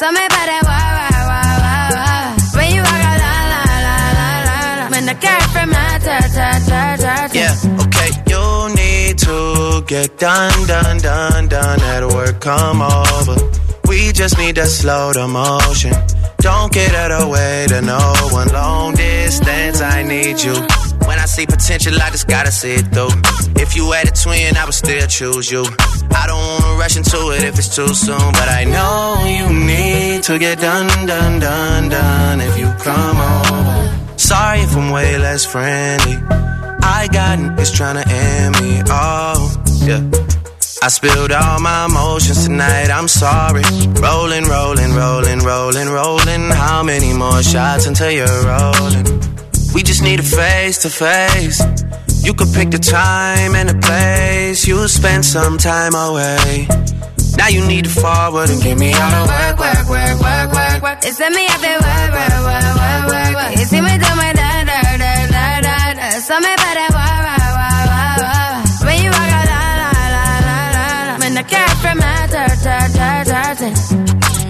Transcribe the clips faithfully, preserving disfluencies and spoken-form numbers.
So me pare wah wah wah wah wah. When you walk out la la la la la la. When the girlfriend matter, ta ta ta ta. Yeah, okay. You need to get done, done, done, done. At work, come over. We just need to slow the motion. Don't get out of the way to no one. Long distance, I need you. When I see potential, I just gotta see it through. If you had a twin, I would still choose you. I don't wanna rush into it if it's too soon, but I know you need to get done, done, done, done. If you come over, sorry if I'm way less friendly. I got niggas tryna end me. Oh, yeah. I spilled all my emotions tonight, I'm sorry. Rolling, rolling, rolling, rolling, rolling. How many more shots until you're rolling? We just need a face to face. You could pick the time and the place. You'll spend some time away. Now you need to forward and get me out of work, work, work, work, work, work. It's me out there, work, work, work, work, work, work. You see me do my da da da da da da. So me pare wah wah wah wah wah. When you walk out la la la la la la. When the girlfriend matter, ta ta ta ta.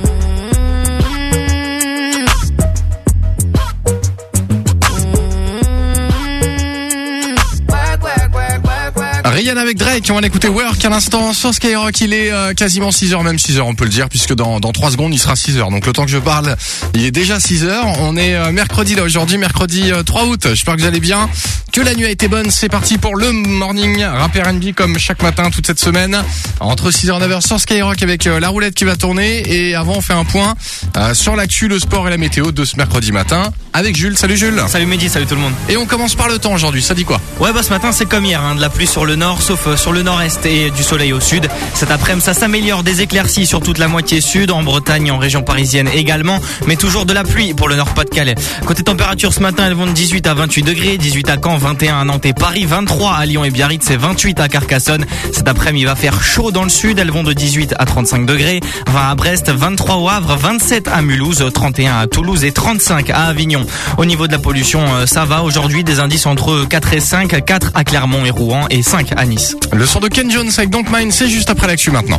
Rihanna avec Drake, on va écouter Work à l'instant sur Skyrock. Il est euh, quasiment six heures, même six heures on peut le dire, puisque dans, dans trois secondes il sera six heures. Donc le temps que je parle, il est déjà six heures. On est euh, mercredi là aujourd'hui, mercredi euh, trois août. J'espère que vous allez bien, que la nuit a été bonne. C'est parti pour le morning rap R and B comme chaque matin toute cette semaine, entre six heures et neuf heures sur Skyrock avec euh, la roulette qui va tourner. Et avant on fait un point euh, sur l'actu, le sport et la météo de ce mercredi matin avec Jules. Salut Jules. Salut Mehdi, salut tout le monde. Et on commence par le temps aujourd'hui, ça dit quoi? Ouais bah ce matin c'est comme hier, hein, de la pluie sur le nord, sauf euh, sur le nord-est et du soleil au sud. Cet après-midi ça s'améliore, des éclaircies sur toute la moitié sud, en Bretagne, en région parisienne également, mais toujours de la pluie pour le Nord-Pas-de-Calais. Côté température ce matin, elles vont de dix-huit à vingt-huit degrés, dix-huit à Caen, vingt et un à Nantes et Paris, vingt-trois à Lyon et Biarritz et vingt-huit à Carcassonne. Cet après-midi il va faire chaud dans le sud, elles vont de dix-huit à trente-cinq degrés, vingt à Brest, vingt-trois au Havre, vingt-sept à Mulhouse, trente et un à Toulouse et trente-cinq à Avignon. Au niveau de la pollution, ça va aujourd'hui, des indices entre quatre et cinq, quatre à Clermont et Rouen et cinq à Nice. Le son de Ken Jones avec Don't Mind, c'est juste après l'actu maintenant.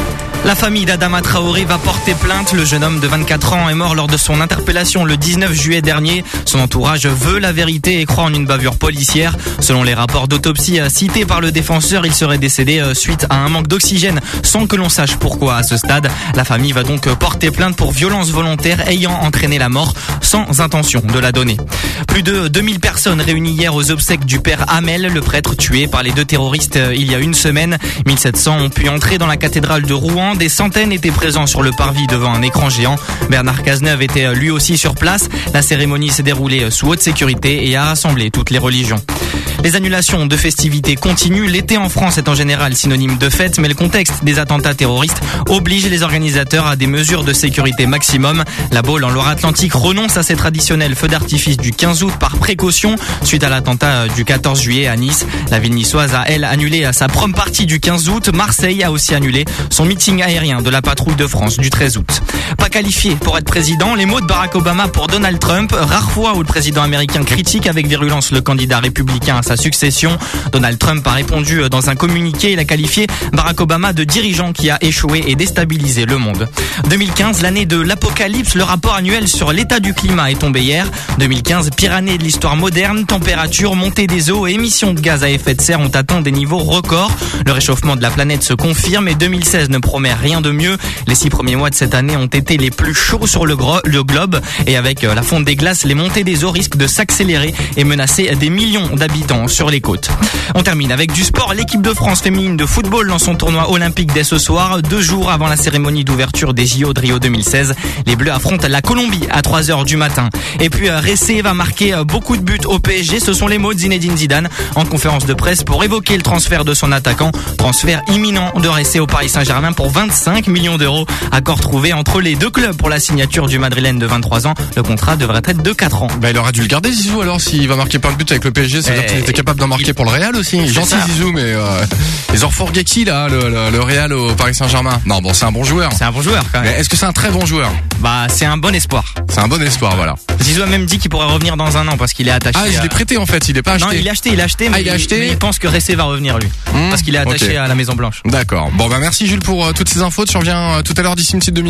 La famille d'Adama Traoré va porter plainte. Le jeune homme de vingt-quatre ans est mort lors de son interpellation le dix-neuf juillet dernier. Son entourage veut la vérité et croit en une bavure policière. Selon les rapports d'autopsie cités par le défenseur, il serait décédé suite à un manque d'oxygène sans que l'on sache pourquoi à ce stade. La famille va donc porter plainte pour violence volontaire ayant entraîné la mort sans intention de la donner. Plus de deux mille personnes réunies hier aux obsèques du père Hamel, le prêtre tué par les deux terroristes il y a une semaine. mille sept cents ont pu entrer dans la cathédrale de Rouen. Des centaines étaient présents sur le parvis devant un écran géant. Bernard Cazeneuve était lui aussi sur place. La cérémonie s'est déroulée sous haute sécurité et a rassemblé toutes les religions. Les annulations de festivités continuent. L'été en France est en général synonyme de fête, mais le contexte des attentats terroristes oblige les organisateurs à des mesures de sécurité maximum. La Baule en Loire-Atlantique renonce à ses traditionnels feux d'artifice du quinze août par précaution suite à l'attentat du quatorze juillet à Nice. La ville niçoise a, elle, annulé sa prom party du quinze août. Marseille a aussi annulé son meeting aérien de la patrouille de France du treize août. Pas qualifié pour être président, les mots de Barack Obama pour Donald Trump. Rare fois où le président américain critique avec virulence le candidat républicain à sa succession. Donald Trump a répondu dans un communiqué. Il a qualifié Barack Obama de dirigeant qui a échoué et déstabilisé le monde. deux mille quinze, l'année de l'apocalypse. Le rapport annuel sur l'état du climat est tombé hier. deux mille quinze, pire année de l'histoire moderne. Température, montée des eaux et émissions de gaz à effet de serre ont atteint des niveaux records. Le réchauffement de la planète se confirme et deux mille seize ne promet rien de mieux. Les six premiers mois de cette année ont été les plus chauds sur le, gro- le globe et avec la fonte des glaces, les montées des eaux risquent de s'accélérer et menacer des millions d'habitants sur les côtes. On termine avec du sport. L'équipe de France féminine de football lance son tournoi olympique dès ce soir, deux jours avant la cérémonie d'ouverture des J O de Rio deux mille seize. Les Bleus affrontent la Colombie à trois heures du matin. Et puis Ressé va marquer beaucoup de buts au P S G. Ce sont les mots de Zinedine Zidane en conférence de presse pour évoquer le transfert de son attaquant. Transfert imminent de Ressé au Paris Saint-Germain pour vingt-cinq millions d'euros. Accord trouvé entre les deux clubs pour la signature du Madrilène de vingt-trois ans. Le contrat devrait être de quatre ans. Bah, il aurait dû le garder Zizou alors s'il va marquer plein de buts avec le P S G. Ça veut dire qu'il était capable d'en marquer il... pour le Real aussi. C'est gentil ça. Zizou, mais euh, les Orforgeki là, le, le, le Real au Paris Saint-Germain. Non bon, c'est un bon joueur. C'est un bon joueur quand même. Mais est-ce que c'est un très bon joueur? Bah c'est un bon espoir. C'est un bon espoir, voilà. Zizou a même dit qu'il pourrait revenir dans un an parce qu'il est attaché. Ah, il à... est prêté en fait, il est pas acheté. Non, il est acheté, il est acheté, mais, ah, il, est acheté. mais il pense que Ressé va revenir lui, mmh, parce qu'il est attaché okay. à la Maison Blanche. D'accord. Bon bah merci Jules pour euh, toutes ces infos. Tu reviens euh, tout à l'heure d'ici une petite demi-heure. Ouais, à tout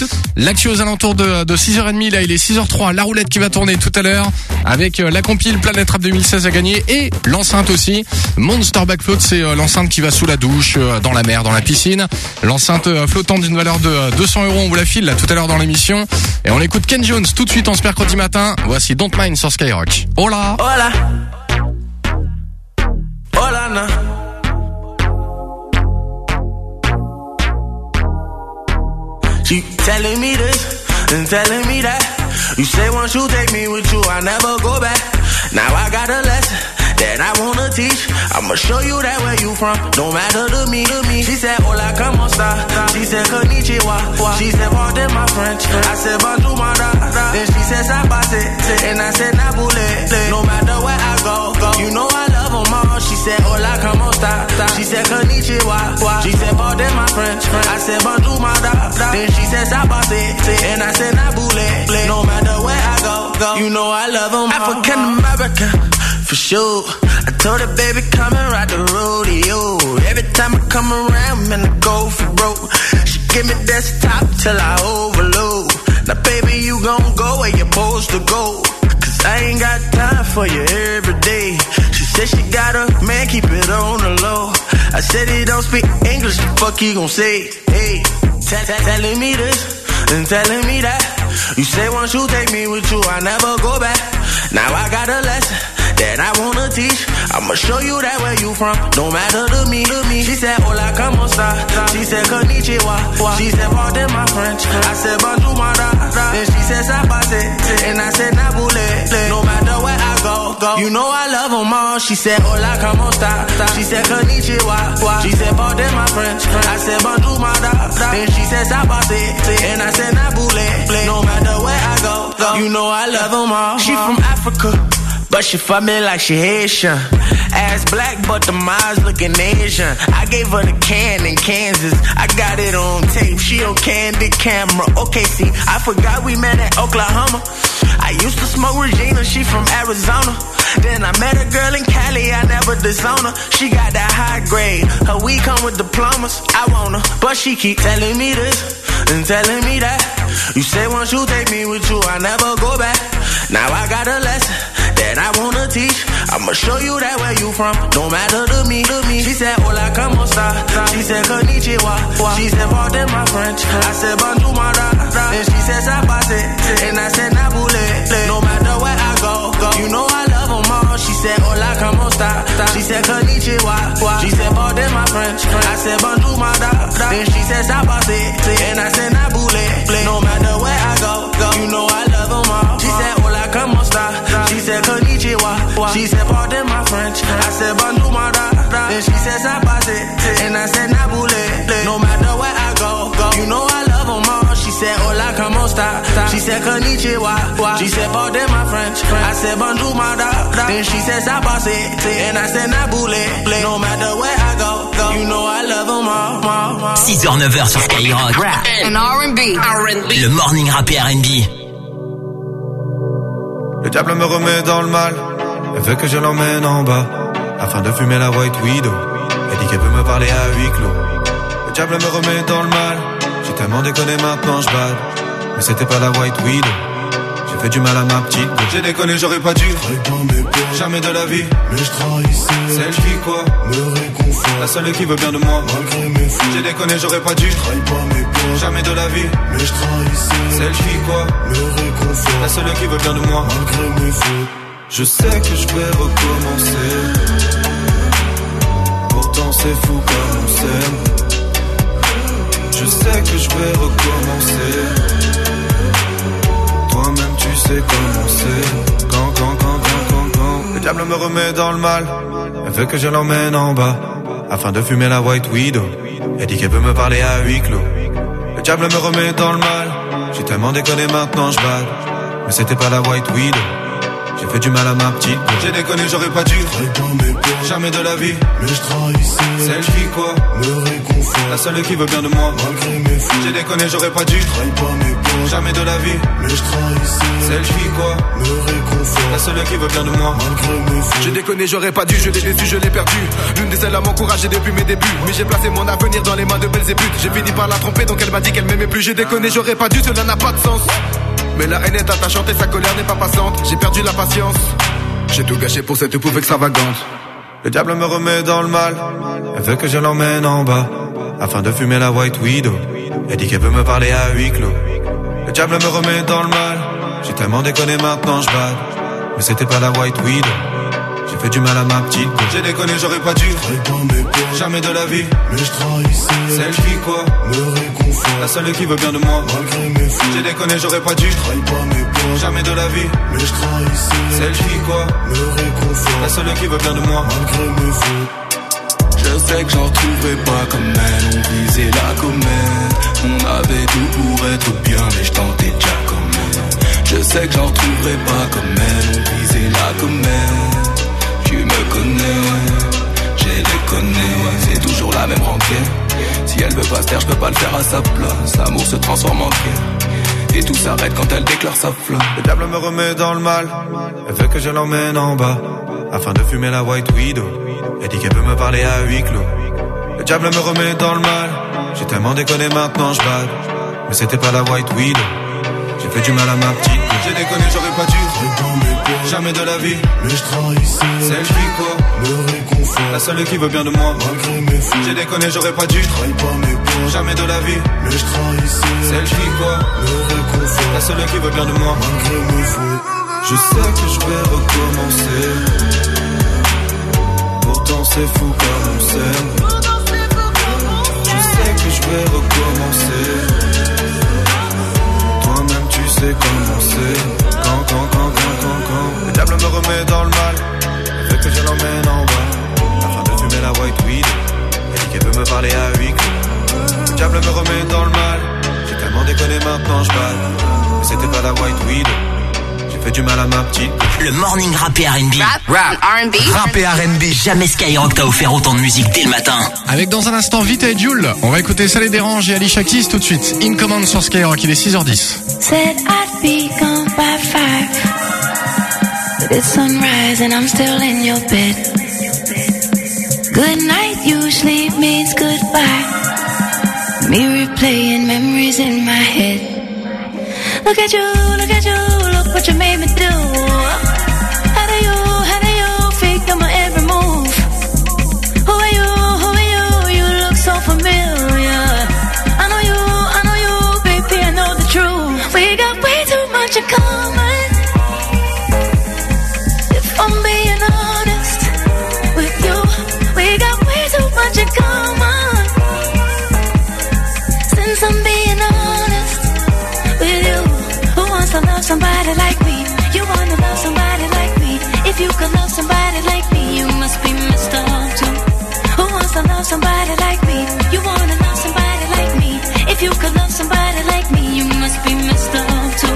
tout. L'actu aux alentours de, de six heures trente, là il est six heures zéro trois, la roulette qui va tourner tout à l'heure avec la compile Planète Rap deux mille seize à gagner et l'enceinte aussi. Monster Backfloat, c'est l'enceinte qui va sous la douche, dans la mer, dans la piscine. L'enceinte flottante d'une valeur de deux cents euros, on vous la file là tout à l'heure dans l'émission. Et on écoute Ken Jones tout de suite en ce mercredi matin. Voici Don't Mind sur Skyrock. Hola. Hola. Hola, na. She telling me this and telling me that. You say once you take me with you, I never go back. Now I got a lesson that I wanna teach. I'ma show you that where you from, no matter to me, to me. She said, hola, como esta? She said, konnichiwa. She said, pardon my French. I said, bonjour, my da. Then she said, sabase. And I said, nabule. No matter where I go, go. You know I love them all. She said, hola, como esta? She said, konnichiwa. She said, pardon my French. I said, bonjour, my da. Then she said, sabase. And I said, nabule. No matter where I go, go. You know I love them all. African American. For sure, I told her, baby, come and ride the rodeo. Every time I come around, man, I go for broke. She give me desktop till I overload. Now, baby, you gon' go where you're supposed to go. Cause I ain't got time for you every day. She said she got a man, keep it on the low. I said he don't speak English, the fuck he gon' say? Hey, t- t- telling me this and telling me that. You say once you take me with you, I never go back. Now I got a lesson that I wanna teach. I'ma show you that where you from, no matter to me, to me. She said, hola, como esta? She said, konnichiwa. She said, pardon my French. I said, bonjour, my da. Then she said, sabase. And I said, nabule. No matter where I go, go. You know I love them all. She said, hola, como esta? She said, konnichiwa. She said, pardon my French. I said, bonjour, my da. Then she said, sabase. And I said, nabule. No matter where I go, go. You know I love them all. She from Africa, but she fuck me like she Haitian. Ass black, but the eyes looking Asian. I gave her the can in Kansas. I got it on tape. She on candid camera. Okay, see, I forgot we met at Oklahoma. I used to smoke Regina. She from Arizona. Then I met a girl in Cali. I never disown her. She got that high grade. Her weed come with diplomas. I want her, but she keep telling me this and telling me that. You say once you take me with you, I never go back. Now I got a lesson that I wanna teach. I'ma show you that where you from, no matter to me, to me. She said, hola, como esta? She said, konnichiwa. She said, pardon my French. I said, bonjour, my da. Then she said, sabase. And I said, nabule. No matter where I go, go. You know I love them all. She said, hola, como esta? She said, konnichiwa. She said, pardon my French. I said, bonjour, my da. Then she said, sabase. And I said, nabule. No matter where I go, go. You know I love them all. She said, hola, como esta? She said, konnichiwa. She said, pardon my French. I said, bonjour, my da. Then she said, sabase. And I said, nabule. No matter where I go, go. You know I love them all. She said, hola, como esta? She said, konnichiwa. She said, pardon my French. I said, bonjour, my da. Then she said, sabase. And I said, nabule. No matter where I go, go. You know I love them all. six heures neuf heures sur Skyrock. Rap and R and B. R and B. Le morning rap et R and B. Le diable me remet dans le mal. Elle veut que je l'emmène en bas afin de fumer la White Widow. Elle dit qu'elle peut me parler à huis clos. Le diable me remet dans le mal. J'ai tellement déconné, maintenant je bade. Mais c'était pas la White Widow. J'ai fait du mal à ma petite. J'ai déconné, j'aurais pas dû. Jamais de la vie. Mais je trahissais. Celle qui quoi me réconfort. La seule qui veut bien de moi. Malgré mes fautes. J'ai déconné, j'aurais pas dû. Trahis pas mes peurs. Jamais de la vie. Mais je trahissais. Celle qui quoi me réconfort. La seule qui veut bien de moi. Malgré mes fautes. Je sais que je vais recommencer. Pourtant c'est fou comme on s'aime. Je sais que je vais recommencer. Toi-même tu sais comment c'est. Quand, quand, quand, quand, quand, quand. Le diable me remet dans le mal. Elle veut que je l'emmène en bas afin de fumer la White Widow. Elle dit qu'elle peut me parler à huis clos. Le diable me remet dans le mal. J'ai tellement déconné, maintenant je bade. Mais c'était pas la White Widow. J'ai fait du mal à ma petite. J'ai déconné, j'aurais pas dû. Trahis pas mes peurs. Jamais de la vie. Mais je trahissais. Celle qui quoi me réconfort. La seule qui veut bien de moi. Malgré mes fautes. J'ai déconné, j'aurais pas dû. Trahis pas mes peurs. Jamais de la vie. Mais je trahissais. Celle qui quoi me réconfort. réconfort. La seule qui veut bien de moi. Malgré mes fautes. J'ai déconné, j'aurais pas dû, je l'ai déçu, je l'ai perdu. L'une des seules à m'encourager depuis mes débuts. Mais j'ai placé mon avenir dans les mains de Belzébuth. J'ai fini par la tromper, donc elle m'a dit qu'elle m'aimait plus. J'ai déconné, j'aurais pas dû, cela n'a pas de sens. Mais la haine est attachante et sa colère n'est pas passante. J'ai perdu la patience. J'ai tout gâché pour cette pauvre extravagante. Le diable me remet dans le mal. Elle veut que je l'emmène en bas afin de fumer la White Widow. Elle dit qu'elle veut me parler à huis clos. Le diable me remet dans le mal. J'ai tellement déconné, maintenant je bade. Mais c'était pas la White Widow. J'ai fait du mal à ma petite. J'ai déconné, j'aurais pas dû. Jamais de la vie. Mais je trahissais. Celle qui quoi me réconfort. La seule qui veut bien de moi. Malgré mes fautes. J'ai déconné, j'aurais pas dû. Trahis pas mes peurs. Jamais de la vie. Mais je trahissais. Celle qui quoi me réconfort. La seule qui veut bien de moi. Malgré mes fautes. Je sais que j'en retrouverai pas comme elle. On visait la comète. On avait tout pour être bien, mais je tentais déjà comme elle. Je sais que j'en retrouverai pas comme elle. On visait la comète. Tu me connais, j'ai déconné. C'est toujours la même rengaine. Si elle veut pas se taire, je peux pas le faire à sa place. L'amour se transforme en guerre. Et tout s'arrête quand elle déclare sa flamme. Le diable me remet dans le mal. Elle veut que je l'emmène en bas afin de fumer la White Widow. Elle dit qu'elle veut me parler à huis clos. Le diable me remet dans le mal. J'ai tellement déconné, maintenant je bade. Mais c'était pas la White Widow. J'ai fait du mal à ma petite. J'ai déconné, j'aurais pas dû. Jamais de la vie. Mais je trahissais. Celle qui quoi me réconfort. La seule qui veut bien de moi. Malgré mes fautes. J'ai déconné, j'aurais pas dû. Trahis pas mes peurs. Jamais de la vie. Mais je trahissais. Celle qui quoi me réconfort. La seule qui veut bien de moi. Malgré mes fautes. Je sais que je vais recommencer. Pourtant c'est fou comme on s'aime. Je sais que je vais recommencer. Toi-même tu sais comment c'est. Quand, quand, quand, quand, quand, quand. Le diable me remet dans le mal. Elle veut que je l'emmène en bas afin de fumer la White Widow. Elle dit qu'elle veut me parler à huis clos. Le diable me remet dans le mal. J'ai tellement déconné, maintenant je bade. Mais c'était pas la White Widow. J'ai fait du mal à ma petite. Le morning rap et R and B. Rap, rap, R and B. Rap et R and B. Jamais Skyrock t'a offert autant de musique dès le matin. Avec dans un instant Vita et Jules. On va écouter Ça les dérange et Alicia Keys tout de suite. In Command sur Skyrock, il est six heures dix. Said I'd be gone by five, but it's sunrise and I'm still in your bed. Good night usually means goodbye. Me replaying memories in my head. Look at you, look at you, look what you made me do. How do you, how do you figure my every move? Who are you, who are you, you look so familiar. I know you, I know you, baby, I know the truth. We got way too much in common. If I'm being honest with you, we got way too much in common. Since I'm being honest with you, who wants to love somebody like me? You wanna love somebody like me? If you could love somebody like me, you must be messed up too. Who wants to love somebody like me? You wanna love somebody like me? If you could love somebody like me, you must be messed up too.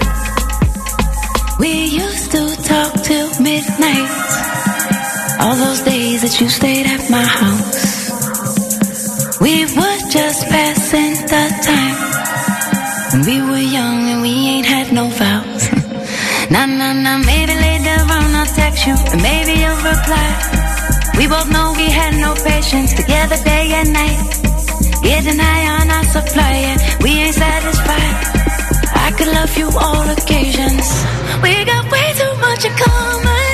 We used to talk till midnight, all those days that you stayed at my house. We were just passing the time. We were young and we ain't had no vows. Nah, nah, nah, maybe later on I'll text you and maybe you'll reply. We both know we had no patience together day and night. Getting high on our supply and we ain't satisfied. I could love you all occasions. We got way too much in common.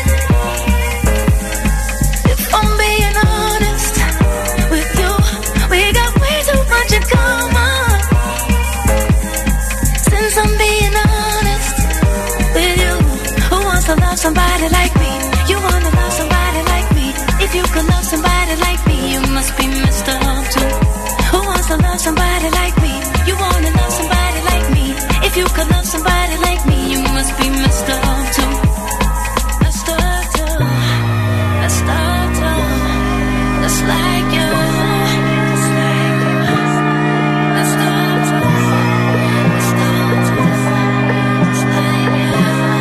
If I'm being honest with you, we got way too much in common. Since I'm being honest with you, who wants to love somebody like me? You wanna love somebody like me? If you could love somebody like me, you must be messed up too. Who wants to love somebody like me? You wanna love somebody like me? If you could love somebody like me, you must be messed up too. Messed up too. Messed up too. Just like you. Just like you. Messed up too. Messed up too. Just like you.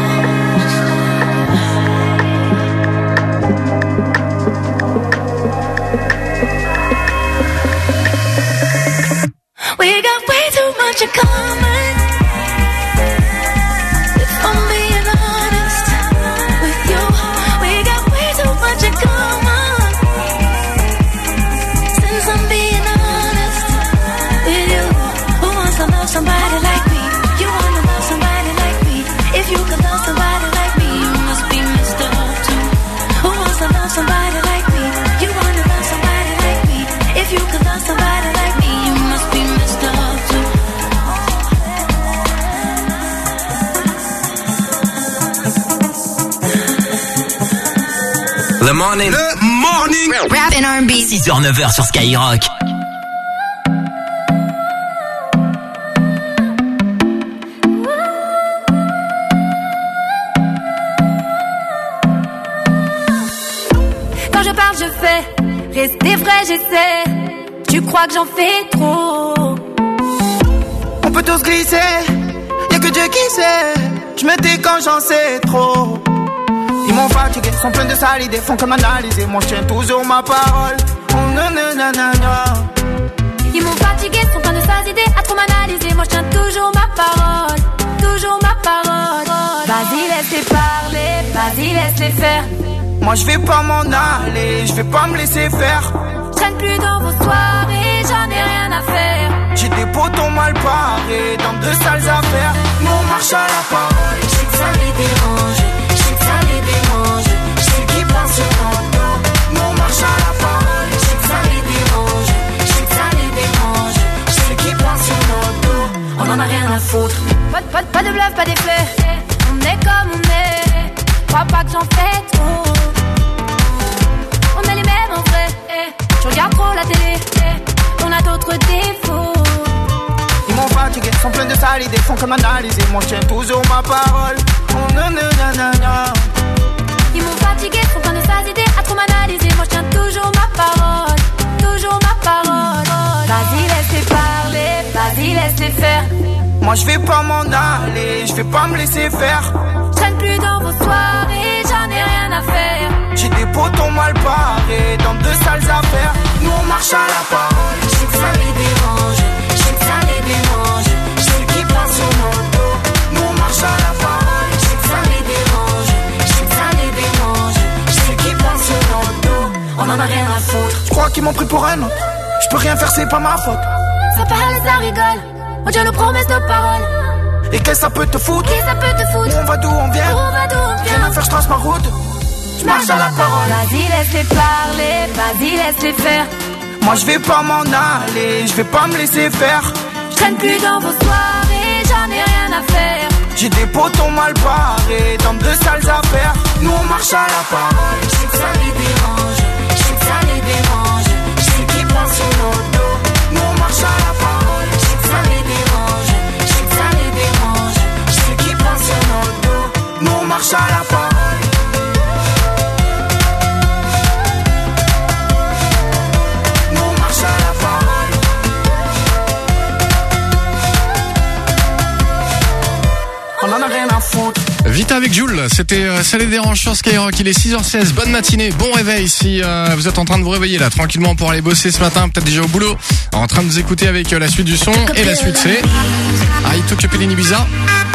We got way too much in common. If I'm being honest love somebody like me, you wanna love somebody like me. If you could love somebody like me, you must be messed up too. Who wants to love somebody like me? You wanna love somebody like me. If you could love somebody like me, you must be messed up too. Le morning. Le morning. Rap and R and B. six heures neuf heures sur Skyrock. Quand je parle, je fais. Rester vrai, j'essaie. Tu crois que j'en fais trop? On peut tous glisser. Y'a que Dieu qui sait. Je me tais quand j'en sais trop. Ils m'ont fatigué, sont pleins de sales idées, font comme analyser. Moi je tiens toujours ma parole. Oh nanana. Ils m'ont fatigué, sont pleins de sales idées, à trop m'analyser. Moi je tiens toujours ma parole, toujours ma parole. Vas-y laisse-les parler, vas-y laisse-les faire. Moi je vais pas m'en aller, je vais pas me laisser faire. Je traîne plus dans vos soirées, j'en ai rien à faire. J'ai des potons mal parés, dans de sales affaires. Nous on marche à la parole, je sais que ça les dérange. Ça les dérange, je sais qu'ils pensent sur mon dos. Nous on marche à la parole, je sais que ça les dérange. Je sais que ça les dérange, je sais qu'ils pensent sur mon dos. On en a rien à foutre. Pas, pas, pas de bluff, pas d'effet. On est comme on est. Crois pas que j'en fais trop. On est les mêmes en vrai. Je regarde trop la télé. On a d'autres défauts. Ils m'ont fatigué, sont pleins de sales idées, font comme analyser. Moi je tiens toujours ma parole. Oh nanana. Ils m'ont fatigué, sont pleins de sales idées, à trop m'analyser. Moi je tiens toujours ma parole, toujours ma parole. Vas-y laisse-les parler, vas-y laisse-les faire. Moi je vais pas m'en aller, je vais pas me laisser faire. Je traîne plus dans vos soirées, j'en ai rien à faire. J'ai des potons mal parés, dans de sales affaires. Nous on marche à la parole. Je sais que ça les dérange, je sais que ça les dérange. Je sais qu'ils passent sur mon dos. Nous on marche à la parole. Je sais que ça les dérange, je sais que ça les dérange. Je sais qu'ils passent sur mon dos. On en a rien à foutre. Je crois qu'ils m'ont pris pour un autre. Je peux rien faire, c'est pas ma faute. Ça parle, ça rigole. On tient nos promesses, nos paroles. Et qu'est-ce que ça peut te foutre? Qu'est-ce que ça peut te foutre? Où on va d'où on vient? Où on va d'où on vient? Rien à faire, je trace ma route. Je marche à la parole. Vas-y laisse-les parler, vas-y laisse-les faire. Moi je vais pas m'en aller, je vais pas me laisser faire. Je traîne plus dans vos soirées, j'en ai rien à faire. J'ai des potons mal parés, dans de sales affaires. Nous on marche à la parole. Je sais que ça les dérange, je sais que ça les dérange. Je sais qu'ils pensent sur nos dos. Nous on marche à la parole. Je sais que ça les dérange, je sais que ça les dérange. Je sais qu'ils pensent sur nos dos. Nous on marche à la parole. On en a rien à foutre. Vita avec Jules, c'était euh, ça les dérange sur Skyrock, il est six heures seize, bonne matinée, bon réveil si euh, vous êtes en train de vous réveiller là tranquillement pour aller bosser ce matin, peut-être déjà au boulot, en train de vous écouter avec euh, la suite du son, et la suite c'est I Took a Pill in Ibiza.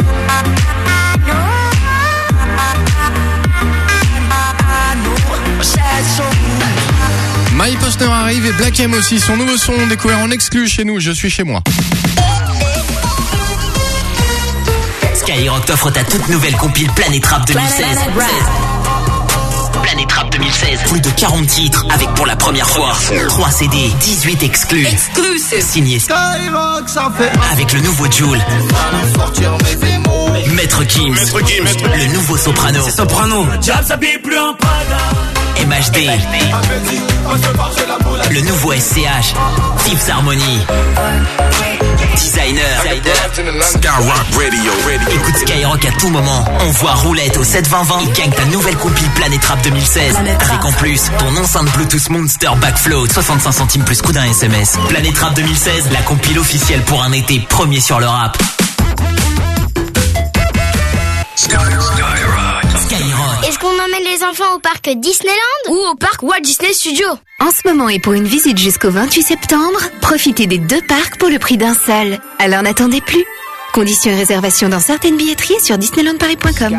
My Postner arrive et Black M aussi, son nouveau son découvert en exclu chez nous, je suis chez moi. Skyrock t'offre ta toute nouvelle compile Planète Rap deux mille seize. Planète Rap deux mille seize. Plus de quarante titres avec pour la première fois trois C D, dix-huit exclus. Exclusive. Signé Skyrock, ça fait avec le nouveau Jul. Maître Gims. Maître Gims. Le nouveau Soprano. C'est Soprano. M H D. Le nouveau S C H. Fifth Harmony. Designer. Skyrock Radio, Radio. Écoute Skyrock à tout moment. Envoie roulette au sept vingt vingt et gagne ta nouvelle compile Planète Rap deux mille seize. Avec en plus ton enceinte Bluetooth Monster Backflow, soixante-cinq centimes plus coût d'un S M S. Planète Rap deux mille seize, la compile officielle pour un été premier sur le rap. Est-ce qu'on emmène les enfants au parc Disneyland ou au parc Walt Disney Studios? En ce moment et pour une visite jusqu'au vingt-huit septembre, profitez des deux parcs pour le prix d'un seul. Alors n'attendez plus. Conditions et réservations dans certaines billetteries et sur disneyland paris point com.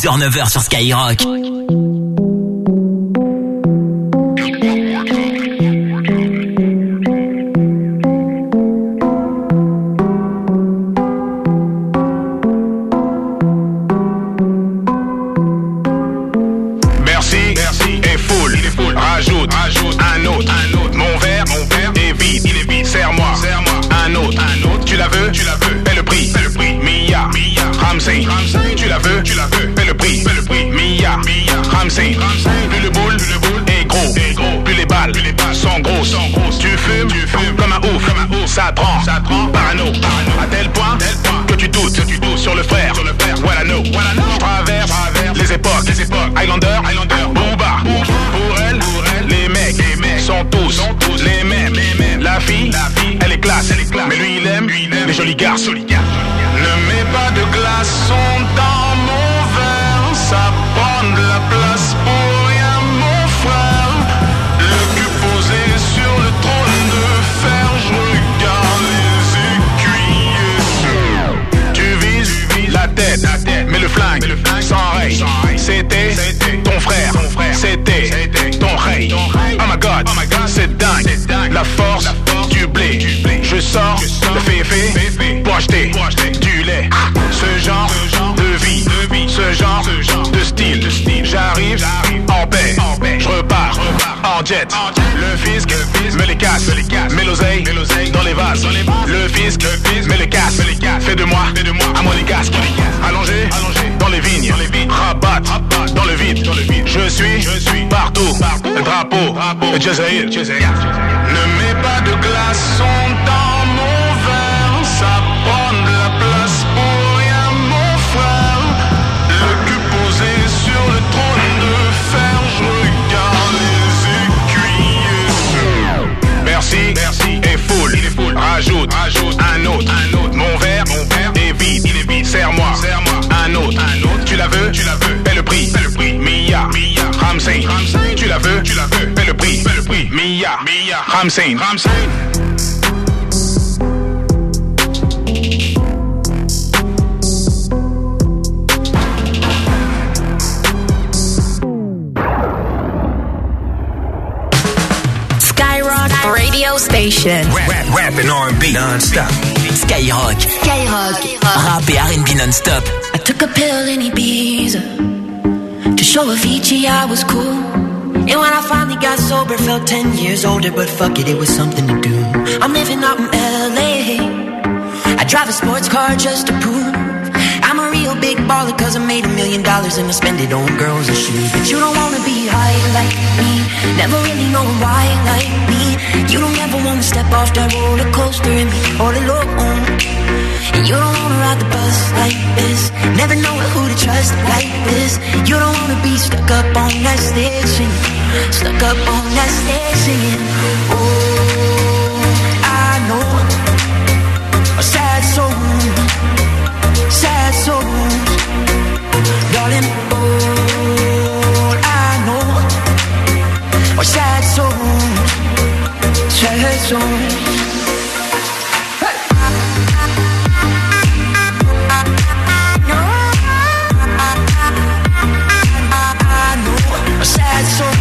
six heures neuf heures sur Skyrock. Tu la veux, tu la veux, paie le prix, paie le prix. Mia, Mia, Ramsey, plus le boule, plus le boule est gros, est gros, plus les balles, plus les balles sont grosses, sont grosses. Tu fumes, tu fumes comme un ouf, comme un ouf, ça te rend, ça te rend parano, parano, à tel point, tel point que tu doutes, que tu doutes sur le frère, sur le frère. What I know, what I know. Je traverse, traverse les époques, les époques. Highlander, Highlander, Booba, pour elle, pour elle, les mecs, les mecs sont tous, sont tous les mêmes, les mêmes. La fille, la fille, elle est classe, elle est classe. Mais lui il aime, lui il aime les jolis garçons, jolis garçons. Ne mets pas de glaçons dans mon verre, ça prend de la place pour rien, mon frère. Le cul posé sur le trône de fer, je regarde les écuyers. Tu vises la tête, la tête, mais le flingue, le flingue s'enraye. C'était ton frère, ton frère. C'était ton rey. Oh my god, oh my god, c'est dingue. La force, la force du blé. Je sors, le féfé pour acheter du lait. Ce genre de vie, ce genre de style. J'arrive en paix, je repars en jet. Le fisc me les casse, mets l'oseille dans les vases. Le fisc me les casse, fais de moi un monégasque. Allongé dans les vignes, rabat dans le vide. Je suis partout, drapeau, Jazair. Ne mets pas de glaçons dans mon verre, ça prend de la place pour rien, mon frère. Le cul posé sur le trône de fer, je regarde les écuyers. Merci, merci, est full, il est full. Rajoute, rajoute un autre, un autre. Mon verre, mon verre est vide, il est vide. Serre-moi, serre-moi un autre, un autre. Tu la veux, tu la veux, paie le prix, paie le prix. Mia, Mia, Ramsey, Ramsey. Tu la veux, tu la veux, paie le prix, paie le prix. Mia, Mia, Ramsey, Ramsey. Radio station. Rap, rap, rap and R and B non-stop. Skyrock. Skyrock. Rap et R and B non-stop. I took a pill in Ibiza to show Avicii I was cool. And when I finally got sober, felt ten years older, but fuck it, it was something to do. I'm living out in L A. I drive a sports car just to prove I'm a real big baller, cause I made a million dollars and I spend it on girls and shoes. But you don't wanna be high like me, never really know why like me. You don't ever wanna step off that roller coaster and be all alone. And you don't wanna ride the bus like this, never know who to trust like this. You don't wanna be stuck up on that stage singing, stuck up on that stage singing. Oh, I know a sad soul, sad souls, darling, all I know are sad souls, sad souls. Sad soul.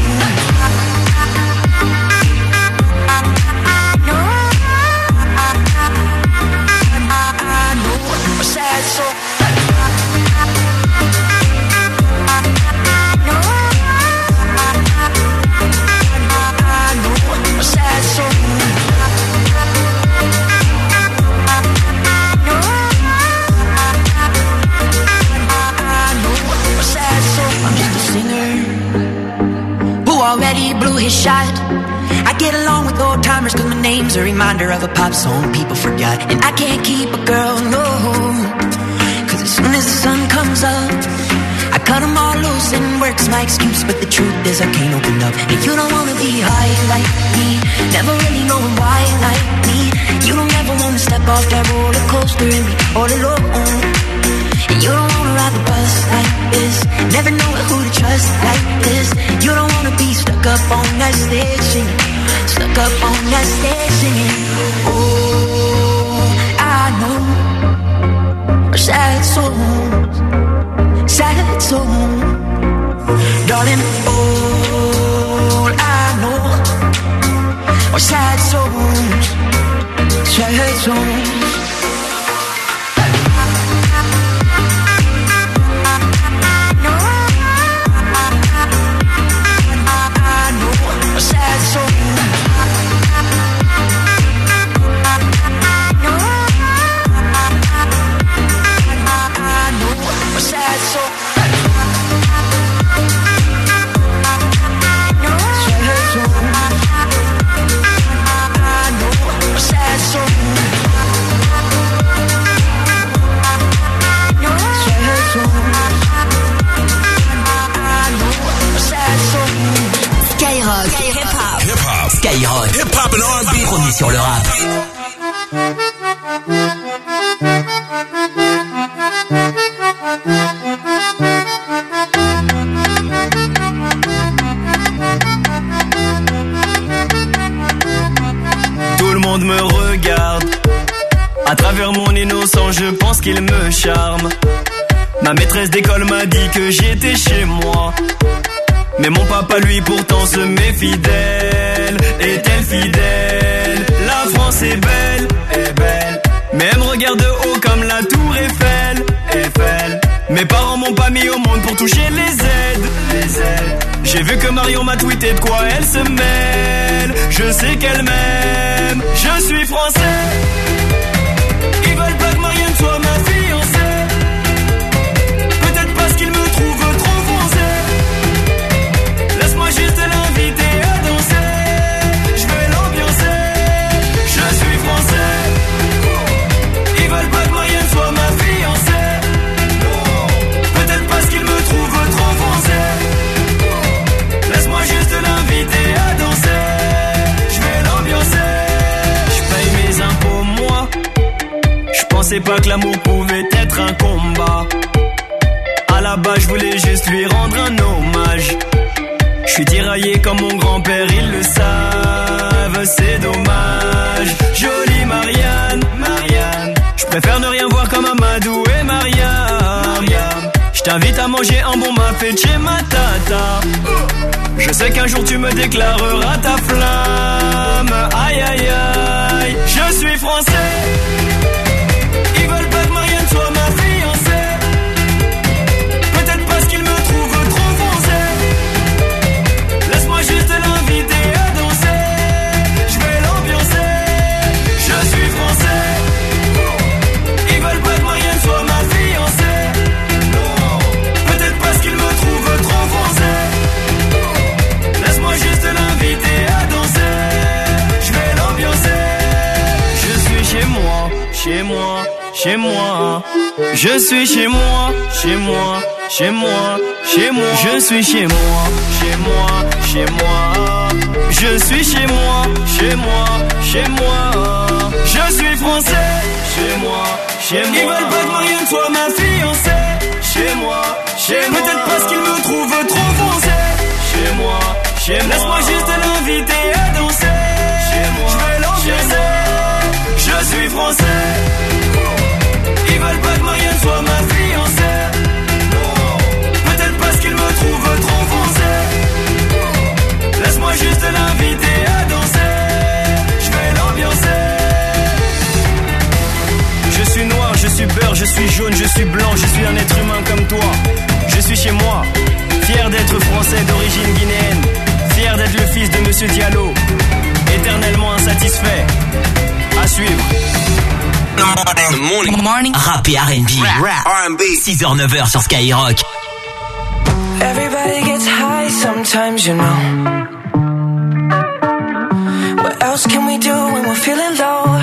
Already blew his shot. I get along with old timers cause my name's a reminder of a pop song people forgot. And I can't keep a girl, no, cause as soon as the sun comes up I cut them all loose and work's my excuse. But the truth is I can't open up. And you don't wanna be high like me, never really knowing why like me. You don't ever wanna step off that roller coaster and be all alone. And you don't wanna ride the bus like this, never know who to trust like this. You don't wanna be stuck up on that stage singing, stuck up on that stage singing. Oh, I know are sad souls, sad souls. zone. Skyrock, hip-hop and R and B, premier sur le rap. Tout le monde me regarde. À travers mon innocence, je pense qu'il me charme. Ma maîtresse d'école m'a dit que j'étais chez moi. Mais mon papa lui pourtant se méfie d'elle. Est-elle fidèle? La France est belle, est belle. Mais elle me regarde de haut comme la tour Eiffel, Eiffel. Mes parents m'ont pas mis au monde pour toucher les aides, les aides. J'ai vu que Marion m'a tweeté de quoi elle se mêle. Je sais qu'elle m'aime, je suis français. Ils veulent pas que Marianne soit ma fiancée. Peut-être parce qu'ils me trouvent trop foncé. Laisse-moi juste l'inviter à danser. Je vais l'ambiancer. Je suis français. Ils veulent pas que Marianne soit ma fiancée. Peut-être parce qu'ils me trouvent trop foncé. Laisse-moi juste l'inviter à danser. Je vais l'ambiancer. Je paye mes impôts moi. Je pensais pas que l'amour pouvait être un combat. À la base je voulais juste lui rendre un hommage. Je suis tiraillé comme mon grand-père, ils le savent, c'est dommage. Jolie Marianne, Marianne. Je préfère ne rien voir comme Amadou et Mariam. Je t'invite à manger un bon mafé chez ma tata. Je sais qu'un jour tu me déclareras ta flamme. Aïe aïe aïe, je suis français. Ils veulent pas que Marianne soit ma fiancée. Peut-être parce qu'ils me trouvent trop foncé. Laisse-moi juste l'inviter à danser. Je vais l'ambiancer. Je suis français. Ils veulent pas que Marianne soit ma fiancée. Peut-être parce qu'ils me trouvent trop foncé. Laisse-moi juste l'inviter à danser. Je vais l'ambiancer. Je suis chez moi, chez moi, chez moi. Je suis chez moi, chez moi, chez moi, chez moi. Je suis chez moi, chez moi, chez moi. Je suis chez moi, chez moi, chez moi. Je suis français, chez moi, chez moi. Ils veulent pas que Marianne soit ma fiancée. Chez moi, chez moi. Peut-être parce qu'ils me trouvent trop foncé. Chez moi, chez moi. Laisse-moi juste l'inviter à danser. Chez moi, je vais l'ambiancer. Je suis français. Ils veulent pas que Marianne soit ma fiancée. Peut-être parce qu'ils me trouvent trop foncé. Laisse-moi juste l'inviter à danser. Je vais l'ambiancer. Je suis noir, je suis beurre, je suis jaune, je suis blanc, je suis un être humain comme toi. Je suis chez moi, fier d'être français d'origine guinéenne. Fier d'être le fils de Monsieur Diallo. Éternellement insatisfait. À suivre. The morning. The morning. Rap et R and B. Rap. R and B. six heures neuf heures sur Skyrock. Everybody gets high sometimes, you know. What else can we do when we're feeling low?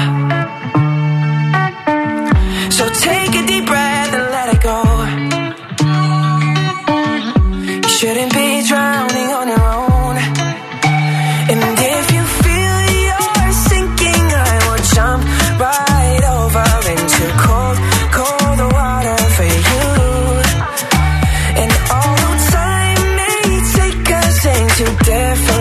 So take a deep breath and let it go. You shouldn't be drowning on your own. And if you feel you're sinking, I will jump right over into cold, cold water for you. And although time may take us into different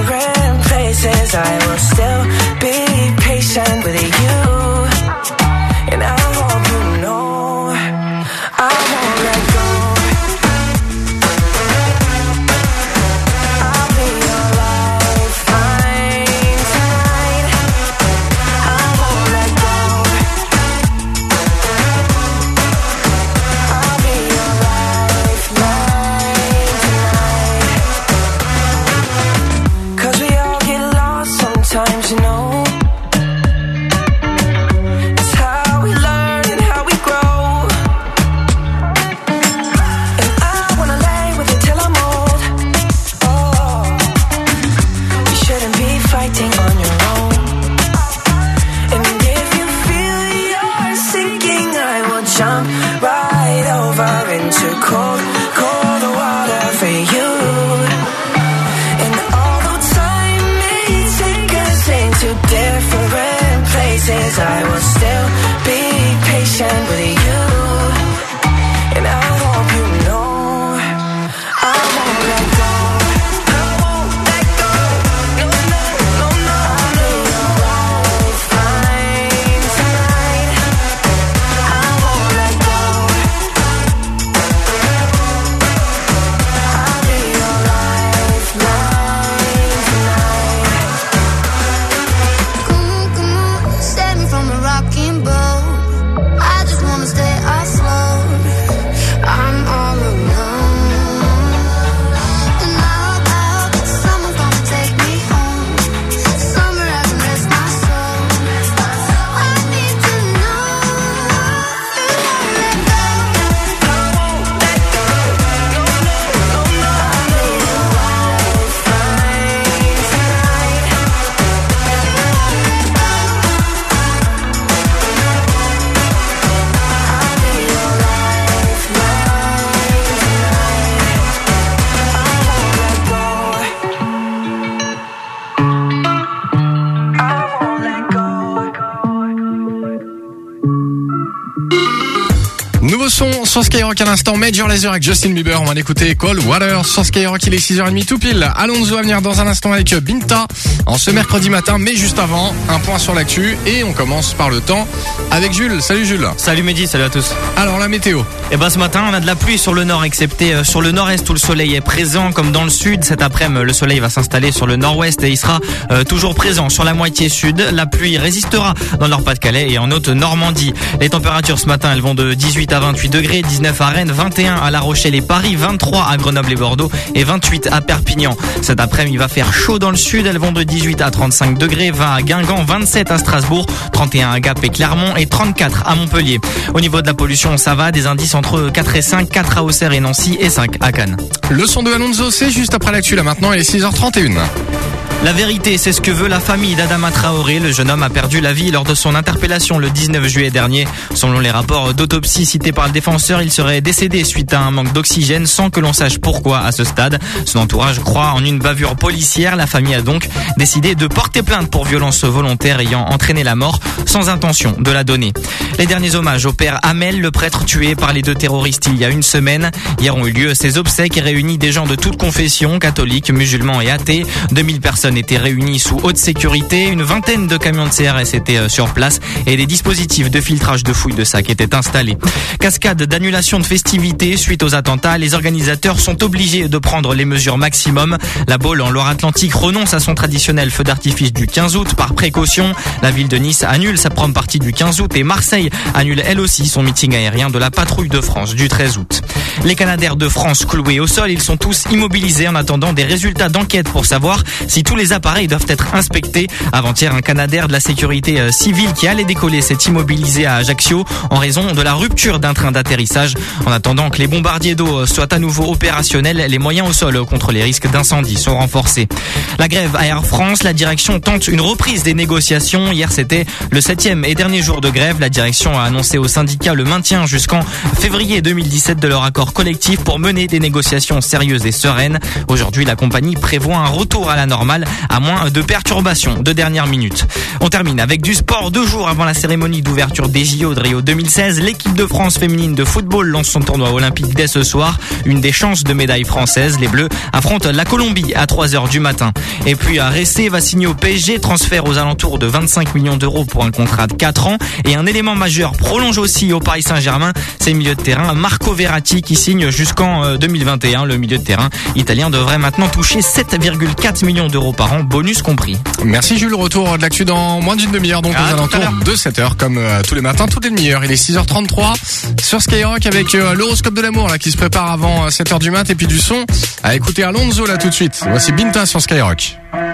Nouveau son sur Skyrock à l'instant, Major Lazer avec Justin Bieber. On va l'écouter, Cold Water sur Skyrock. Il est six heures trente tout pile. Alonso à venir dans un instant avec Binta en ce mercredi matin. Mais juste avant, un point sur l'actu et on commence par le temps avec Jules. Salut Jules. Salut Mehdi, salut à tous. Alors la météo. Eh ben ce matin on a de la pluie sur le nord, excepté sur le nord-est où le soleil est présent comme dans le sud. Cet après-midi le soleil va s'installer sur le nord-ouest et il sera euh, toujours présent sur la moitié sud. La pluie résistera dans le Nord-Pas-de-Calais et en Haute-Normandie. Les températures ce matin elles vont de dix-huit à vingt-huit degrés, dix-neuf à Rennes, vingt et un à La Rochelle et Paris, vingt-trois à Grenoble et Bordeaux et vingt-huit à Perpignan. Cet après-midi il va faire chaud dans le sud, elles vont de dix-huit à trente-cinq degrés, vingt à Guingamp, vingt-sept à Strasbourg, trente et un à Gap et Clermont et trente-quatre à Montpellier. Au niveau de la pollution ça va, des indices entre quatre et cinq, quatre à Auxerre et Nancy et cinq à Cannes. Le son de Alonso c'est juste après l'actu là maintenant, il est six heures trente et une. La vérité, c'est ce que veut la famille d'Adama Traoré. Le jeune homme a perdu la vie lors de son interpellation le dix-neuf juillet dernier. Selon les rapports d'autopsie cités par le défenseur, il serait décédé suite à un manque d'oxygène sans que l'on sache pourquoi à ce stade. Son entourage croit en une bavure policière. La famille a donc décidé de porter plainte pour violence volontaire ayant entraîné la mort sans intention de la donner. Les derniers hommages au père Hamel, le prêtre tué par les deux terroristes il y a une semaine. Hier ont eu lieu ses obsèques et réunis des gens de toutes confessions, catholiques, musulmans et athées. deux mille personnes étaient réunies sous haute sécurité, une vingtaine de camions de C R S étaient sur place et des dispositifs de filtrage de fouilles de sacs étaient installés. Cascade d'annulation de festivités suite aux attentats, les organisateurs sont obligés de prendre les mesures maximum. La Baule en Loire-Atlantique renonce à son traditionnel feu d'artifice du quinze août par précaution. La ville de Nice annule sa prom partie du quinze août et Marseille annule elle aussi son meeting aérien de la patrouille de France du treize août. Les Canadaires de France cloués au sol, ils sont tous immobilisés en attendant des résultats d'enquête pour savoir si tous les appareils doivent être inspectés. Avant-hier, un Canadair de la sécurité civile qui allait décoller s'est immobilisé à Ajaccio en raison de la rupture d'un train d'atterrissage. En attendant que les bombardiers d'eau soient à nouveau opérationnels, les moyens au sol contre les risques d'incendie sont renforcés. La grève à Air France, la direction tente une reprise des négociations. Hier, c'était le septième et dernier jour de grève. La direction a annoncé aux syndicats le maintien jusqu'en février deux mille dix-sept de leur accord collectif pour mener des négociations sérieuses et sereines. Aujourd'hui, la compagnie prévoit un retour à la normale à moins de perturbations de dernière minute. On termine avec du sport. Deux jours avant la cérémonie d'ouverture des J O de Rio deux mille seize, l'équipe de France féminine de football lance son tournoi olympique dès ce soir. Une des chances de médaille française. Les Bleus affrontent la Colombie à trois heures du matin. Et puis à Ressé va signer au P S G, transfert aux alentours de vingt-cinq millions d'euros pour un contrat de quatre ans. Et un élément majeur prolonge aussi au Paris Saint-Germain, c'est le milieu de terrain Marco Verratti qui signe jusqu'en deux mille vingt et un. Le milieu de terrain italien devrait maintenant toucher sept virgule quatre millions d'euros par an, bonus compris. Merci Jules, retour de l'actu dans moins d'une demi-heure, donc ah, aux alentours de sept heures comme euh, tous les matins, toutes les demi-heures. Il est six heures trente-trois sur Skyrock avec euh, l'horoscope de l'amour là qui se prépare avant euh, sept heures du mat et puis du son à écouter Alonso là tout de suite. Voici Binta sur Skyrock.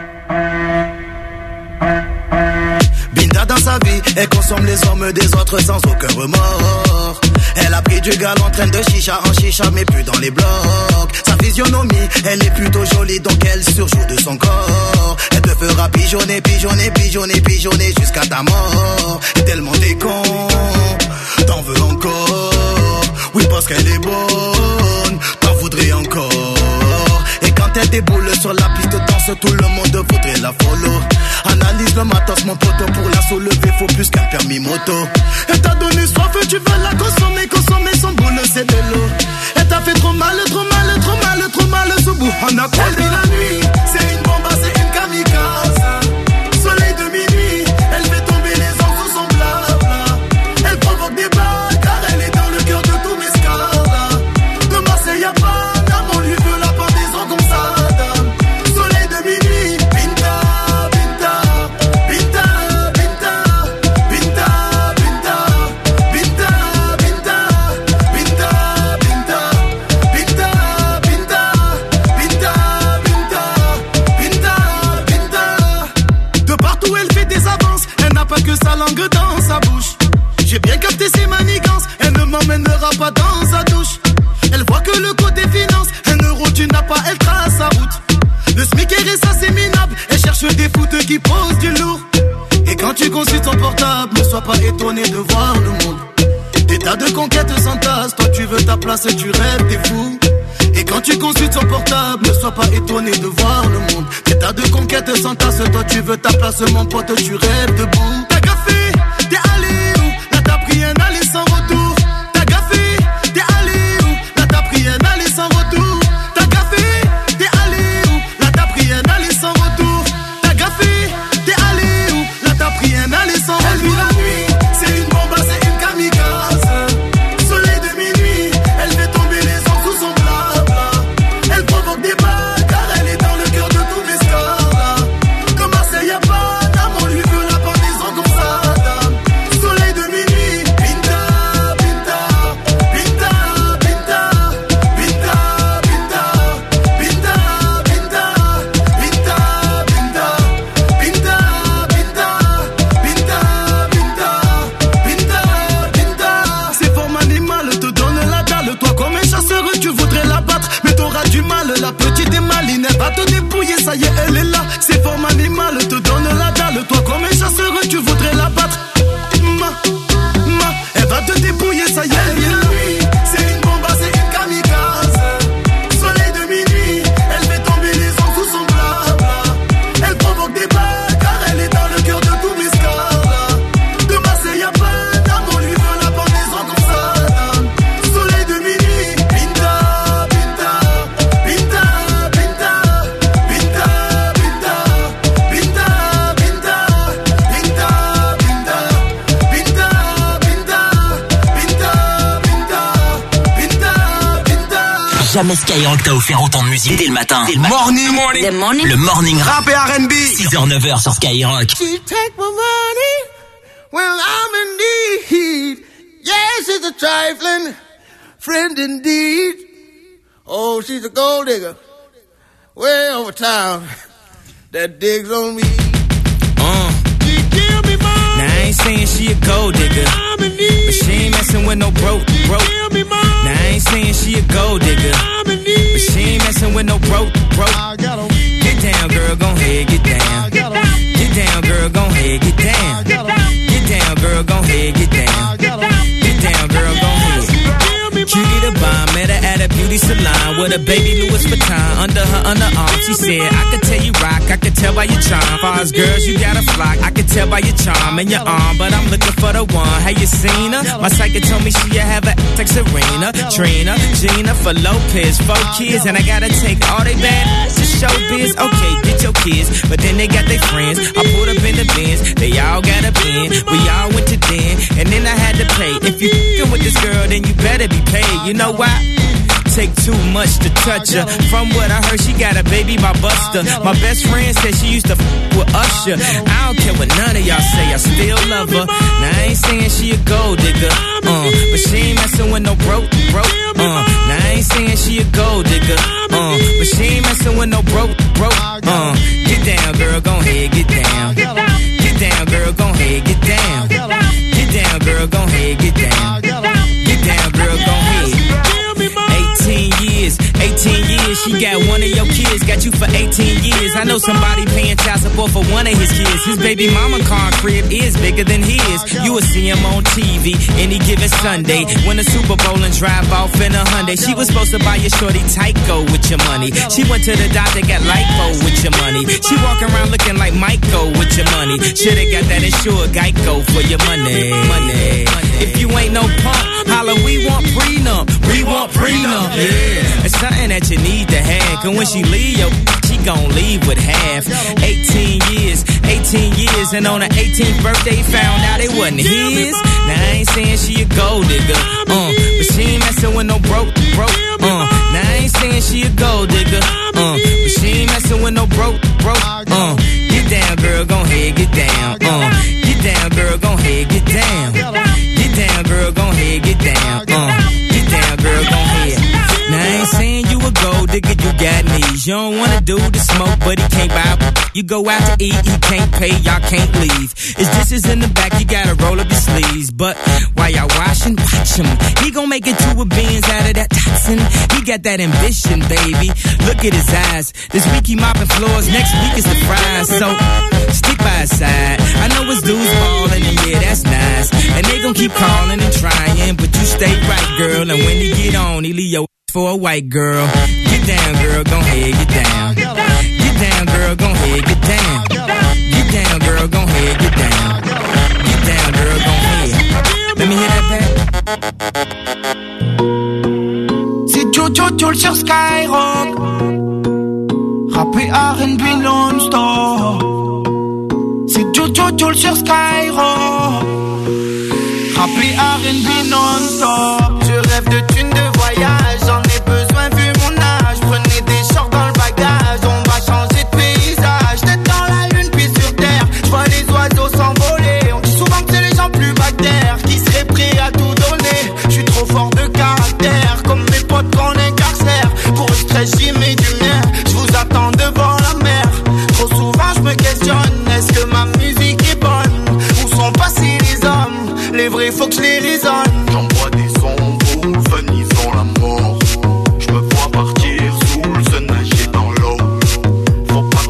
Binta dans sa vie, elle consomme les hommes des autres sans aucun remords. Elle a pris du gal en train de chicha en chicha mais plus dans les blocs. Sa physionomie, elle est plutôt jolie donc elle surjoue de son corps. Elle te fera pigeonner, pigeonner, pigeonner, pigeonner jusqu'à ta mort. Et tellement t'es con, t'en veux encore. Oui parce qu'elle est bonne, t'en voudrais encore. Et quand elle déboule sur la piste de danse, tout le monde voudrait la follow. Analyse le matos mon poteau, pour la soulever faut plus qu'un permis moto. Elle t'a donné soif, tu veux la consommer, consommer son boule c'est de l'eau. Elle t'a fait trop mal, trop mal, trop mal, trop mal sous bout. On a quoi de la nuit, c'est une bombe, c'est une kamikaze. Soleil de minuit, elle fait tomber les anges sous son blabla. Elle provoque des blagues car elle est dans le cœur de tous mes scars. De Marseille y'a pas d'âme, on lui veut la pendaison comme ça. Soleil de minuit, Binta, Binta, Binta, Binta, Binta, Binta, Binta, Binta, Binta, Binta, Binta, Binta, Binta, Binta, Binta, Binta. De partout elle fait des avances, elle n'a pas que sa langue dans sa bouche. J'ai bien capté ses manigances, elle ne m'emmènera pas dans sa douche. Elle voit que le côté finance, un euro tu n'as pas, elle trace sa route. Le SMIC est ça c'est minable, elle cherche des foutes qui posent du lourd. Et quand tu consultes son portable, ne sois pas étonné de voir le monde. Des tas de conquêtes s'entassent, toi tu veux ta place et tu rêves, t'es fou. Et quand tu consultes son portable, ne sois pas étonné de voir le monde. Des tas de conquêtes s'entassent, toi tu veux ta place, mon pote, tu rêves debout. T'as gaffé, t'es allé où? Là t'as pris un aller sans retour. T'as gaffé, ça y est, elle est là. C'est forme animale, te donne la dalle. Toi, comme un chasseur, tu voudrais la battre. Ma, ma, elle va te dépouiller, ça y est, elle est là. C'est une bombe, c'est une kamikaze. Soleil de minuit, elle fait tomber les ans sous son blabla. Elle provoque des balles, car elle est dans le cœur de tous mes scars. De Marseille à Paname, on lui veut la pendaison comme ça. Soleil de minuit, Pinta, Pinta, Pinta, Pinta, Pinta, Pinta, Pinta, Pinta, Pinta, Pinta, Pinta, Pinta, Pinta, Pinta, Pinta. Jamais Skyrock t'a offert autant de musique dès le matin. Dès le matin. Morning, morning, Le morning. Le morning rap rap et R and B. six heures neuf heures sur Skyrock. She take my money when I'm in need. Yes, she's a trifling friend indeed. Oh, she's a gold digger way over town that digs on me. Uh. She give me money. Now I ain't saying she a gold digger, I'm in need. but she ain't messing with no broke, broke. Give me money. Now I ain't saying she a gold digger, I'm in need. but she ain't messing with no broke, broke. I got 'em. Get down, girl, gon' head, get down. I got 'em. Get down, girl, gon' head, get down. I got 'em. Get down, girl, gon' head, get down. I got 'em. Get down, girl, gon' head. Give me Cutie the bomb, met her at a beauty salon with a baby Louis Vuitton under her underarm. She said, I could tell you rock, I could tell by your charm. Far as girls, you got a flock. I could tell by your charm and your arm, but I'm looking for the one. Have you seen her? My psychic told me she have a like Serena, Trina, Gina for Lopez, four kids, and I gotta take all they bad to show biz. Okay, get your kids, but then they got their friends. I pulled up in the Benz, they all got a pen. We all went to den, and then I had to pay. If you f***ing with this girl, then you better be paid. You know why? Take too much to touch her. From what I heard, she got a baby by Buster. My best friend said she used to f with Usher. I don't care what none of y'all say, I still love her. Now I ain't saying she a gold digger, uh, but she ain't messing with no broke, broke. Uh, now I ain't saying she a gold digger, uh, but she ain't messing with no broke, broke. Uh, get down, girl, gon' head, get down. Get down, girl, gon' head, get down. Get down, girl, gon' head, get down. Get down, girl, gon' head. eighteen years, eighteen years, she got one of your kids, got you for eighteen years. I know somebody paying child support for one of his kids. His baby mama car crib is bigger than his. You will see him on T V any given Sunday. Win a Super Bowl and drive off in a Hyundai. She was supposed to buy your shorty Tyco with your money. She went to the doctor, got lipo with your money. She walking around looking like Michael with your money. Shoulda got that insured Geico for your money. Money. If you ain't no punk, holla, we want prenup. We want prenup. Yeah. It's something that you need to have. Cause when she leave, yo, she gon' leave with half. eighteen years, eighteen years, and on her eighteenth birthday, found out it wasn't his. Now I ain't saying she a gold digger, uh, but she ain't messing with no broke, broke, uh. Now I ain't saying she a gold digger, uh, but she ain't messing with no broke, broke, uh. Get down, girl, gon' head, get down, uh. Get down, girl, gon' head, get down. Get down, girl, gon' head, get down, uh. Get down, girl, gon' head. Now I ain't saying you a gold digger, you got knees. You don't wanna do the smoke, but he can't buy. You go out to eat, he can't pay, y'all can't leave. His dishes in the back, you gotta roll up your sleeves. But while y'all washing, watch him. He gon' make it two beans out of that toxin. He got that ambition, baby. Look at his eyes. This week he mopping floors, next week is the fries. So stick by his side. I know his dudes ballin', and yeah, that's nice. And they gon' keep calling and trying, but you stay right, girl. And when he get on, he leave your for a white girl. Get down, girl, gon' head, get down. Get down, girl, gon' head, get down. Get down, girl, gon' head, get down. Get down, girl, gon' head. Let me hear that back. C'est Jojo Joel sur Skyrock. Rap et R and B non-stop. C'est Jojo Joel sur Skyrock. Rap et R and B non-stop. Je rêve de thunes de voyage, j'en ai besoin vu mon âge. Prenez des shorts dans le bagage, on va changer de paysage. Tête dans la lune puis sur terre, je vois les oiseaux s'envoler. On dit souvent que c'est les gens plus bactères qui seraient prêts à tout donner. Je suis trop fort de caractère, comme mes potes qu'on incarcère. Pour le stress j'y mets du mien, je vous attends devant la mer. Trop souvent je me questionne, est-ce que ma musique est bonne? Où sont passés les hommes? Les vrais faut que je les raisonne. J'envoie des sons, vous, fun, ils ont la mort. Je me vois partir sous le sun, nager dans l'eau. Faut pas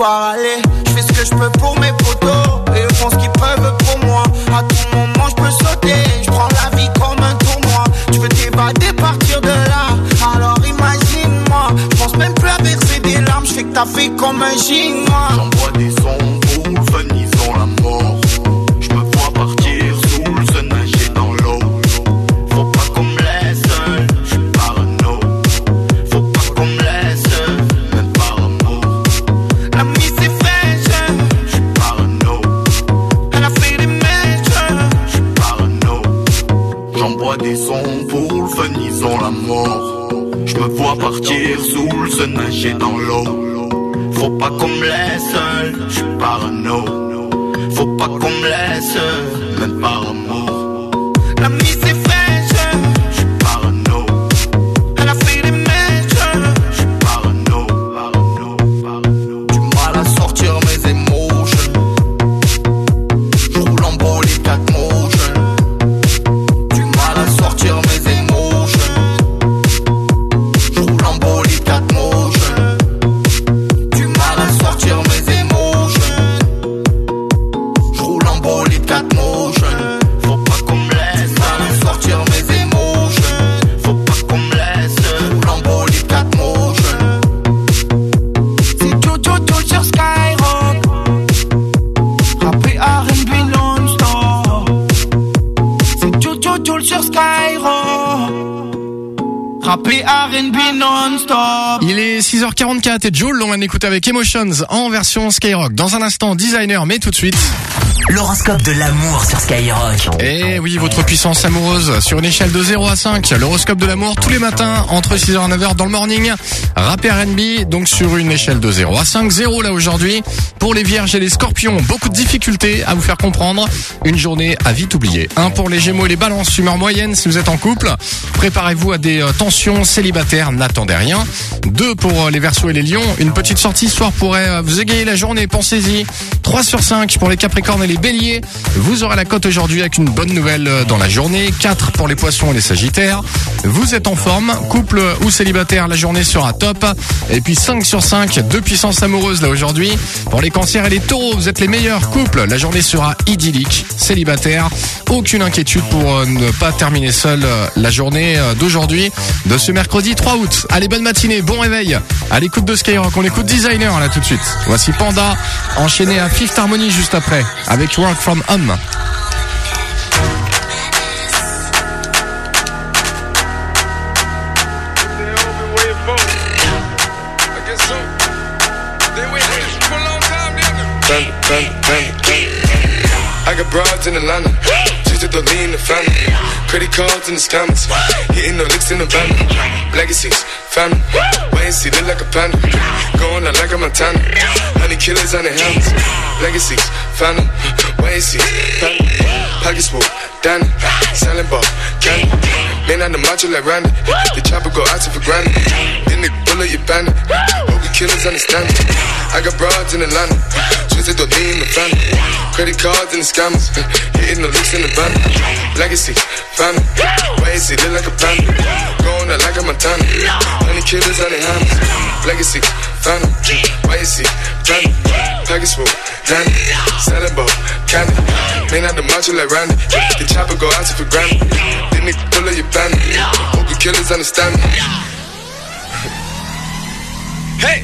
pouvoir aller. Je fais ce que je peux pour mes potos, et eux font ce qu'ils peuvent pour moi. À tout moment je peux sauter, je prends la vie comme un tournoi. Tu veux t'évader, partir de là, alors imagine-moi. Je pense même plus à verser des larmes, je fais que t'as fait comme un chinois. J'envoie des sons pour le fun, ils ont la mort. Je me vois partir sous le sun, nager dans l'eau. Faut pas qu'on me laisse seul, je suis parano. Faut pas qu'on me laisse seul, même par amour. La mise est fraîche, je suis parano. Elle a fait des mèches, je suis parano. J'envoie des sons pour le fun, ils ont la mort. Je me vois partir sous le sun, nager dans l'eau. Faut pas qu'on me laisse seul, je suis parano. Faut pas qu'on me laisse seul, même par amour. La mise est fraîche, je suis parano. Elle a fait des mèches, je suis parano. Parano, parano. Du mal à sortir mes émotions. Je roule en bolide quatre motion. Du mal à sortir mes émotions. Je roule en bolide quatre motion. Du mal à sortir mes émotions. Je roule en bolide quatre motion. Faut pas qu'on me laisse seul sortir mes émotions. Faut pas qu'on me laisse seul. Je roule en bolide quatre motion. c'est Jojo Jojo sur Skyrock. Rappé R and B non-stop. C'est Jojo Jojo sur Skyrock. Rappé R and B non-stop. Il est six heures quarante-quatre et Jul, on va l'écouter avec Emotions en version Skyrock. Dans un instant, Designer, mais tout de suite... L'horoscope de l'amour sur Skyrock. Et oui, votre puissance amoureuse sur une échelle de zéro à cinq. L'horoscope de l'amour tous les matins entre six heures et neuf heures dans le morning. Rap et R and B, donc sur une échelle de zéro à cinq. zéro là aujourd'hui. Pour les vierges et les scorpions, beaucoup de difficultés à vous faire comprendre. Une journée à vite oublier. un pour les gémeaux et les balances, humeur moyenne si vous êtes en couple. Préparez-vous à des euh, tensions célibataires, n'attendez rien. deux pour euh, les verseaux et les lions. Une petite sortie ce soir pourrait euh, vous égayer la journée, pensez-y. trois sur cinq pour les capricornes et les béliers. Vous aurez la cote aujourd'hui avec une bonne nouvelle euh, dans la journée. quatre pour les poissons et les sagittaires. Vous êtes en forme, couple ou célibataire, la journée sera top. Et puis cinq sur cinq, deux puissances amoureuses là aujourd'hui. Pour les cancers et les taureaux, vous êtes les meilleurs couples. La journée sera idyllique. Célibataire, aucune inquiétude pour euh, ne pas terminer seul euh, la journée euh, d'aujourd'hui, de ce mercredi trois août. Allez, bonne matinée, bon réveil. À l'écoute de Skyrock, on écoute Designer là tout de suite. Voici Panda, enchaîné à Fifth Harmony juste après, avec Work From Home. Panda, panda, panda, panda. I got broads in Atlanta, just to the lean the family. Credit cards in the scammers, hitting the licks in the van. Legacies, family, wait and see, look like a panda. Going out like a Montana, honey killers on the helmets. Legacies, family, wait and see, family. Pockets full, Danny, selling ball, candy. Man on the macho like Randy, the chopper go out to for granted. Then they bullet your bandit, hope the killers understand it. I got broads in Atlanta, twisted the lean the family. Credit cards and the scammers, hitting the licks in the van. Legacy, family, wait and see, look like a panda. Going out like a Montana, honey killers on the hands. Legacy, family, wait and see, family. Package full, Danny, selling ball, candy. Man out the macho like Randy, the chopper go out to for granted. Then they pull up your bandit, hope the killers understand me. Hey!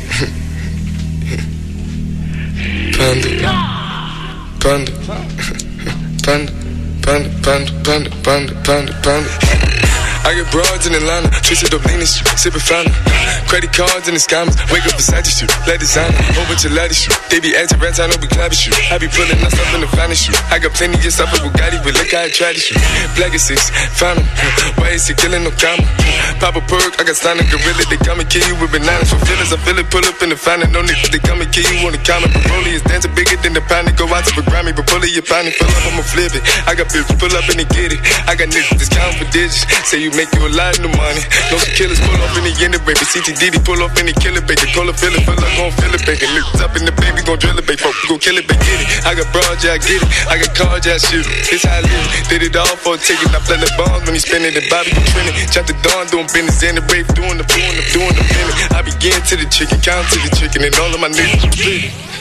Panda, panda, panda, panda, panda, panda, panda, panda, panda. I get broads in Atlanta, twisted up lean shit, sippin' fountain. Credit cards and the scammers, wake up beside you, shoot, let designer, whole bunch of ladder shoot. They be acting rats, I know we clapping shoot. I be pulling us up in the finest shoot. I got plenty of stuff with Bugatti, but look how I try to shoot. Black is six, found 'em. Why is he killing no comma? Pop a perk, I got signed a gorilla, they come and kill you with bananas. For feelings, I feel it, pull up in the fountain, no niggas, they come and kill you on the counter. Broly is dancing bigger than the pound, go out to the Grammy, but pull it, your pound, pull up, I'ma flip it. I got bitches, pull up and they get it. I got niggas that's counting for digits, say you make you a lot of money. No some killers pull off in the end of baby. C T D D pull off in the killer baby. Call a feeling, feel like gon' feel it baby. Niggas up in the baby, gon' drill it baby. Fuck, we gon' kill it baby, get it. I got broads, yeah I get it. I got cars, yeah I shoot it. This how I live. Did it all for a ticket. I play the bombs when he spinning the Bobby, you trending. Chop the dawn, doing business in the brave, doing the doing the doing the minute. I begin to the chicken, count to the chicken, and all of my niggas split.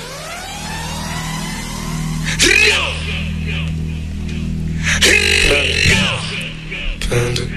Panda.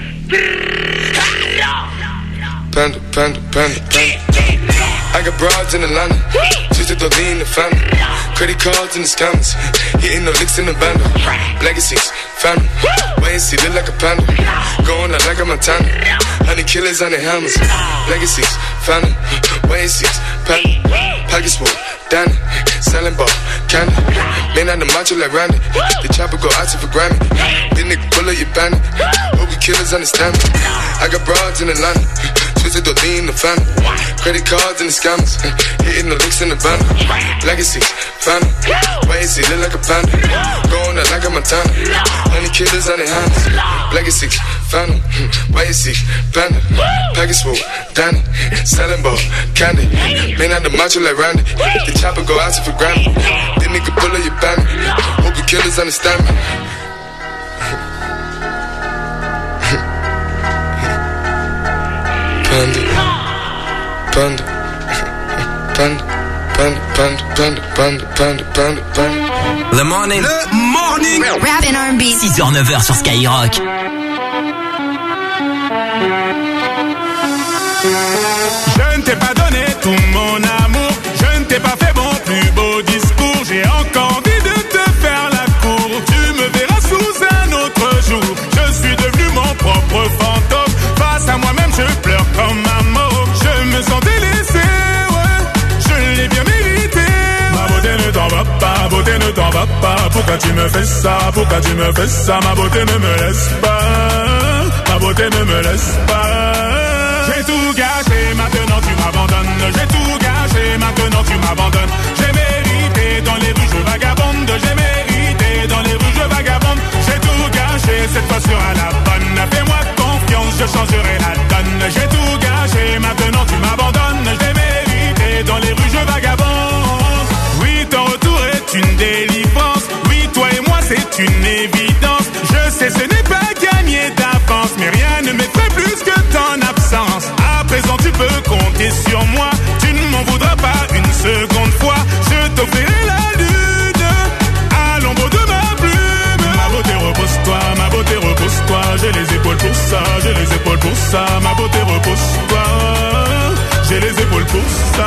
Panda, panda, panda, panda. I got broads in Atlanta, just to throw lean in the family. Credit cards in the scammers, hitting the licks in the bundle. Legacies, family, wait and see, look like a panda. Going out like a Montana, honey killers on the hammers. Legacies, family, wait and see, panda. Pockets full, Danny, selling ball, candy. Man on the macho like Randy, the chopper go out to for Grammy. This nigga pull up your bandit, hope you killers understand me. I got broads in Atlanta, twisted to lean in the family. Credit cards and the scammers, hitting the licks in the bundle. Legacy, family, wait and see, look like a panda. Going out like a Montana, honey killers on their hands. Legacy, family, wait and see, panda. Package full, Danny, selling ball, candy. Man out the macho like Randy, the chopper go out to for Grammy. This nigga pull up your bandit, hope you killers understand me. Panda, panda, panda, panda, panda, panda, panda, panda, panda. Le morning. Le morning. Rap and R and B. six heures neuf heures sur Skyrock. Je ne t'ai pas donné tout mon amour, je ne t'ai pas fait mon plus beau discours. J'ai encore envie de te faire la cour. Tu me verras sous un autre jour. Je suis devenu mon propre fantôme. Face à moi-même, je pleure comme un mort. Je me sens délaissé, ouais, je l'ai bien mérité. Ma beauté ne t'en va pas, beauté ne t'en va pas. Pourquoi tu me fais ça, pourquoi tu me fais ça? Ma beauté ne me laisse pas, ma beauté ne me laisse pas. J'ai tout gâché, maintenant tu m'abandonnes. J'ai tout gâché, maintenant tu m'abandonnes. J'ai mérité dans les rues, je vagabonde. J'ai mérité dans les rues, je vagabonde. J'ai tout gâché, cette fois sera la bonne. Fais-moi confiance, je changerai la donne. J'ai tout gâché, maintenant tu m'abandonnes. J'ai mérité dans les rues, je vagabonde. Oui, ton retour est une délivrance. Oui, toi et moi, c'est une évidence. Je sais, ce n'est pas gagné d'avance, mais rien ne m'effraie plus que ton absence. À présent, tu peux compter sur moi. Tu ne m'en voudras pas une seconde fois. Je t'offrirai la lune à l'ombre de ma plume. Ma beauté, repose-toi, ma beauté, repose-toi. J'ai les épaules pour ça, j'ai les épaules pour ça. Ma beauté, repose-toi, j'ai les épaules pour ça.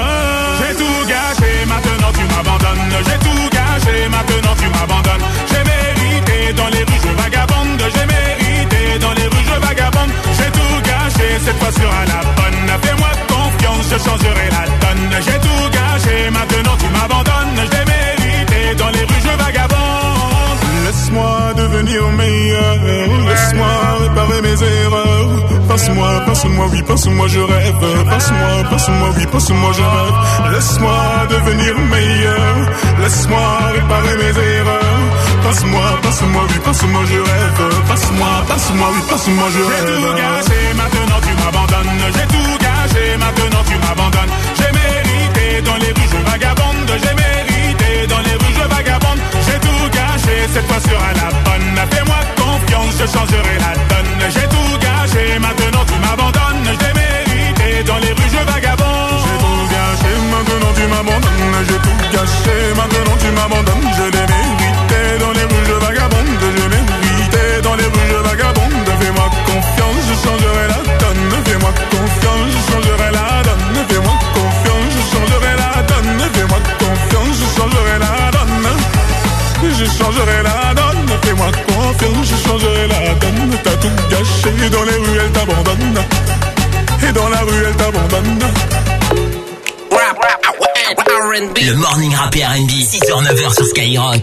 J'ai tout gâché, maintenant tu m'abandonnes. J'ai tout gâché, maintenant tu m'abandonnes. J'ai mérité dans les rues, je vagabonde. J'ai mérité dans les rues, je vagabonde. J'ai tout gâché, cette fois sera la bonne. Fais-moi confiance, je changerai la donne. J'ai tout gâché, maintenant tu m'abandonnes. J'ai mérité dans les rues, je vagabonde. Laisse-moi devenir meilleur, laisse-moi réparer mes erreurs. Passe-moi, passe-moi, oui, passe-moi, je rêve. Passe-moi, passe-moi, oui, passe-moi, je rêve. Laisse-moi devenir meilleur, laisse-moi réparer mes erreurs. Passe-moi, passe-moi, oui, passe-moi, je rêve. Passe-moi, passe-moi, oui, passe-moi, je rêve. J'ai tout gâché, maintenant tu m'abandonnes. J'ai tout gâché, maintenant tu m'abandonnes. J'ai mérité dans les rues, je vagabonde. J'ai mérité dans les rues, je vagabonde. J'ai tout gâché, cette fois sera la bonne. Fais-moi confiance, je changerai la donne. J'ai tout gâché, maintenant tu m'abandonnes. J'ai mérité dans les rues, je vagabonde. J'ai tout gâché, maintenant tu m'abandonnes. J'ai tout gâché, maintenant tu m'abandonnes. Je l'ai mérité dans les rues, je vagabonde. J'ai mérité dans les rues, je vagabonde. Fais-moi confiance, je changerai la donne. Fais-moi confiance, je changerai la donne. Fais-moi confiance, je changerai la donne. Fais-moi confiance, je changerai la donne. Je changerai la donne. Fais-moi confiance, je changerai la donne. T'as tout gâché, dans les rues, elle t'abandonne. Et dans la rue, elle t'abandonne. Le morning rap et R and B, six heures neuf heures sur Skyrock.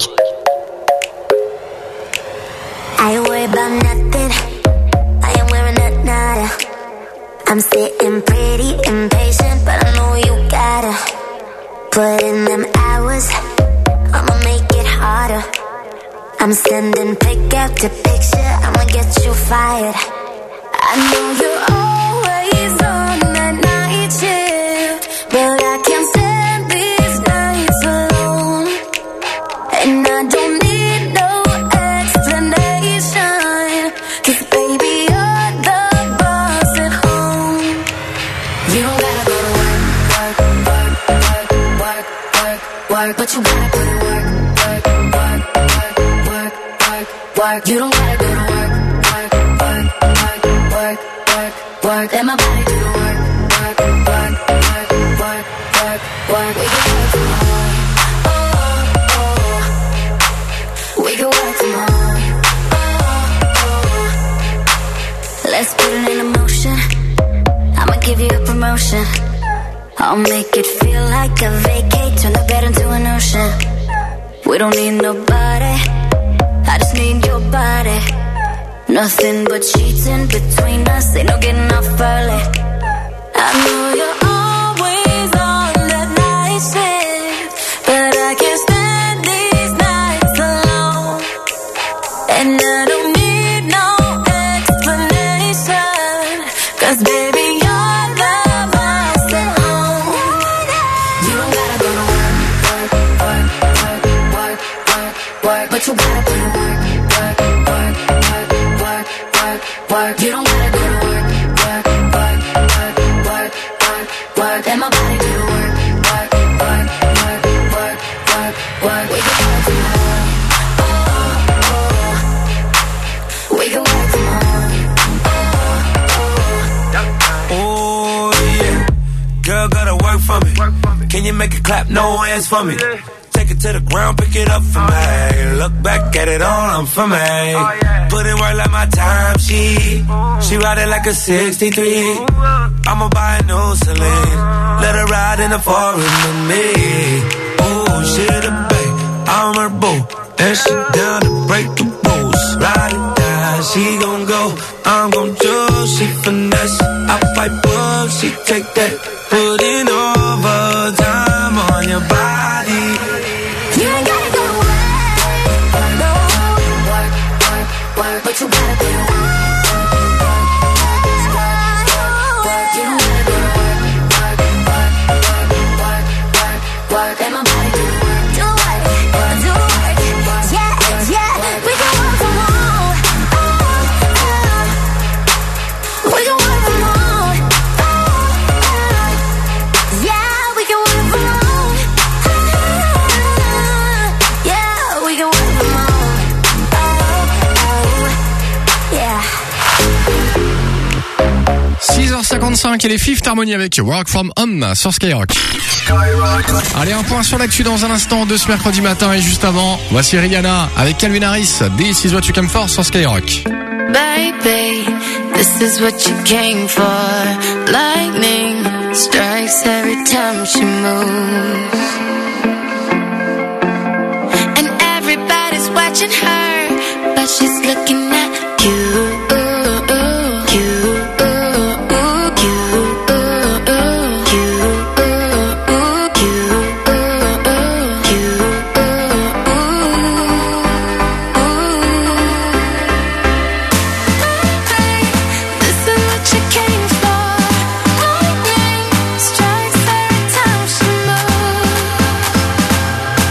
I worry about nothing. I am wearing a nada. I'm sitting pretty impatient, but I know you gotta put in them hours. I'ma make it harder. I'm sending pick after picture. I'ma get you fired. I know you're always on that night shift, but I can't stand these nights alone. And I don't need no explanation, 'cause baby you're the boss at home. You don't gotta go to work, work, work, work, work, work, work, but you gotta put in work, work, work. You don't gotta go to work, work, work, work, work, work, work. Let my body do the work, work, work, work, work, work, work. We can work from home. Oh, oh, oh. We can work from home. Oh, oh. Let's put it in motion. I'ma give you a promotion. I'll make it feel like a vacate. Turn the bed into an ocean. We don't need nobody, I just need your body. Nothing but sheets in between us, ain't no getting off early. I know you're always on the night shift, but I can't stand these nights alone. And I don't need no explanation, cause baby you're the boss at home. You don't gotta go to work, work, work, work, work, work, work, but you gotta put in work, work, work, work, work, work, work. You don't gotta go to work, work, work, work, work, work, work. Let my body do the work, work, work, work, work, work, work. We can work from home. Oh, oh. We can work from home. Oh yeah, girl gotta work for me. Can you make it clap? No hands for me. Take it to the ground, pick it up for me. Look back at it all, I'm for me. Put in work like my time, she She ride it like a sixty-three. I'ma buy a new Celine. Let her ride in the foreign with me. Oh, she the babe, I'm her boo. And she down to break the rules. Ride it down, she gon' go, I'm gon' choose. She finesse, I fight book, she take that. Put in overtime on your body. You ain't gotta go to work, no. Work, work, work, but you gotta do it. You don't gotta go to work, work, work, work, work, work, work. Let my body do the work. Do work, do work, yeah, yeah. We can work from home. We can work from home. Yeah, we can work from home. Yeah, we can work from home. Oh, oh, yeah. six heures cinquante-cinq et les Fifth Harmony avec Work From Home sur Skyrock. Allez, un point sur l'actu dans un instant de ce mercredi matin, et juste avant, voici Rihanna avec Calvin Harris, This Is What You Came For sur Skyrock. Baby, this is what you came for. Lightning strikes every time she moves, and everybody's watching her, but she's looking at you.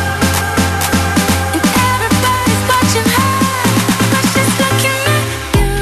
Everybody's watching her, but she's looking at you.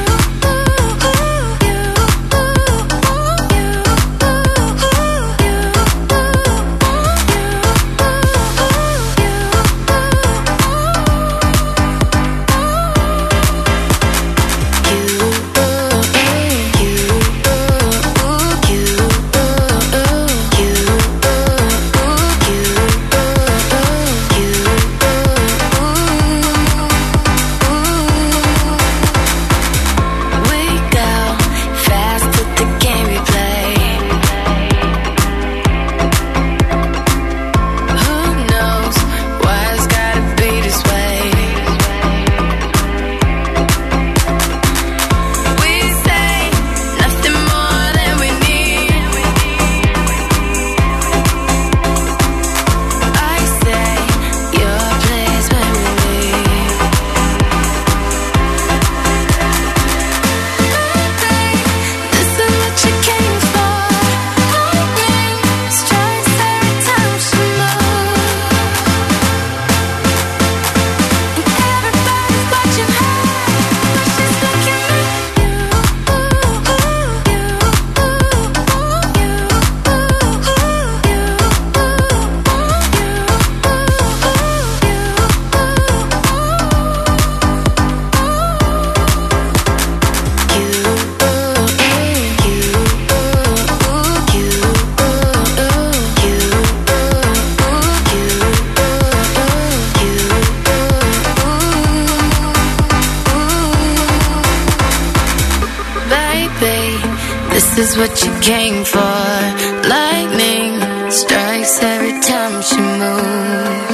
This is what you came for. Lightning strikes every time she moves.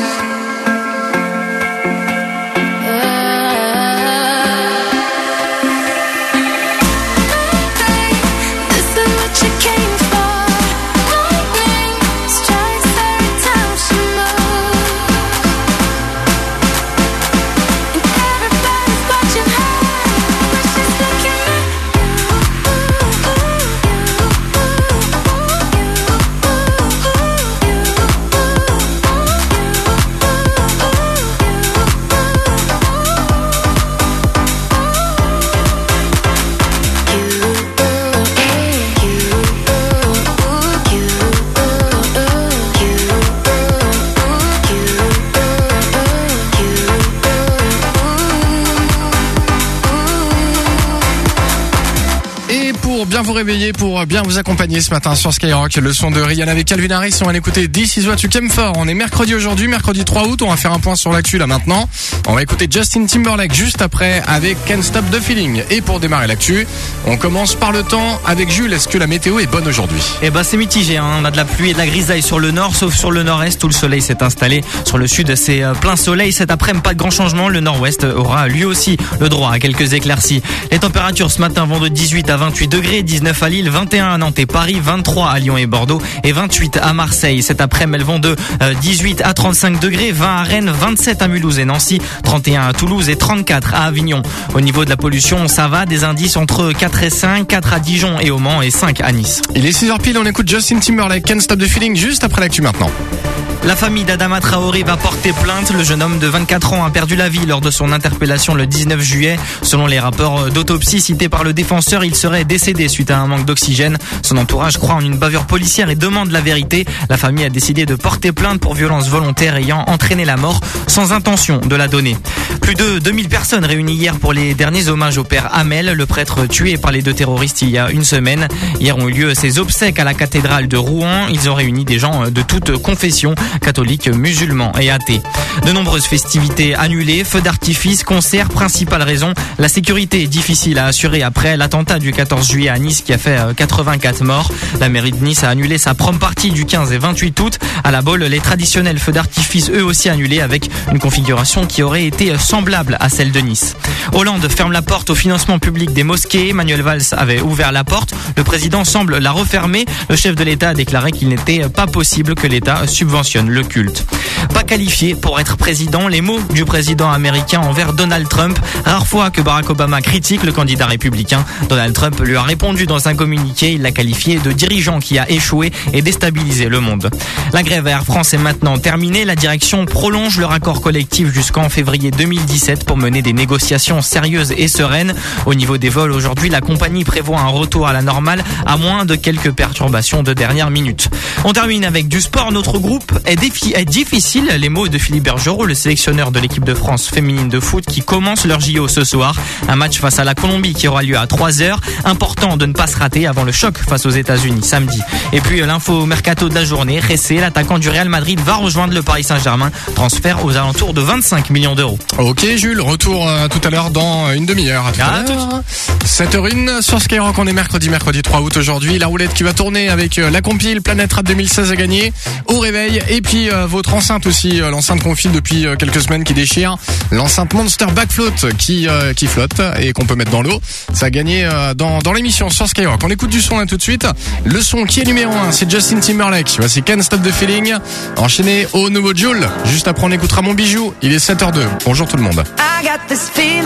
Bien vous réveiller, pour bien vous accompagner ce matin sur Skyrock. Le son de Rihanna avec Calvin Harris. On va l'écouter This Is What You Came For. On est mercredi aujourd'hui, mercredi trois août. On va faire un point sur l'actu là maintenant. On va écouter Justin Timberlake juste après avec Can't Stop the Feeling. Et pour démarrer l'actu, on commence par le temps avec Jules. Est-ce que la météo est bonne aujourd'hui? Eh ben c'est mitigé, hein. On a de la pluie et de la grisaille sur le nord, sauf sur le nord-est où le soleil s'est installé. Sur le sud, c'est plein soleil. Cet après-midi, pas de grand changement. Le nord-ouest aura lui aussi le droit à quelques éclaircies. Les températures ce matin vont de dix-huit à vingt-huit degrés, dix-neuf à Lille, vingt et un à Nantes et Paris, vingt-trois à Lyon et Bordeaux et vingt-huit à Marseille. Cet après-midi, elles vont de dix-huit à trente-cinq degrés, vingt à Rennes, vingt-sept à Mulhouse et Nancy, trente et un à Toulouse et trente-quatre à Avignon. Au niveau de la pollution, ça va, des indices entre quatre et cinq, quatre à Dijon et au Mans et cinq à Nice. Il est six heures pile, on écoute Justin Timberlake, Can't Stop the Feeling juste après l'actu maintenant. La famille d'Adama Traoré va porter plainte. Le jeune homme de vingt-quatre ans a perdu la vie lors de son interpellation le dix-neuf juillet. Selon les rapports d'autopsie cités par le défenseur, il serait décédé suite à un manque d'oxygène. Son entourage croit en une bavure policière et demande la vérité. La famille a décidé de porter plainte pour violence volontaire ayant entraîné la mort sans intention de la donner. Plus de deux mille personnes réunies hier pour les derniers hommages au père Hamel, le prêtre tué par les deux terroristes il y a une semaine. Hier ont eu lieu ses obsèques à la cathédrale de Rouen. Ils ont réuni des gens de toutes confessions, catholiques, musulmans et athées. De nombreuses festivités annulées, feux d'artifice, concerts, principale raison, la sécurité est difficile à assurer après l'attentat du quatorze juillet à Nice qui a fait quatre-vingt-quatre morts. La mairie de Nice a annulé sa prom party du quinze et vingt-huit août. À la Baule, les traditionnels feux d'artifice eux aussi annulés avec une configuration qui aurait été semblable à celle de Nice. Hollande ferme la porte au financement public des mosquées. Manuel Valls avait ouvert la porte. Le président semble la refermer. Le chef de l'État a déclaré qu'il n'était pas possible que l'État subventionne le culte. Pas qualifié pour être président, les mots du président américain envers Donald Trump. Rare fois que Barack Obama critique le candidat républicain. Donald Trump lui a répondu dans un communiqué. Il l'a qualifié de dirigeant qui a échoué et déstabilisé le monde. La grève à Air France est maintenant terminée. La direction prolonge leur accord collectif jusqu'en février deux mille dix-sept pour mener des négociations sérieuses et sereines. Au niveau des vols aujourd'hui, la compagnie prévoit un retour à la normale à moins de quelques perturbations de dernière minute. On termine avec du sport. Notre groupe est, défi- est difficile. Les mots de Philippe Bergerot, le sélectionneur de l'équipe de France féminine de foot qui commence leur J O ce soir. Un match face à la Colombie qui aura lieu à trois heures. Important de ne pas se rater avant le choc face aux États-Unis samedi. Et puis l'info mercato de la journée, Ressé, l'attaquant du Real Madrid, va rejoindre le Paris Saint-Germain. Transfert aux alentours de vingt-cinq millions d'euros. Ok Jules, retour euh, tout à l'heure dans une demi-heure. À tout à l'heure. sept heures une sur Skyrock, on est mercredi, mercredi trois août aujourd'hui. La roulette qui va tourner avec euh, la compile Planète Rap deux mille seize à gagner au réveil. Et puis euh, votre enceinte aussi, euh, l'enceinte qu'on file depuis euh, quelques semaines qui déchire. L'enceinte Monster Backfloat qui, euh, qui flotte et qu'on peut mettre dans l'eau. Ça a gagné euh, dans, dans l'émission sur Skyrock. On écoute du son là tout de suite. Le son qui est numéro un, c'est Justin Timberlake. Voici Can't Stop the Feeling. Enchaîné au nouveau Jules. Juste après on écoutera Mon Bijou. Il est sept heures deux. Bonjour tout le monde. I got this feeling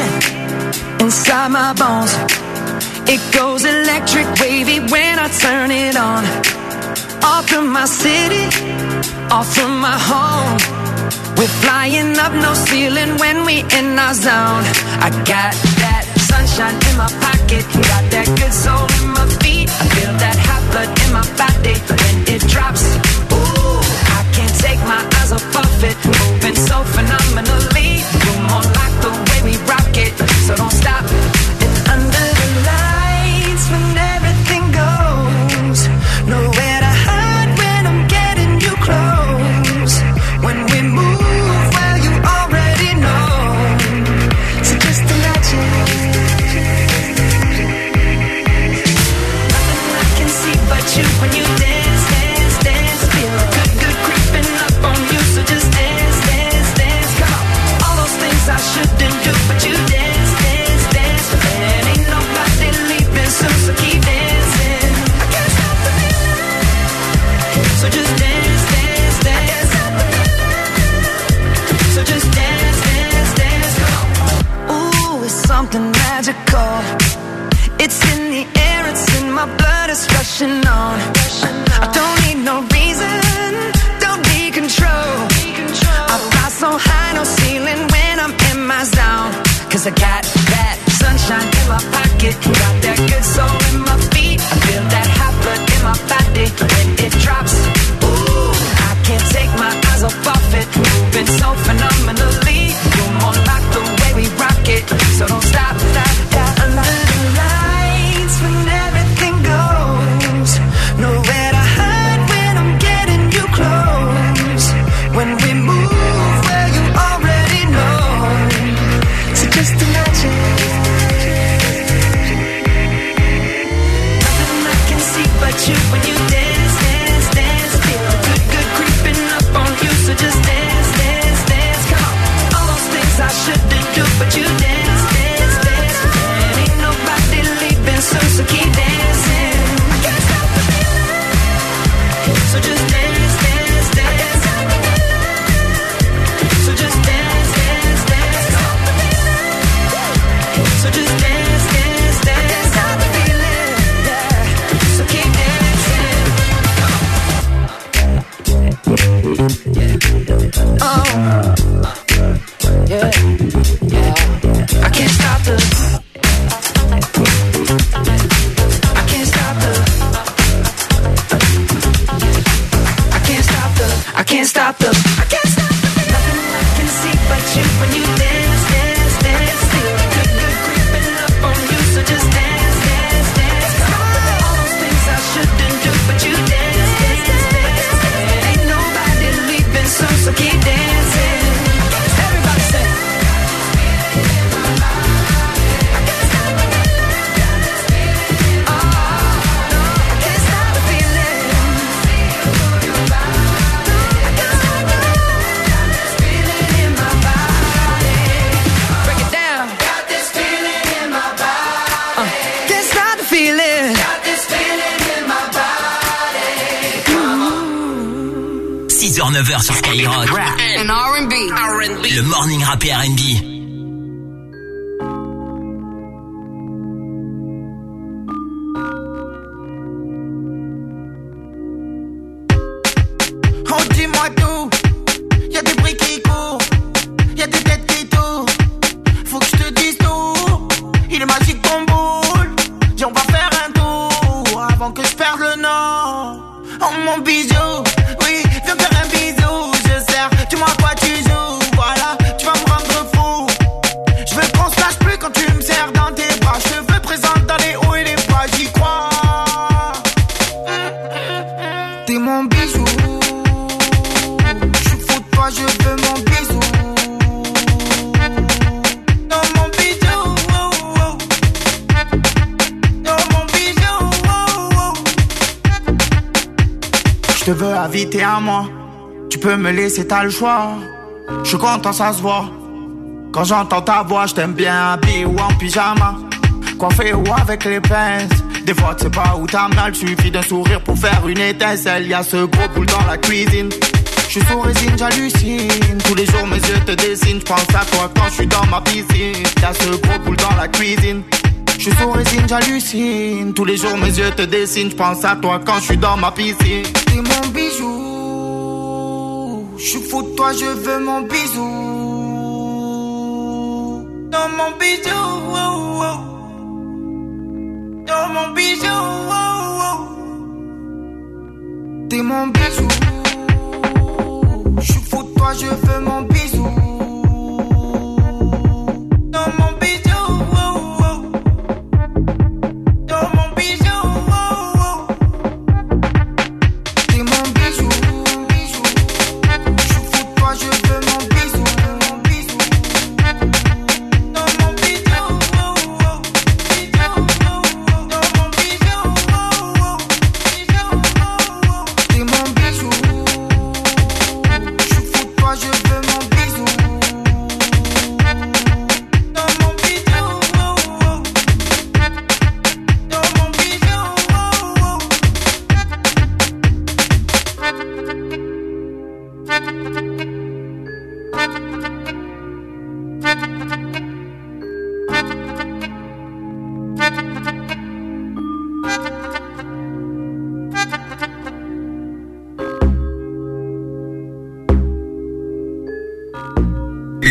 inside my bones. It goes electric wavy when I turn it on. Off from my city, off from my home. We're flying up no ceiling when we in our zone. I got that sunshine in my pocket, got that good soul in my feet. I feel that hot blood in my body when it drops. Ooh, I can't take my eyes off of it, moving so phenomenally. You're more like the way we rock it, so don't stop. And under the lights when everything goes, nowhere to hide when I'm getting you close. When we move, well you already know. So just imagine. Nothing you when you dance, dance, dance. Feel a good, good creeping up on you, so just dance, dance, dance. Come on, all those things I shouldn't do, but you dance, dance, dance. And ain't nobody leaving soon, so keep dancing. I can't stop the feeling, so just dance, dance, dance. So just dance, dance, dance. Ooh, it's something magical. It's in the air, it's in my blood, it's rushing on. I don't need no reason, don't need control. I fly so high, no ceiling when I'm in my zone. Cause I got that sunshine in my pocket, got that good soul in my feet. I feel that hot blood in my body when it drops. Ooh, I can't take my eyes off of it, moving so phenomenally. You're more like the way we rock it, so don't stop, stop, stop. Under the lights when everything goes, nowhere to hide when I'm getting you close. When we move where you already know, so just imagine. Nothing I can see but you when you dance, dance, dance. Feel a good, good creeping up on you, so just dance, dance, dance. Come on, all those things I shouldn't do, but you dance, dance, dance. And ain't nobody leaving soon, so keep dancing. I can't stop the feeling, so just dance, dance, dance. So just dance, dance, dance. So just dance, dance, dance. I can't stop the feeling, yeah. So keep dancing. Oh, yeah, yeah. I can't stop the. I can't stop the. I can't stop the. I can't stop the. I can't stop the. Nothing I can see but you when you dance, dance, dance. Feel good, good creeping up on you, so just dance, dance, dance. All those things I shouldn't do, but you dance, dance, dance. Ain't nobody leaving soon, so keep dancing. Everybody say. six heures neuf heures sur Skyrock. And R and B. Le morning rap et R and B. Oh, dis-moi tout. Y'a des bruits qui courent, y'a des têtes qui tournent. Faut que je te dise tout. Il est magique ton boule. Dis, on va faire un tour avant que je perde le nord. Oh, mon bijou, oui, viens faire un bisou. Je sers, dis-moi à quoi tu joues. Voilà, tu vas me rendre fou. Je veux qu'on se lâche plus quand tu me serres dans tes bras. Je te veux présente dans les hauts et les bas, j'y crois. T'es mon bijou. Toi je veux mon bisou. Non mon bijou, oh, oh. Non mon bijou, oh, oh. Je te veux inviter à moi. Tu peux me laisser, t'as le choix. Je suis content, ça se voit. Quand j'entends ta voix, je t'aime bien habillé ou en pyjama. Coiffé ou avec les pinces. Des fois tu sais pas où t'as mal. Suffit d'un sourire pour faire une étincelle. Y'a ce gros boule dans la cuisine. Je suis sous résine, j'hallucine. Tous les jours mes yeux te dessinent. Je pense à toi quand je suis dans ma piscine. Y'a ce gros boule dans la cuisine. Je suis sous résine, j'hallucine. Tous les jours mes yeux te dessinent. Je pense à toi quand je suis dans ma piscine. T'es mon bijou. Je suis fou de toi, je veux mon bisou. Non mon bijou, oh, oh. Non mon bijou, oh, oh. T'es mon bijou. Je suis fou de toi, je veux mon bisou. Dans mon bijou, oh, oh. Dans mon bijou, oh, oh. T'es mon bijou. Je suis fou de toi, je veux mon bisou. Mon bisou. Dans mon bijou, oh, oh. Dans mon bijou, oh, oh.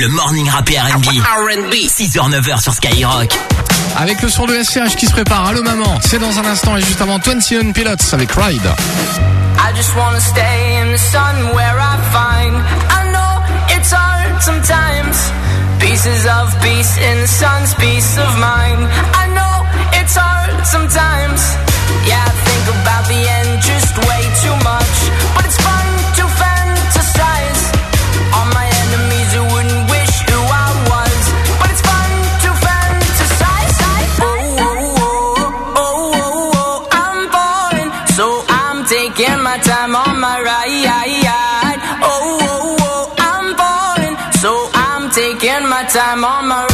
Le morning rap et R and B. R and B. six heures neuf heures sur Skyrock. Avec le son de S C H qui se prépare. Allô maman, c'est dans un instant et juste avant vingt et un Pilots avec Ride. I just wanna stay in the sun where I find I know it's hard sometimes. Pieces of peace in the sun's peace of mind. I know it's hard sometimes. Yeah, I think about the end just way too much. But it's fun to fantasize on my enemies who wouldn't wish who I was. But it's fun to fantasize. Oh, oh, oh, oh, oh, oh, I'm falling, so I'm taking my time on my ride. Oh, oh, oh, I'm falling, so I'm taking my time on my ride.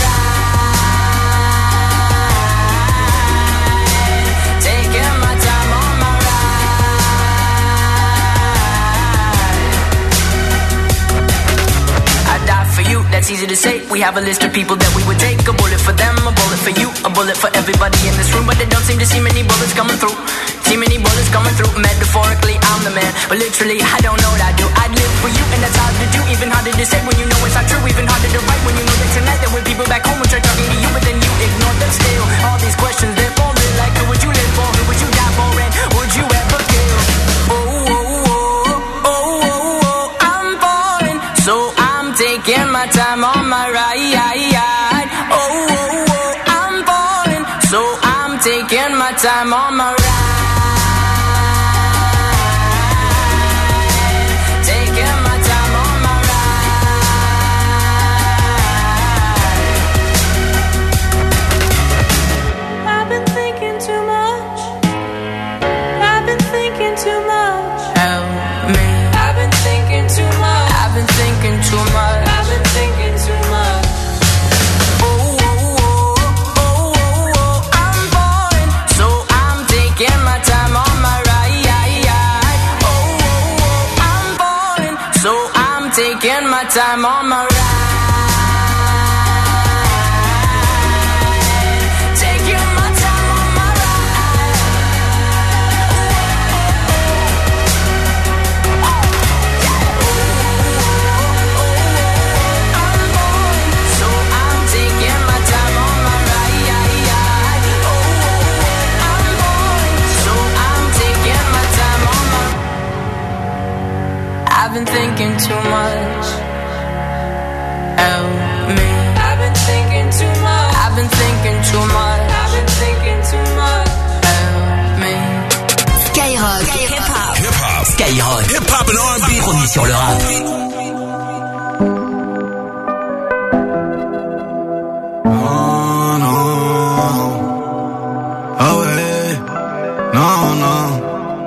That's easy to say. We have a list of people that we would take. A bullet for them, a bullet for you, a bullet for everybody in this room. But they don't seem to see many bullets coming through. See many bullets coming through. Metaphorically, I'm the man, but literally, I don't know what I do. I'd live for you, and that's hard to do. Even harder to say when you know it's not true. Even harder to write when you know that tonight there were people back home who tried talking to you, but then you ignore them still. All these questions, they're falling like, who would you live for? Who would you die for? And would you ever kill? Oh, oh, oh, oh, oh, oh, I'm falling, so I'm taking my time on my ride. Oh, oh, oh, I'm falling, so I'm taking my time on my ride. Taking my time on my ride. I've been thinking too much. I've been thinking too much. Help me. I've been thinking too much. I've been thinking too much. I've been thinking too much. Oh, oh, oh, oh, oh, oh, I'm falling, so I'm taking my time on my ride. Oh, oh, oh, I'm falling, so I'm taking my time on my ride. Taking my time on my ride. I've been thinking too much. Help me. I've been thinking too much. I've been thinking too much. I've been thinking too much. Help me. Skyrock. Hip hop. Hip hop. Skyrock. Hip hop and R and B. Premier sur le rap. Oh non. Ah ouais. Non, non.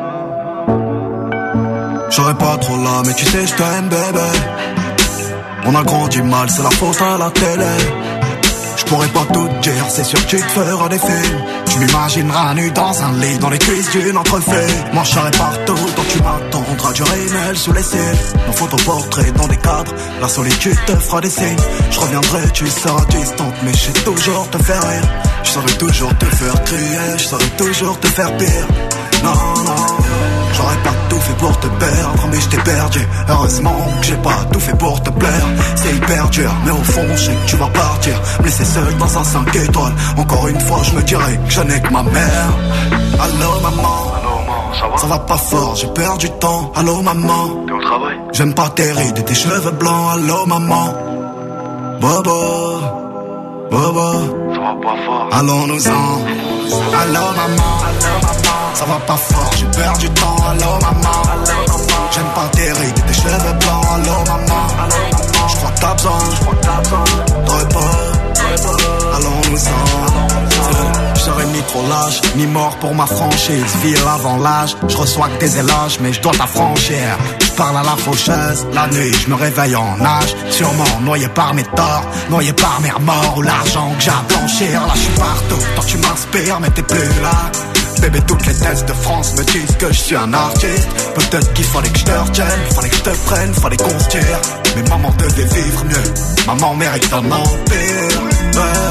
J'aurais pas trop là, mais tu sais, je t'aime, bébé. On a grandi mal, c'est la faute à la télé. Je pourrais pas tout dire, c'est sûr que tu te feras des films. Tu m'imagineras nu dans un lit, dans les cuisses d'une entrefait. Moi je serai partout, donc tu m'attendras du rémel sous les cils. Nos photoportraits dans des cadres, la solitude te fera des signes. Je reviendrai, tu seras distante, mais je sais toujours te faire rire. Je saurais toujours te faire crier, je saurais toujours te faire pire. Non, non, j'aurais pas tout fait pour te perdre, mais je t'ai perdu. Heureusement que j'ai pas tout fait pour te plaire. C'est hyper dur, mais au fond je sais que tu vas partir, me laisser seul dans un cinq étoiles. Encore une fois je me dirais que je n'ai que ma mère. Allô maman, ça va, ça va pas fort, j'ai perdu du temps. Allô maman, t'es au travail? J'aime pas tes rides et tes cheveux blancs. Allô maman, Bobo, Bobo, ça va pas fort. Allons-nous-en. Allô maman, ça va pas fort, j'ai perdu du temps. Allô maman, j'aime pas tes rides et tes cheveux blancs. Allô maman, j'crois que t'as besoin de repos. Allons-nous-en. Je serai ni trop lâche, ni mort pour ma franchise. Ville avant l'âge, je reçois que des éloges, mais je dois t'affranchir. Je parle à la faucheuse, la nuit, je me réveille en nage. Sûrement noyé par mes torts, noyé par mes remords ou l'argent que j'ai à blanchir. Là je suis partout, toi tu m'inspires, mais t'es plus là. Bébé, toutes les tests de France me disent que je suis un artiste. Peut-être qu'il fallait que je te retienne, fallait que je te prenne, fallait qu'on se tire. Mais maman devait vivre mieux, maman mérite un empire. Ouais.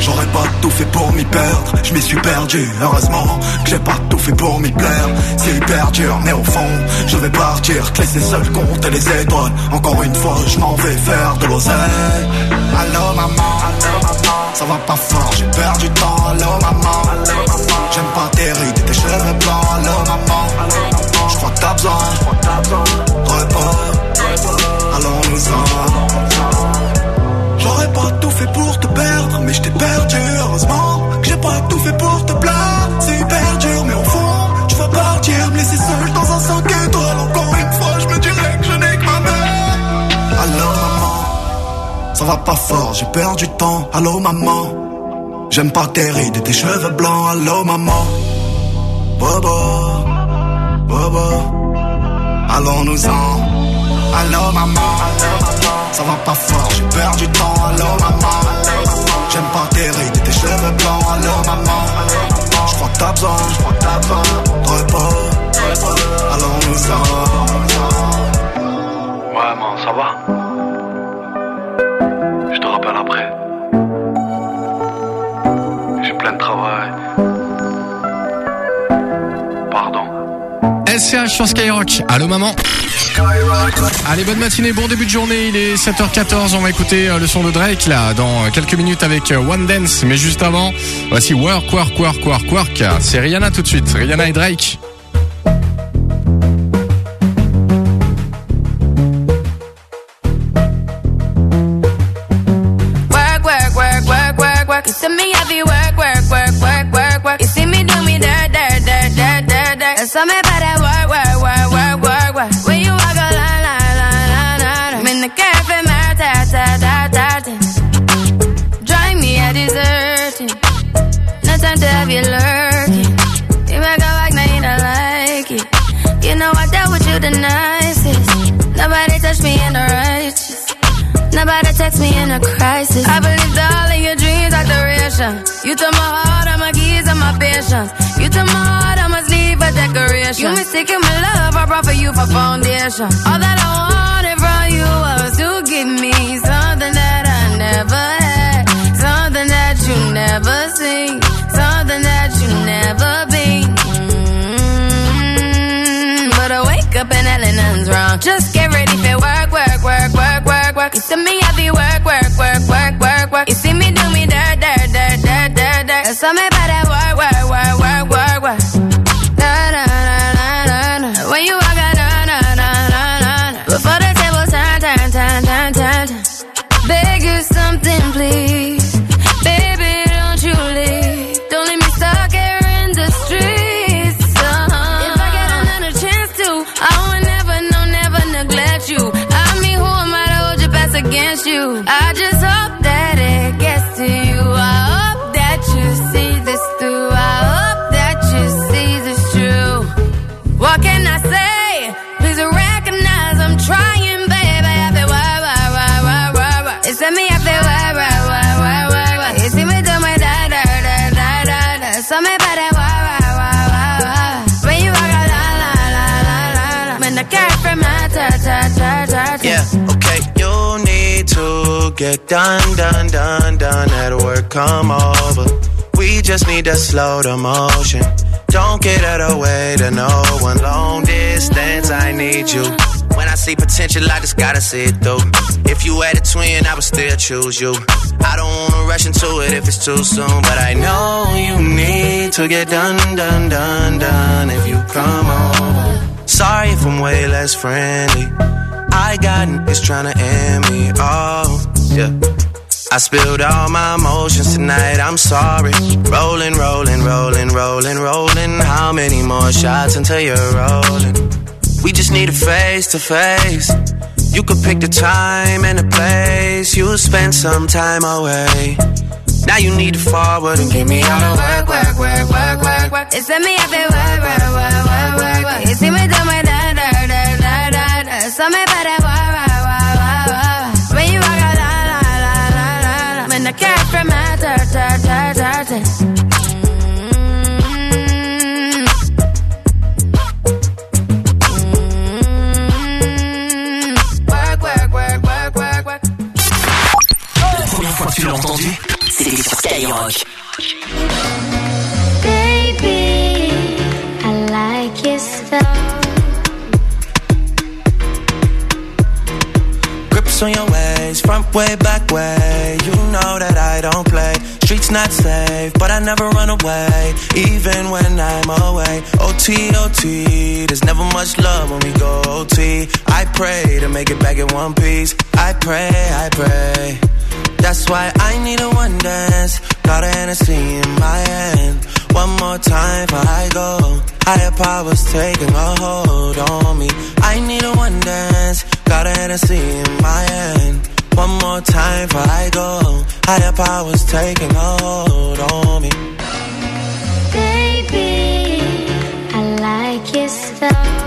J'aurais pas tout fait pour m'y perdre, je m'y suis perdu. Heureusement que j'ai pas tout fait pour m'y plaire. C'est hyper dur, mais au fond, je vais partir, te laisser seul compter les étoiles. Encore une fois, je m'en vais faire de l'oseille. Allô maman, ça va pas fort, j'ai perdu du temps. Allô maman, j'aime pas tes rides et tes cheveux blancs. Allô maman, je crois que t'as besoin de repos. Allons-nous-en. J'aurais pas tout fait pour te perdre, mais je t'ai perdu. Heureusement que j'ai pas tout fait pour te plaire. C'est hyper dur, mais au fond, tu vas partir, me laisser seul dans un cinq étoiles. Encore une fois, je me dirais que je n'ai que ma mère. Allô maman, ça va pas fort, j'ai perdu du temps. Allô maman, j'aime pas tes rides et tes cheveux blancs. Allô maman, bobo, bobo, allons-nous-en. Allô maman, ça va pas fort, j'ai perdu du temps. Allô maman, j'aime pas tes rides et tes cheveux blancs. Allô maman, je crois que t'as besoin de repos. Allons-nous-en. Ouais maman, ça va? Je te rappelle après. J'ai plein de travail. Pardon. S C H sur Skyrock. Allô maman. Allez, bonne matinée, bon début de journée. Il est sept heures quatorze. On va écouter le son de Drake là dans quelques minutes avec One Dance. Mais juste avant, voici Work, Work, Work, Work, Work. C'est Rihanna tout de suite. Rihanna et Drake. Work, work, work, work, work, work. You see me heavy work, work, work, work, work, work. You see me do me dirt, dirt, dirt, dirt, dirt, dirt. There's something about that work, work, work, work, work, work. When you walk a line, line, line, line, line. I'm in the cafe, my ta, ta, ta, ta, ta. Drive me a deserting. No time to have you lurking. You make a walk, now you don't like it. You know I dealt with you the nicest. Nobody touched me in the righteous. Nobody text me in a crisis. I believed all of your dreams are duration. You took my heart, all my keys, and my patience. You took my heart, I must leave a decoration. You mistaken my love, I brought for you for foundation. All that I wanted from you was to give me something that I never had, something that you never seen, something that you never been. Mm-hmm. But I wake up and hell nothing's wrong. Just get ready for work, work, work, work, work, work. You see me heavy work, work, work, work, work, work. You see me do me dirt, dirt, dirt, dirt, dirt, dirt. There's something about that work, work, work, work, work, work. Na na na na na na. When you walk out, na na na na na na. Before the table turn, turn, turn, turn, turn, turn. Beg you something, please, baby, don't you leave. Don't leave me stuck here in the streets. Uh-huh. If I get another chance to, I will never, no, never neglect you. I mean, who am I to hold your best against you? I just hope that it gets to you. I hope that you see this through. I hope that you see this true. What can I say? Please recognize I'm trying, baby. I feel why, why, why, why, why, why. It's me, I feel why, why, why, why, why, why. You see me do my da, da, da, da, da, da. Something about that why, why, why, why, why. When you walk out, la, la, la, la, la, la. When the cat from my ta, ta, ta, ta, ta. Yeah, okay, you need to get done, done, done, done at work, come over. We just need to slow the motion. Don't get out of the way to no one. Long distance, I need you. When I see potential, I just gotta see it through. If you had a twin, I would still choose you. I don't wanna rush into it if it's too soon, but I know you need to get done, done, done, done if you come over. Sorry if I'm way less friendly. I got niggas tryna end me, oh, yeah. I spilled all my emotions tonight, I'm sorry. Rolling, rolling, rolling, rolling, rolling. How many more shots until you're rolling? We just need a face to face. You could pick the time and the place. You'll spend some time away. Now you need to forward and get me out of work, work, work, work, work, work. It's me, I feel work, work, work, work, work, work. You see me do my da, da, da, da, da, da. Something about that work, work, work, work, work. When you walk out, la, la, la, la, la, la. When the cat from my ta, ta, ta, ta, ta. Tu l'as entendu? C'était sur Skyrock. Skyrock. Baby, I like your style. Grips on your ways, front way, back way. You know that I don't play. Streets not safe, but I never run away, even when I'm away. O T, O T, there's never much love when we go O T. I pray to make it back in one piece. I pray, I pray. That's why I need a one dance. Got a Hennessy in my hand. One more time before I go. Higher powers taking a hold on me. I need a one dance. Got a Hennessy in my hand. One more time before I go. Higher powers taking a hold on me. Baby, I like your style.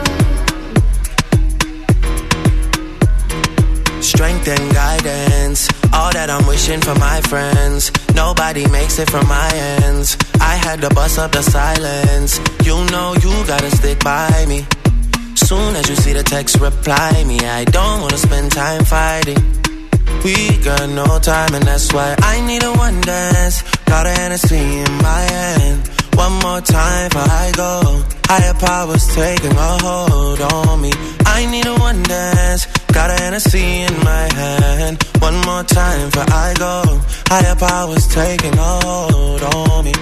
Strength and guidance, all that I'm wishing for my friends. Nobody makes it from my ends. I had to bust up the silence. You know you gotta stick by me. Soon as you see the text, reply me. I don't wanna spend time fighting. We got no time and that's why I need a one dance. Got a Hennessy in my hand. One more time before I go. Higher powers taking a hold on me. I need a one dance. Got a Hennessy in my hand. One more time before I go. Higher powers taking a hold on me.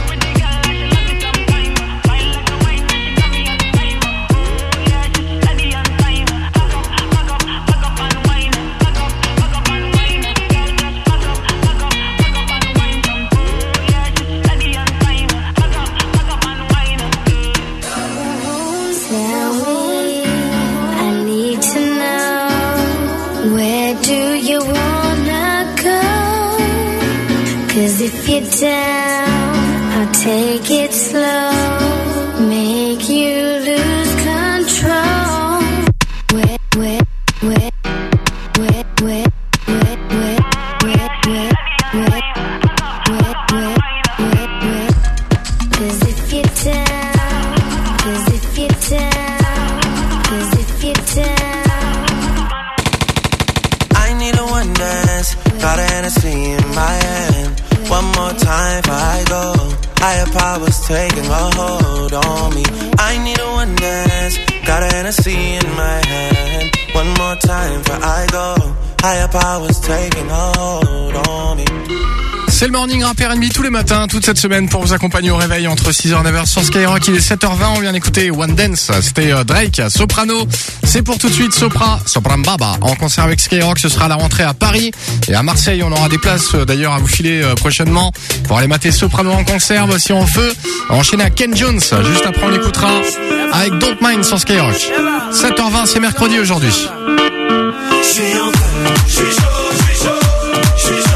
Cause if you're down, I'll take it slow, make you lose control. Wet, wet, wet, wet, wet, wet, wet, wet, wet, wet, wet, wet, wet, wet. Cause if you're down, cause if you're down, cause if you're down. I need a one dance, got a Hennessy in my hand. One more time before I go. Higher powers taking a hold on me. I need a one dance. Got a Hennessy in my hand. One more time before I go. Higher powers taking a hold on me. C'est le morning rap R and B tous les matins, toute cette semaine pour vous accompagner au réveil entre six heures et neuf heures sur Skyrock. Il est sept heures vingt, on vient d'écouter One Dance, c'était Drake, Soprano. C'est pour tout de suite Sopra, Sopran Baba en concert avec Skyrock. Ce sera à la rentrée à Paris et à Marseille. On aura des places d'ailleurs à vous filer prochainement pour aller mater Soprano en concert. Voici en feu, enchaîné à Ken Jones. Juste après on l'écoutera avec Don't Mind sur Skyrock. sept heures vingt, c'est mercredi aujourd'hui. Je suis en feu, je suis chaud, je suis chaud, je suis chaud.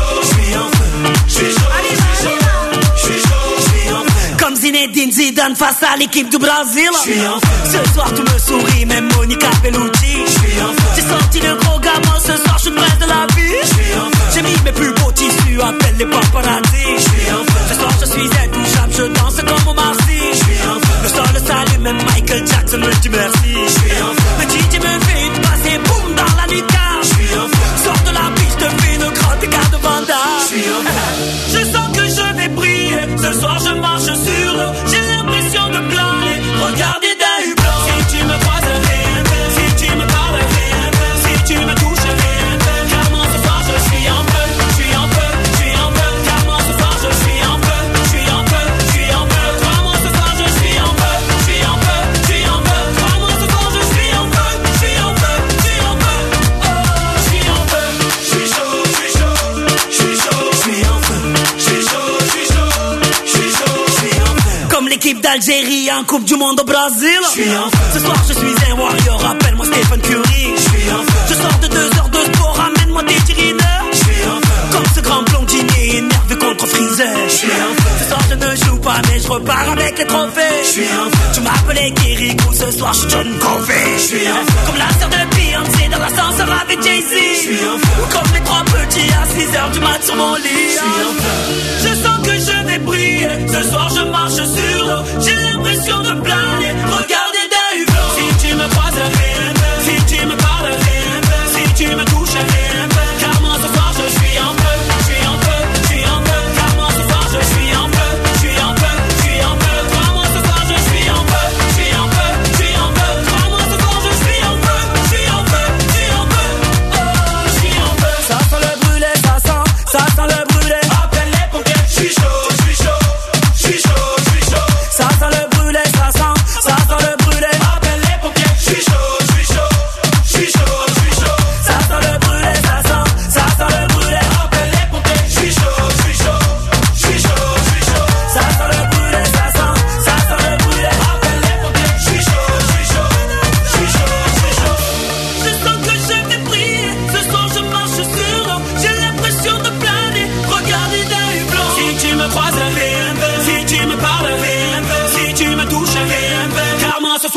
Comme Zinedine Zidane face à l'équipe du Brésil. Ce soir tout me sourit, même Monica Bellucci. J'ai sorti le gros gamin, ce soir je suis près de la vie. J'ai mis mes plus beaux tissus, appelle les paparazzi. Ce soir je suis intouchable, je danse comme Omar Sy. Le sol s'allume, même Michael Jackson me dit merci. Le D J me fait une passe et boum dans la nuca. Sors de la piste, je fais une crotte et garde Vanda. Je sens que je vais briller, ce soir je marche sur l'eau. J'ai l'impression de planer, regardez d'un hublot. Si tu me croises, si tu me parles, si tu me touches, car moi ce soir je suis en feu, je suis en feu, je suis en feu. Car moi ce soir je suis en feu, je suis en feu, je suis en feu. Car moi ce soir je suis en feu, je suis en feu, je suis en feu. Car moi ce soir je suis en feu, je suis en feu, je suis en feu. Oh, je suis en feu, je suis chaud, je suis chaud, je suis chaud, je suis en feu, je suis chaud, je suis chaud, je suis chaud, je suis en feu. Comme l'équipe d'Algérie en Coupe du Monde au Brésil. Ce soir je suis un warrior, appelle-moi Stephen Curry. Je sors de deux heures de sport, ramène-moi des tirineurs. Comme ce grand blondinier énervé contre Freezer. Ce soir je ne joue pas mais je repars avec les trophées. Tu m'appelais Kirikou, ce soir je suis John Covey. Comme la sœur de Beyoncé dans l'ascenseur avec Jay-Z. Ou comme les trois petits à six heures du mat sur mon lit. Je sens que je vais briller, ce soir je marche sur l'eau. J'ai l'impression de planer, regardez d'un hublot. Si tu me croises, si tu me parles, si tu me touches, car moi ce soir je suis en feu, je suis en feu, je suis en feu. Car moi ce soir je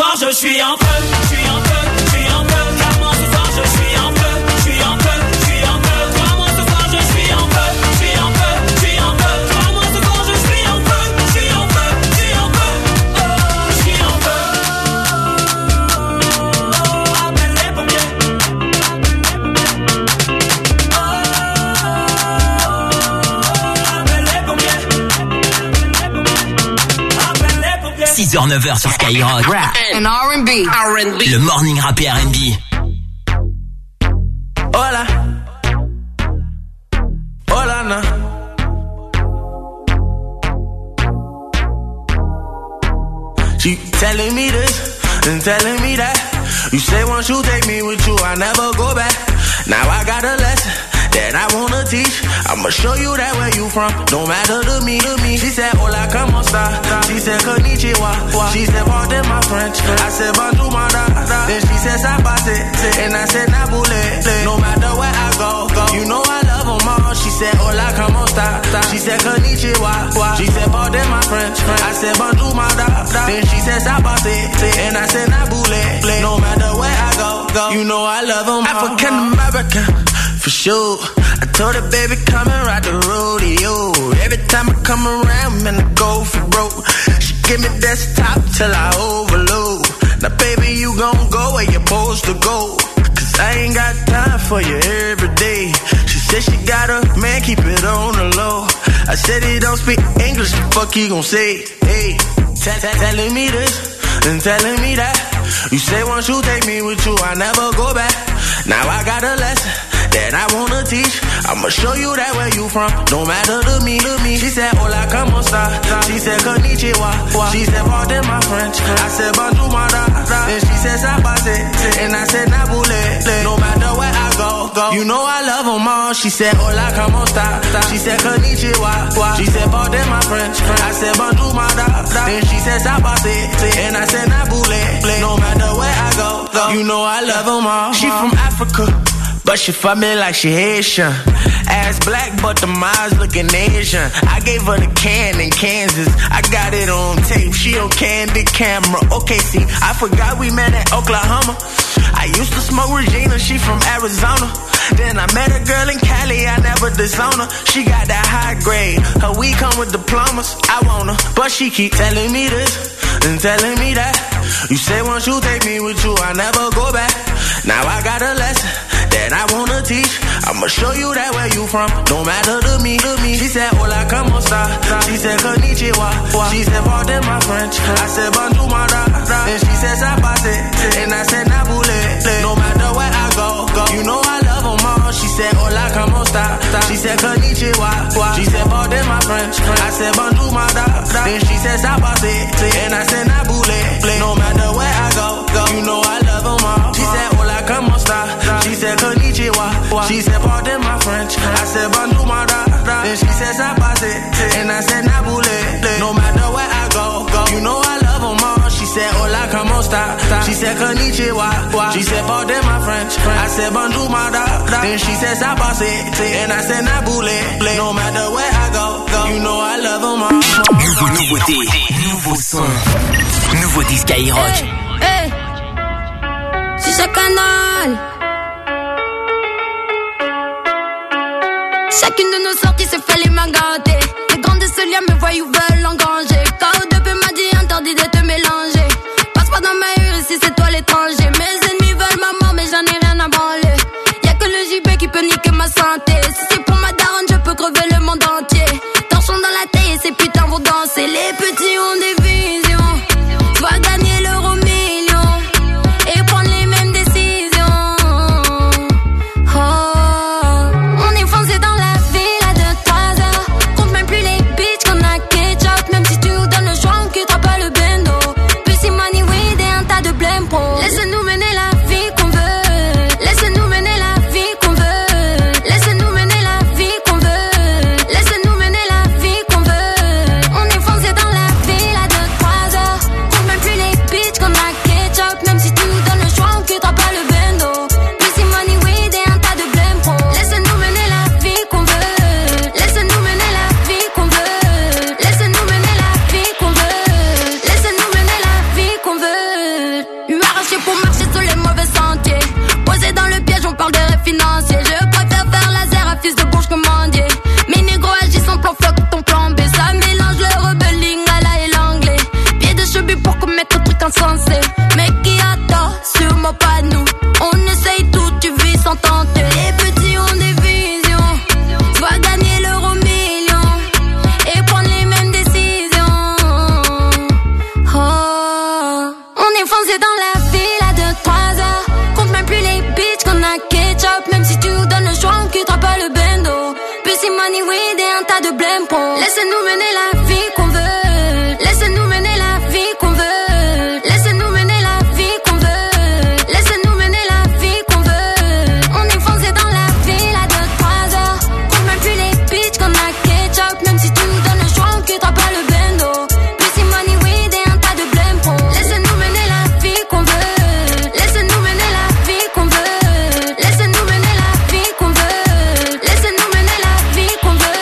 soir je suis en feu, je suis en feu, je suis en feu. Car moi ce soir je suis en feu, je suis en feu, je suis en feu. Car moi ce soir je suis en feu, je suis en feu, je suis en feu. Car moi ce soir je suis en feu, je suis en feu, je suis en feu. Oh, je suis en feu. Appelle les pompiers. six heures neuf heures sur Skyrock. Rap and R and B. R and B. Le morning rap et R and B. Hola. Hola, na. She telling me this and telling me that. You say once you take me with you, I never go back. Now I got a lesson that I wanna teach. I'ma show you that where you from, no matter to me, to me. She said, hola, como esta? She said, konnichiwa. She said, pardon my French. I said, bonjour, my da. Then she said, sabate. And I said, nabule. No matter where I go, go. You know I love them all. She said, hola, como esta? She said, konnichiwa. She said, pardon my French. I said, bonjour, my da. Then she said, sabate. And I said, nabule. No matter where I go, go. You know I love them all. African American. For sure, I told her, baby, come and ride the rodeo. Every time I come around, man, I go for broke. She give me desktop till I overload. Now, baby, you gon' go where you're supposed to go. Cause I ain't got time for you every day. She said she got a man, keep it on the low. I said he don't speak English, the fuck he gon' say? Hey, t- t- telling me this and telling me that. You say once you take me with you, I never go back. Now I got a lesson that I wanna teach. I'ma show you that where you from, no matter to me, to me. She said, hola, como esta? She said, konnichiwa. She said, pardon my French. I said, bonjour, my da. Then she said, sabate. And I said, nabule. No matter where I go, go. You know I love them all. She said, hola, como esta? She said, konnichiwa. She said, pardon my French. I said, bonjour, my da. Then she said, sabate. And I said, nabule. No matter where I go, go. You know I love them all. She from Africa, but she fuck me like she Haitian. Ass black, but the eyes looking Asian. I gave her the can in Kansas. I got it on tape. She on candid camera. Okay, see, I forgot we met at Oklahoma. I used to smoke Regina. She from Arizona. Then I met a girl in Cali. I never disown her. She got that high grade. Her weed come with diplomas. I want her, but she keep telling me this and telling me that. You say once you take me with you, I never go back. Now I got a lesson that I wanna teach. I'ma show you that where you from, no matter to me, to me. She said, hola, como esta? She said, konnichiwa. She said, pardon my French. I said, bonjour, my da. Then she said, sabate. And I said, nabule. No matter where I go, go. You know I love them all. She said, hola, como esta? She said, konnichiwa. She said, pardon my French. I said, bonjour, my da. Then she said, sabate. And I said, nabule. No matter where I go, go. You know I love them all. She said, hola, como esta? She said, konnichiwa. She said, pardon my French. I said, bonjour, my da. Then she said, sabate. And I said, nabule. No matter where I go, go. You know I love them all. She said, hola, como esta? She said, konnichiwa. She said, pardon my French. I said, bonjour, my da. Then she said, sabate. And I said, nabule. No matter where I go, go. You know I love them all. Nouveauté, nouveauté, nouveau son. Nouveauté Skyrock. Hey, hey. C'est ce canal. Chacune de nos sorties se fait les mains gâtées. Les grands de ce lien me voient ou veulent engranger. K O deux P m'a dit interdit de te mélanger. Passe pas dans ma rue ici c'est toi l'étranger. Mes ennemis veulent ma mort mais j'en ai rien à branler. Y'a que le J B qui peut niquer ma santé. Si c'est pour ma daronne je peux crever le monde entier. Torchons dans la taille et ces putains vont danser. Les petits ont des visions. Soit gagner l'euro million et prendre les mêmes décisions. Oh, on est foncé dans la ville à deux trois heures. Compte même plus les bitches qu'on a ketchup. Même si tu nous donnes le choix on quittera pas le bendo. Plus si money weed et un tas de blême pro. Laisse-nous mener la vie qu'on veut. Laisse-nous mener la vie qu'on veut. Laisse-nous mener la vie qu'on veut. Laisse-nous mener la vie qu'on veut. On est foncé dans la ville à deux trois heures. Compte même plus les bitches qu'on a ketchup. Même si tu nous donnes le choix on quittera pas le bendo. Plus si money weed et un tas de blême pro. Laisse-nous mener la vie qu'on veut. Laisse-nous mener la vie qu'on veut. Laisse-nous mener la vie qu'on veut. Laisse-nous mener la vie qu'on veut. marcher pour marcher sur les mauvais sentiers. Posé dans le piège, on parle de rêves financiers. Je préfère faire laser à fils de bourge commandier. Mes négros agissent en plan floc, ton plan B. Ça mélange le rebelle lingala et l'anglais. Pied de cheveux pour commettre un truc insensé. Mais qui attend, sûrement pas nous. On essaye tout, tu vis sans tenter. Les petits ont des visions, soit gagner l'euro million et prendre les mêmes décisions. Oh, on est foncé dans la ville à deux trois heures. Compte même plus les bitches qu'on a ketchup. Même si tu nous donnes le choix, on quittera pas le bendo. Pussy money weed et un tas de blême con. Laissez-nous mener la vie qu'on veut. Laissez-nous mener la vie qu'on veut. Laissez-nous mener la vie qu'on veut. Laissez-nous mener la vie qu'on veut. On est foncé dans la ville à deux trois heures. Compte même plus les bitches qu'on a ketchup. Même si tu nous donnes le choix, on quittera pas le bendo. Pussy money weed et un tas de blême con. Laissez-nous mener la vie qu'on veut. Laissez-nous mener la vie qu'on veut. Laissez-nous mener la vie qu'on veut. Laissez-nous mener la vie qu'on veut.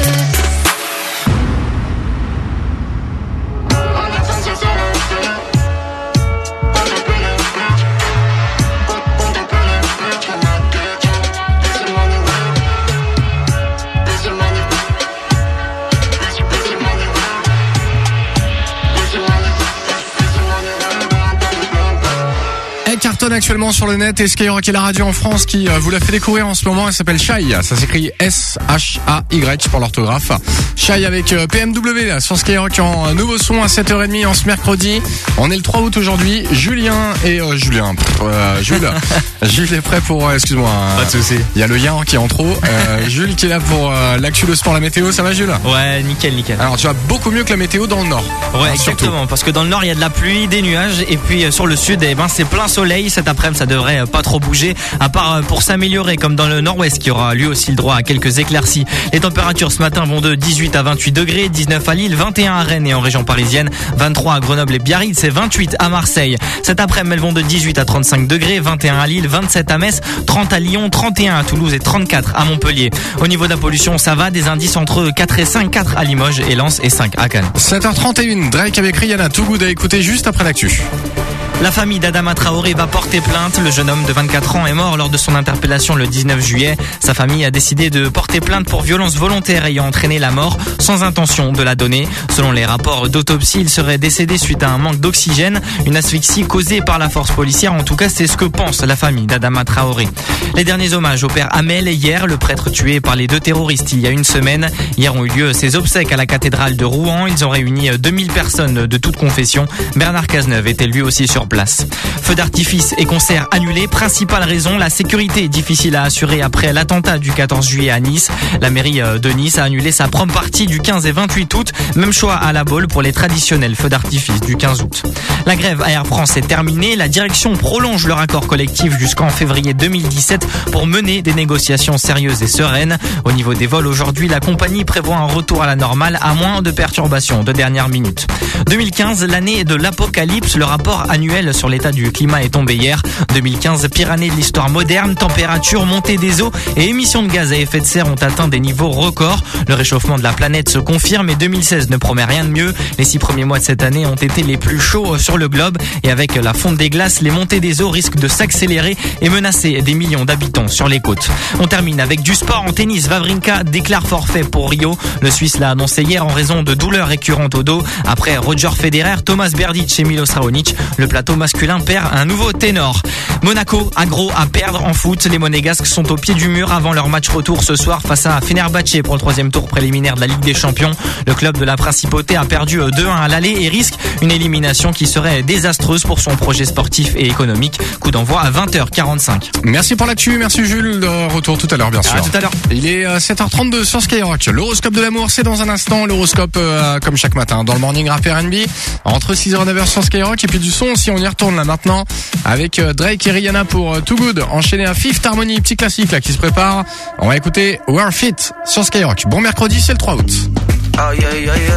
Elle cartonne actuellement sur le net et Skyrock est la radio en France qui euh, vous l'a fait découvrir en ce moment. Elle s'appelle Shy. Ça s'écrit S H A Y pour l'orthographe. Shy avec euh, P M W là, sur Skyrock en euh, nouveau son à sept heures trente en ce mercredi. On est le trois août aujourd'hui. Julien et euh, Julien. Euh, Jules. Jules est prêt pour. Euh, excuse-moi. Euh, Pas de souci. Il y a le lien qui est en trop. Euh, Jules qui est là pour euh, l'actu, le sport, la météo. Ça va Jules? Ouais, nickel, nickel. Alors tu vas beaucoup mieux que la météo dans le nord. Ouais, hein, exactement. surtout. Parce que dans le nord, il y a de la pluie, des nuages, et puis euh, sur le sud, eh ben c'est plein soleil. Cet après-midi, ça devrait euh, pas trop bouger, à part euh, pour s'améliorer, comme dans le nord-ouest, qui aura lui aussi le droit à quelques éclaircies. Les températures ce matin vont de dix-huit à vingt-huit degrés, dix-neuf à Lille, vingt et un à Rennes et en région parisienne, vingt-trois à Grenoble et Biarritz, et vingt-huit à Marseille. Cet après-midi, elles vont de dix-huit à trente-cinq degrés, vingt et un à Lille, vingt-sept à Metz, trente à Lyon, trente et un à Toulouse et trente-quatre à Montpellier. Au niveau de la pollution, ça va, des indices entre quatre et cinq, quatre à Limoges et Lens et cinq à Cannes. sept heures trente et une, Drake avec Rihanna, Too Good à écouter juste après l'actu. La famille d'Adama Traoré va porter plainte. Le jeune homme de vingt-quatre ans est mort lors de son interpellation le dix-neuf juillet. Sa famille a décidé de porter plainte pour violence volontaire ayant entraîné la mort sans intention de la donner. Selon les rapports d'autopsie, il serait décédé suite à un manque d'oxygène, une asphyxie causée par la force policière. En tout cas, c'est ce que pense la famille d'Adama Traoré. Les derniers hommages au père Hamel hier, le prêtre tué par les deux terroristes il y a une semaine. Hier ont eu lieu ses obsèques à la cathédrale de Rouen. Ils ont réuni deux mille personnes de toutes confessions. Bernard Cazeneuve était lui aussi sur place. Feux d'artifice et concerts annulés. Principale raison, la sécurité difficile à assurer après l'attentat du quatorze juillet à Nice. La mairie de Nice a annulé sa prom party du quinze et vingt-huit août. Même choix à la Baule pour les traditionnels feux d'artifice du quinze août. La grève à Air France est terminée. La direction prolonge leur accord collectif jusqu'en février deux mille dix-sept pour mener des négociations sérieuses et sereines. Au niveau des vols aujourd'hui, la compagnie prévoit un retour à la normale à moins de perturbations de dernière minute. deux mille quinze, l'année de l'apocalypse. Le rapport annuel sur l'état du climat est tombé hier. deux mille quinze, pire année de l'histoire moderne. Température, montée des eaux et émissions de gaz à effet de serre ont atteint des niveaux records. Le réchauffement de la planète se confirme et deux mille seize ne promet rien de mieux. Les six premiers mois de cette année ont été les plus chauds sur le globe et avec la fonte des glaces, les montées des eaux risquent de s'accélérer et menacer des millions d'habitants sur les côtes. On termine avec du sport en tennis. Wawrinka déclare forfait pour Rio. Le Suisse l'a annoncé hier en raison de douleurs récurrentes au dos. Après Roger Federer, Thomas Berdych et Milos Raonic, le plateau masculin perd un nouveau ténor. Monaco a gros à perdre en foot. Les Monégasques sont au pied du mur avant leur match retour ce soir face à Fenerbahçe pour le troisième tour préliminaire de la Ligue des Champions. Le club de la Principauté a perdu deux un à l'aller et risque une élimination qui serait désastreuse pour son projet sportif et économique. Coup d'envoi à vingt heures quarante-cinq. Merci pour l'actu, merci Jules. De retour tout à l'heure bien sûr. À tout à l'heure. Il est euh, sept heures trente-deux sur Skyrock. L'horoscope de l'amour, c'est dans un instant. L'horoscope euh, comme chaque matin dans le morning rap R and B entre six heures et neuf heures sur Skyrock. Et puis du son si on y retourne là maintenant avec euh, Drake et Rihanna pour euh, Too Good. Enchaîné à Fifth Harmony, petit classique là qui se prépare. On va écouter We're Fit sur Skyrock. Bon mercredi, c'est le trois août. Oh yeah yeah yeah.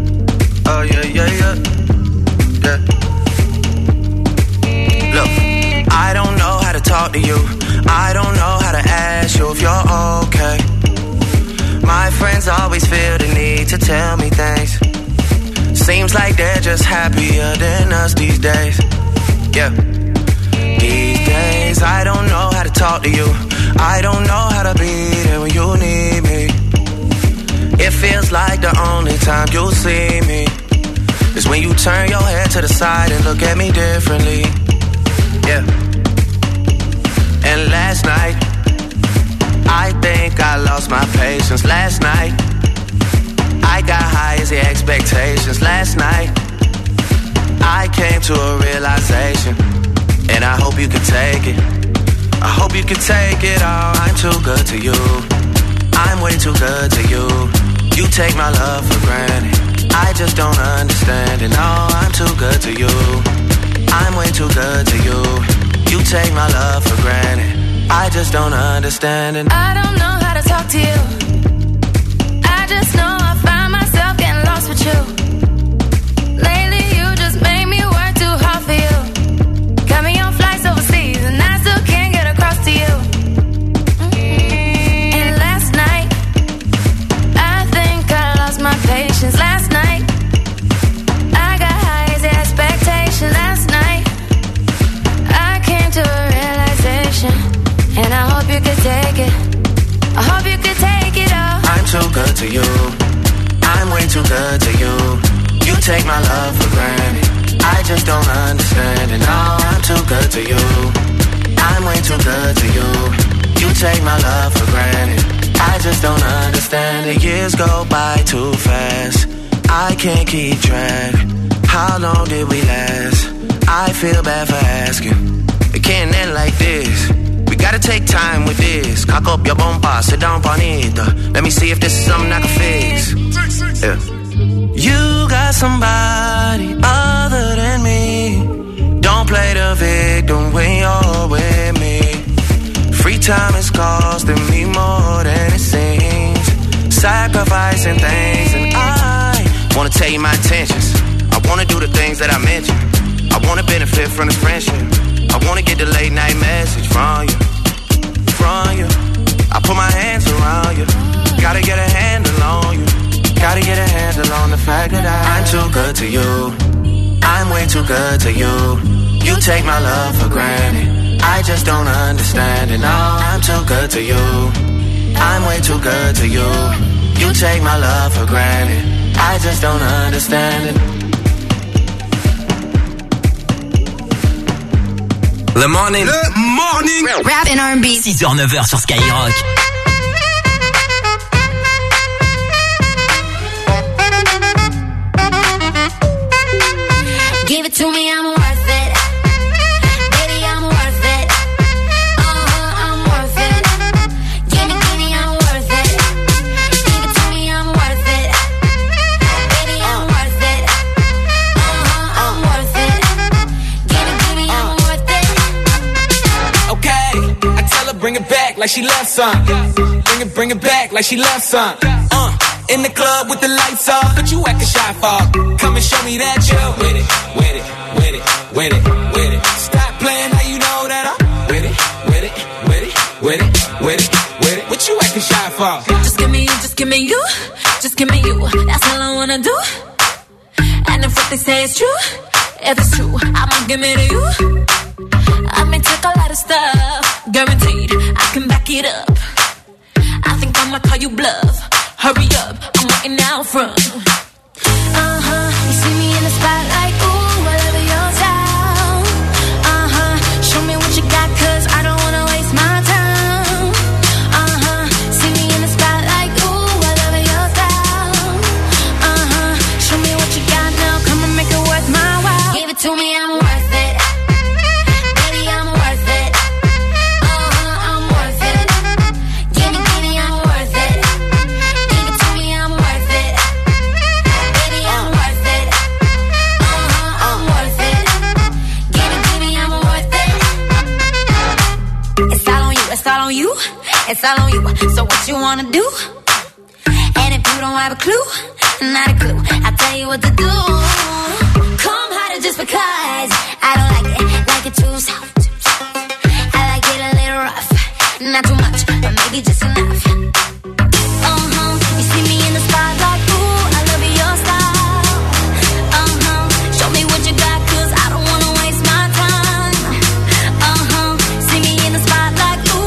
Oh yeah yeah yeah. Yeah. Look, I don't know how to talk to you. I don't know how to ask you if you're okay. My friends always feel the need to tell me things. Seems like they're just happier than us these days. Yeah. talk to you. I don't know how to be there when you need me. It feels like the only time you'll see me is when you turn your head to the side and look at me differently. Yeah. And last night, I think I lost my patience. Last night, I got high as the expectations. Last night, I came to a realization, and I hope you can take it. I hope you can take it all. I'm too good to you. I'm way too good to you. You take my love for granted. I just don't understand it. No, I'm too good to you. I'm way too good to you. You take my love for granted. I just don't understand it. I don't know how to talk to you. I just know I find myself getting lost with you. Lately you just made me work too hard for you. Got me on flights overseas and I still can't get across to you. And last night, I think I lost my patience. Last night, I got high as the expectation. Last night, I came to a realization, and I hope you could take it. I hope you could take it all. I'm too good to you. I'm way too good to you. You take my love for granted. I just don't understand it. No, I'm too good to you. I'm way too good to you. You take my love for granted. I just don't understand it. Years go by too fast. I can't keep track. How long did we last? I feel bad for asking. It can't end like this. We gotta take time with this. Cock up your bumper, sit down on it. Let me see if this is something I can fix. Yeah. You got somebody other than me. Don't play the victim when you're with me. Free time is costing me more than it seems. Sacrificing things, and I wanna tell you my intentions. I wanna do the things that I mentioned. I wanna benefit from this friendship. I wanna get the late night message from you, from you. I put my hands around you. Gotta get a handle on you. Gotta get a handle on the fact that I, I'm too good to you. I'm way too good to you. You take my love for granted. I just don't understand it. No, I'm too good to you. I'm way too good to you. You take my love for granted. I just don't understand it. Le morning. Le morning. Rap and R and B. six heures neuf heures sur Skyrock. Give it to me, I'm worth it. Baby, I'm worth it. Uh-huh, I'm worth it. Give me, give me, I'm worth it. Give it to me, I'm worth it. Baby, I'm worth it. Uh-huh, I'm worth it. Give it, give me, I'm worth it. Okay, I tell her bring it back like she loves some. Bring it, bring it back like she loves some. Uh, in the club with the lights off, but you acting shy for. Come and show me that you're with it, with it, with it, with it, with it. Stop playing, now you know that I'm with it, with it, with it, with it, with it, with it. What you acting shy for? Just give me you, just give me you, just give me you. That's all I wanna do. And if what they say is true, if it's true, I'ma give it to you. I may take a lot of stuff, guaranteed I can back it up. I think I'ma call you bluff. Hurry up, I'm waiting out front. Uh-huh, you see me in the spotlight, ooh, I love your style. Uh-huh, show me what you got, cause I don't wanna waste my time. Uh-huh, see me in the spotlight, ooh, I love your style. Uh-huh, show me what you got now, come and make it worth my while. Give it to me, I'm worth it. Baby, I'm worth it. Uh-huh, I'm worth it. Give me, give me, I'm worth it. Give it to me, I'm worth it. Baby, I'm worth it. Uh-huh, I'm worth it. Give it, give me, I'm worth it. It's all on you, it's all on you, it's all on you. So what you wanna do? And if you don't have a clue, not a clue, I'll tell you what to do. Come harder just because I don't like it, like it too soft. I like it a little rough, not too much, but maybe just enough. Uh-huh, you see me in the spotlight, ooh, I love your style. Uh-huh, show me what you got, cause I don't wanna waste my time. Uh-huh, see me in the spotlight, ooh,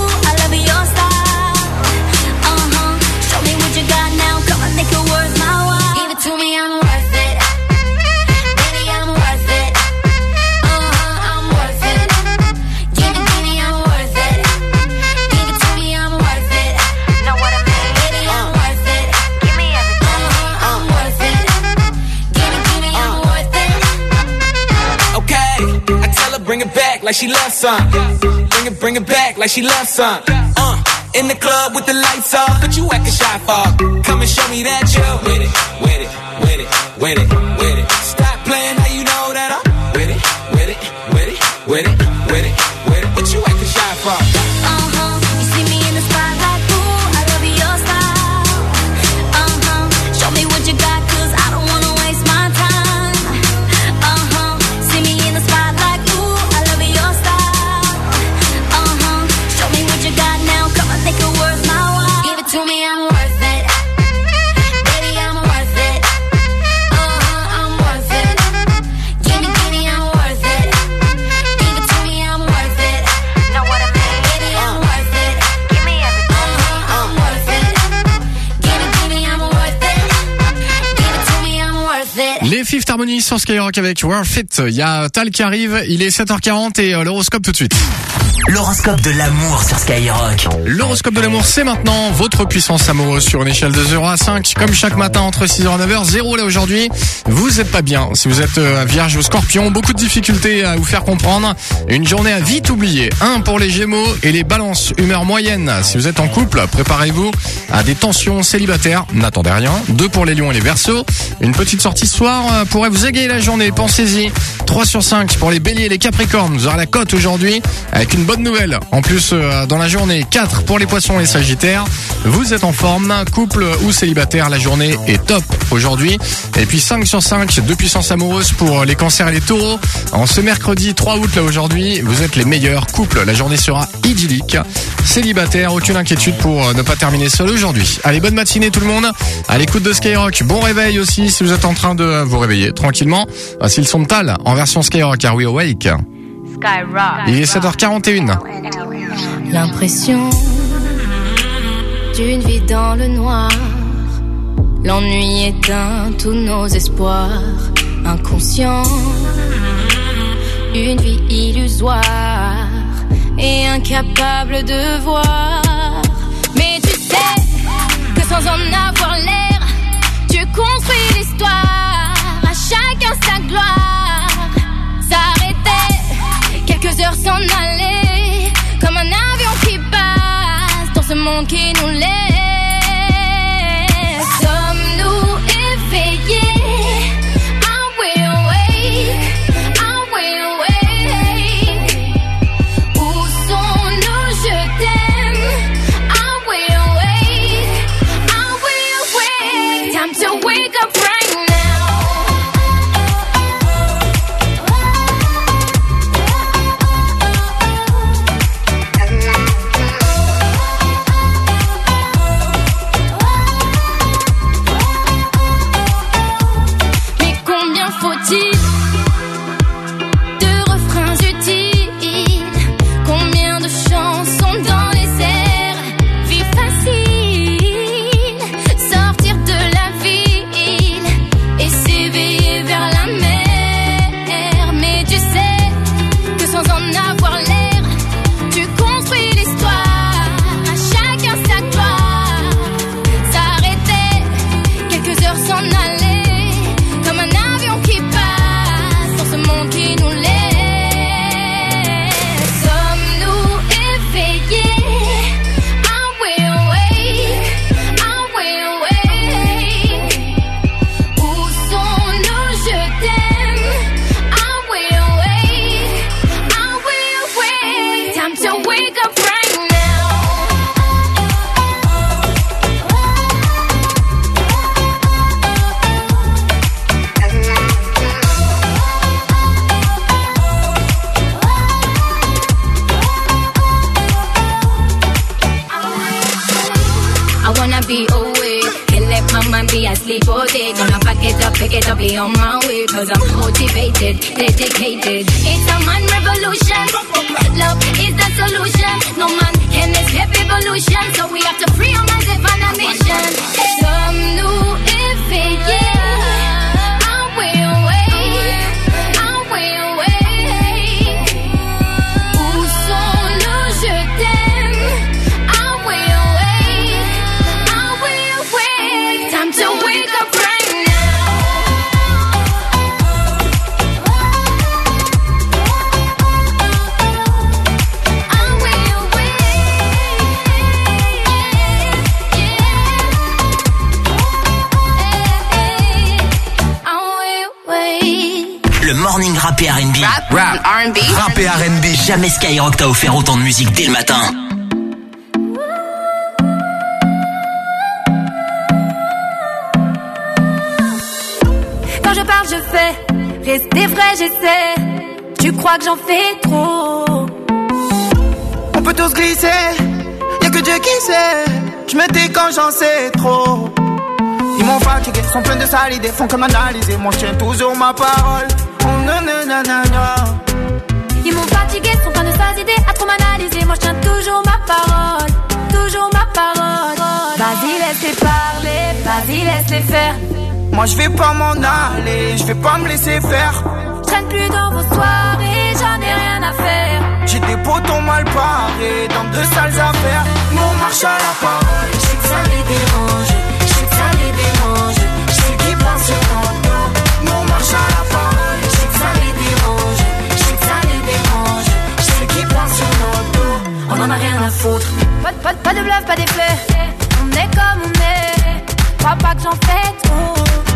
bring it back like she loves some. Bring it, bring it back like she loves some. Uh, in the club with the lights off, but you acting shy for. Come and show me that you're with it, with it, with it, with it, with it. Stop playing, now you know that I'm with it, with it, with it, with it, with it, with it. What you acting shy for? Uh-huh, you see me in the spotlight, ooh, I love your style. Uh-huh, show me what you got, cause I don't wanna waste my time. Uh-huh, see me in the spotlight, ooh, I love your style. Uh-huh, show me what you got now, come on, think it worth my while. Give it to me, I'm worth it. Baby, I'm worth it. Uh-huh, I'm worth it. Give me, give me, I'm worth it. Give it to me, I'm worth it. Know what I mean? Baby, I'm worth it. Give me everything. Uh-huh, I'm worth it. Give it, give me, I'm worth it. Give it to me, I'm worth it. Les Fifth Harmony sur Skyrock avec Worth It. Il y a Tal qui arrive, il est sept heures quarante et euh, l'horoscope tout de suite. L'horoscope de l'amour sur Skyrock. L'horoscope de l'amour, c'est maintenant votre puissance amoureuse sur une échelle de zéro à cinq. Comme chaque matin entre six heures et neuf heures, zéro là aujourd'hui. Vous êtes pas bien. Si vous êtes euh, vierge ou scorpion, beaucoup de difficultés à vous faire comprendre. Une journée à vite oublier. un pour les gémeaux et les balances, humeur moyenne. Si vous êtes en couple, préparez-vous à des tensions célibataires. N'attendez rien. deux pour les lions et les verseaux. Une petite sortie ce soir euh, pourrait vous égayer la journée. Pensez-y. trois sur cinq pour les béliers et les capricornes. Vous aurez la cote aujourd'hui avec une bonne nouvelle. En plus, euh, dans la journée, quatre pour les poissons et les sagittaires. Vous êtes en forme, couple ou célibataire, la journée est top aujourd'hui. Et puis cinq sur cinq de puissance amoureuse pour les cancers et les taureaux. En ce mercredi trois août, là aujourd'hui, vous êtes les meilleurs couples. La journée sera idyllique. Célibataire, aucune inquiétude pour euh, ne pas terminer seul aujourd'hui. Allez, bonne matinée tout le monde. À l'écoute de Skyrock. Bon réveil aussi si vous êtes en train de vous réveiller tranquillement. Voici le son de Tal en version Skyrock. Are we awake? Skyrock. Il est sept heures quarante et une. L'impression d'une vie dans le noir. L'ennui éteint tous nos espoirs. Inconscient, une vie illusoire et incapable de voir. Mais tu sais que sans en avoir l'air, tu construis l'histoire. À chacun sa gloire. S'arrêter, quelques heures s'en aller, comme un avion qui passe dans ce monde qui nous laisse. Sommes-nous éveillés? Are we awake? Are we awake? Où sont nos je t'aime? Are we awake? Are we awake? Time to wake up right now. De refrains utiles, combien de chansons dans les airs, vie facile, sortir de la ville et s'éveiller vers la mer. Mais tu sais que sans en avoir l'air, tu construis l'histoire, à chacun sa gloire. S'arrêter, quelques heures s'en aller, comme un avion qui passe dans ce monde qui nous laisse. Sommes-nous éveillés? Are we awake? Are we awake? Où sont nos je t'aime? Are we awake? Are we awake? Time to wake up right now. I wanna be awake and let my mind be asleep all day. Gonna pack it up, pick it up, be on my way. Cause I'm motivated, dedicated. It's a man revolution. Love is the solution. No man can escape evolution. So we have to free our minds and find a mission. Sommes-nous éveillés? Are we awake? Are we awake? Où sont nos je t'aime? Are we awake? Are we awake? Time to wake up right now. et R and B. Jamais Skyrock t'a offert autant de musique dès le matin. Quand je parle, je fais. Rester vrai, j'essaie. Tu crois que j'en fais trop? On peut tous glisser, y'a que Dieu qui sait. Je me tais quand j'en sais trop. Ils m'ont fatigué, sont pleins de sales idées, font que m'analyser. Moi je tiens toujours ma parole. Oh, nanana. Ils m'ont fatigué, sont pleins de sales idées, à trop m'analyser. Moi je tiens toujours ma parole, toujours ma parole. Vas-y laisse-les parler, vas-y laisse-les faire. Moi je vais pas m'en aller, je vais pas me laisser faire. Je traîne plus dans vos soirées, j'en ai rien à faire. J'ai des potons mal parés dans de sales affaires. Nous on marche à la parole. Je sais que ça les dérange, je sais que ça les dérange. Je sais qu'ils pensent sur ton dos. Nous on marche à la parole. Je sais que ça les dérange, je sais que ça les dérange. Je sais qu'ils pensent sur notre dos. On en a rien à foutre. Pas, pas, pas de bluff, pas d'effet. On est comme on est. Crois pas que j'en fais trop.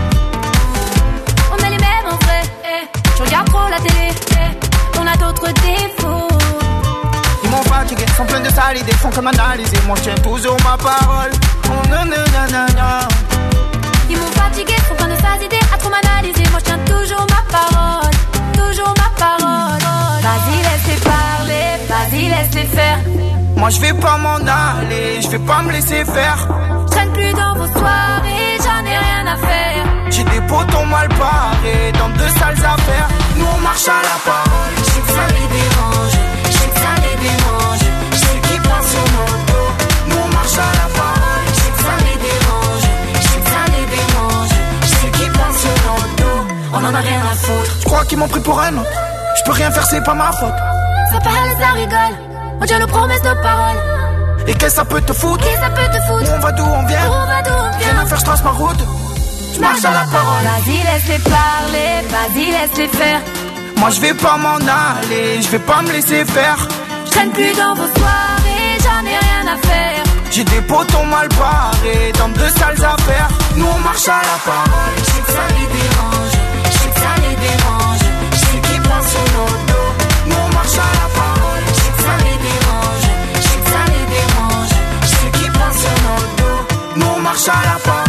On est les mêmes en vrai. Je regarde trop la télé. On a d'autres défauts. Ils m'ont fatigué, sont pleins de sales idées, font que m'analyser. Moi je tiens toujours ma parole. Oh, nanana. Ils m'ont fatigué, sont pleins de sales idées, à trop m'analyser. Moi je tiens toujours ma parole, toujours ma parole. Vas-y laisse-les parler, vas-y laisse-les faire. Moi je vais pas m'en aller, je vais pas me laisser faire. Je traîne plus dans vos soirées, j'en ai rien à faire. J'ai des potons mal parés dans de sales affaires. Nous on marche à la parole. Je sais que ça les dérange, je sais que ça les dérange. Je sais qu'ils pensent sur nos dos. Nous on marche à la parole. Je sais que ça les dérange, je sais que ça les dérange. Je sais qu'ils pensent sur nos dos. On en a rien à foutre. Je crois qu'ils m'ont pris pour un autre. Je peux rien faire, c'est pas ma faute. Ça parle, ça rigole. On tient nos promesses, nos paroles. Et qu'est-ce que ça peut te foutre? Qu'est-ce que ça peut te foutre? Où on va, d'où on vient? Où on va, d'où on vient? Rien à faire, je trace ma route. Je marche à la parole. Vas-y laisse-les parler, vas-y laisse-les faire. Moi je vais pas m'en aller, je vais pas me laisser faire. Je traîne plus dans vos soirées, j'en ai rien à faire. J'ai des potons mal parés dans de sales affaires. Nous on marche à la parole. Je sais que ça les dérange, je sais que ça les dérange. Je sais qu'ils pensent sur nos dos. Nous on marche à la parole. Je sais que ça les dérange, je sais que ça les dérange. Je sais qu'ils pensent sur nos dos. Nous on marche à la parole.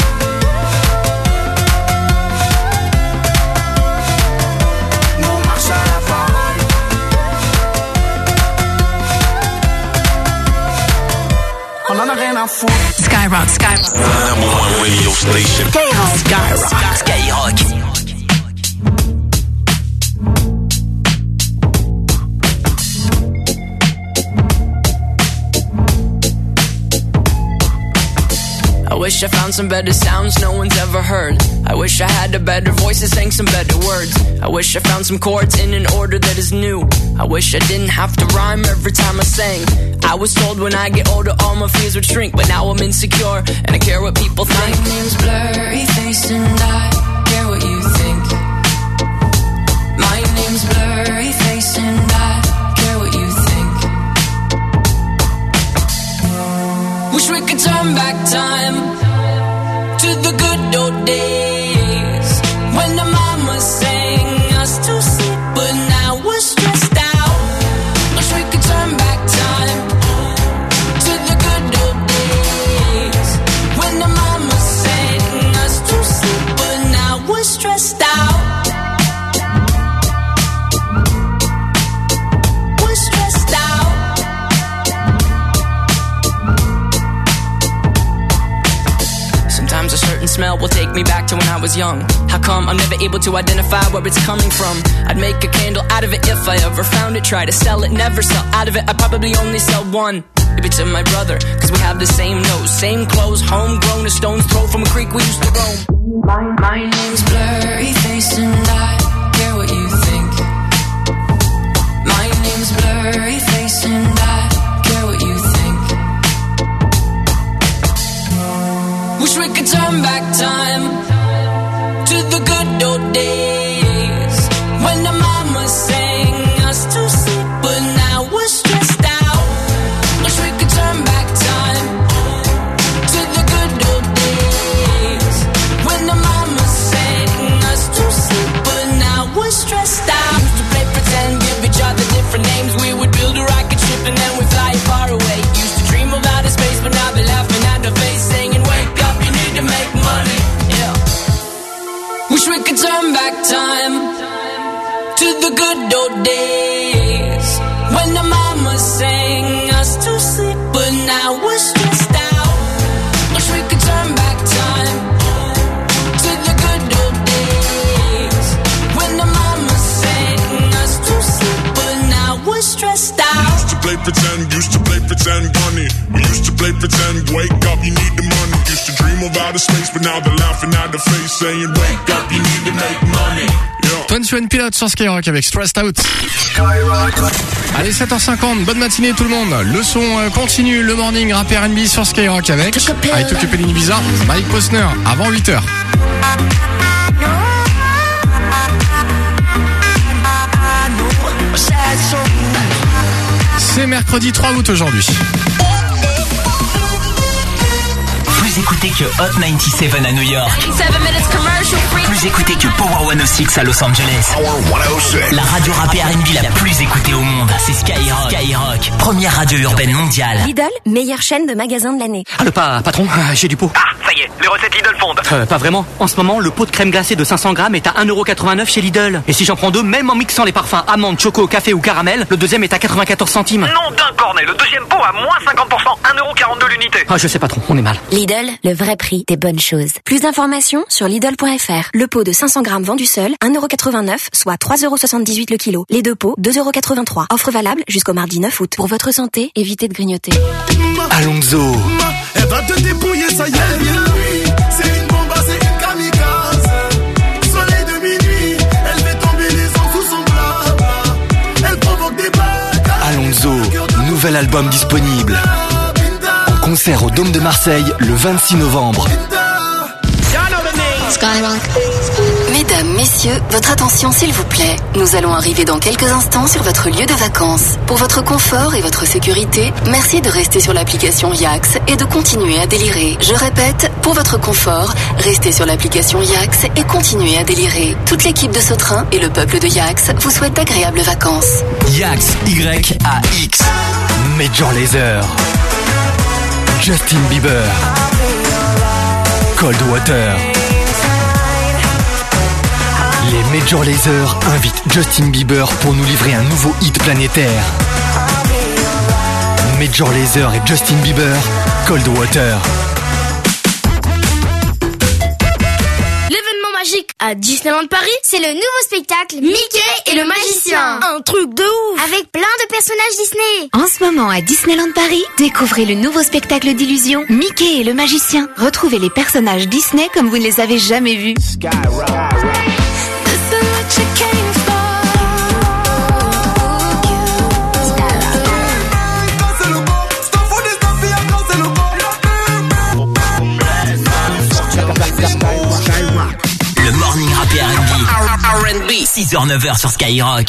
On en a rien à foutre. Skyrock, Skyrock. Number one radio station. Skyrock, Skyrock, Skyrock. I wish I found some better sounds no one's ever heard. I wish I had a better voice that sang some better words. I wish I found some chords in an order that is new. I wish I didn't have to rhyme every time I sang. I was told when I get older all my fears would shrink, but now I'm insecure and I care what people think. My name's Blurry Face and I care what you think. My name's Blurry Face and I care what you think. Wish we could turn back time to the good old days when the mama sang us to sleep, but now we're stressed out. Wish we could turn back time to the good old days when the mama sang us to sleep, but now we're stressed out. We're stressed out. Sometimes a certain smell will take me back to when I was young. How come I'm never able to identify where it's coming from? I'd make a candle out of it if I ever found it. Try to sell it, never sell out of it. I'd probably only sell one. Maybe to my brother, cause we have the same nose, same clothes, homegrown, a stone's throw from a creek we used to roam. My, my name's Blurry Face and I care what you think. My name's Blurry Face and I care what you think. Wish we could turn back time to the good old days when the mama sang us to sleep, but now we're stressed out. Wish we could turn back time to the good old days when the mama sang us to sleep, but now when the mama sang us to sleep, but now we're stressed out. Wish we could turn back time to the good old days when the mama sang us to sleep, but now we're stressed out. Used to play pretend, used to play pretend, bunny. We used to play pretend, wake up, you need the money. Used to dream of outer space, but now they're laughing at the face, saying, wake up, you need to make money. twenty-one Pilots sur Skyrock avec Stressed Out. Allez, sept heures cinquante, bonne matinée tout le monde. Le son euh, continue, le morning rap R and B sur Skyrock avec I Took a Pill in Ibiza, Mike Posner, avant huit heures. C'est mercredi trois août aujourd'hui. Plus écouté que Hot quatre-vingt-dix-sept à New York. Plus écouté que Power cent six à Los Angeles. La radio rap et R and B la plus écoutée au monde, c'est Skyrock. Skyrock, première radio urbaine mondiale. Lidl, meilleure chaîne de magasins de l'année. Ah, le pas, patron, j'ai du pot. Ah, ça y est, les recettes Lidl fondent. Euh, pas vraiment. En ce moment, le pot de crème glacée de cinq cents grammes est à un euro quatre-vingt-neuf chez Lidl. Et si j'en prends deux, même en mixant les parfums amande, choco, café ou caramel, le deuxième est à quatre-vingt-quatorze centimes. Non d'un cornet, le deuxième pot à moins cinquante pour cent, un euro quarante-deux l'unité. Ah, je sais, patron, on est mal. Lidl, le vrai prix des bonnes choses. Plus d'informations sur Lidl point F R. Le pot de cinq cents grammes vendu seul, un euro quatre-vingt-neuf, soit trois euros soixante-dix-huit le kilo. Les deux pots, deux euros quatre-vingt-trois. Offre valable jusqu'au mardi neuf août. Pour votre santé, évitez de grignoter. Alonso. Elle va te débrouiller, ça y est. C'est une bombe, c'est une kamikaze. Soleil de minuit, elle fait tomber les gens sous son blabla. Elle provoque des bacs. Alonso, nouvel album disponible. En concert au Dôme de Marseille le vingt-six novembre. Skyrock. Mesdames, messieurs, votre attention s'il vous plaît. Nous allons arriver dans quelques instants sur votre lieu de vacances. Pour votre confort et votre sécurité, merci de rester sur l'application Yax et de continuer à délirer. Je répète, pour votre confort, restez sur l'application Yax et continuez à délirer. Toute l'équipe de Sautrin et le peuple de Yax vous souhaitent d'agréables vacances. Yax, Y A X. Major Lazer. Justin Bieber. Cold Water. Les Major Lazer invitent Justin Bieber pour nous livrer un nouveau hit planétaire. Major Lazer et Justin Bieber, Cold Water. L'événement magique à Disneyland Paris, c'est le nouveau spectacle Mickey et le magicien. Un truc de ouf, avec plein de personnages Disney. En ce moment à Disneyland Paris, découvrez le nouveau spectacle d'illusion Mickey et le magicien. Retrouvez les personnages Disney comme vous ne les avez jamais vus. Le morning rap et R and B. R and B. six heures neuf heures sur Skyrock.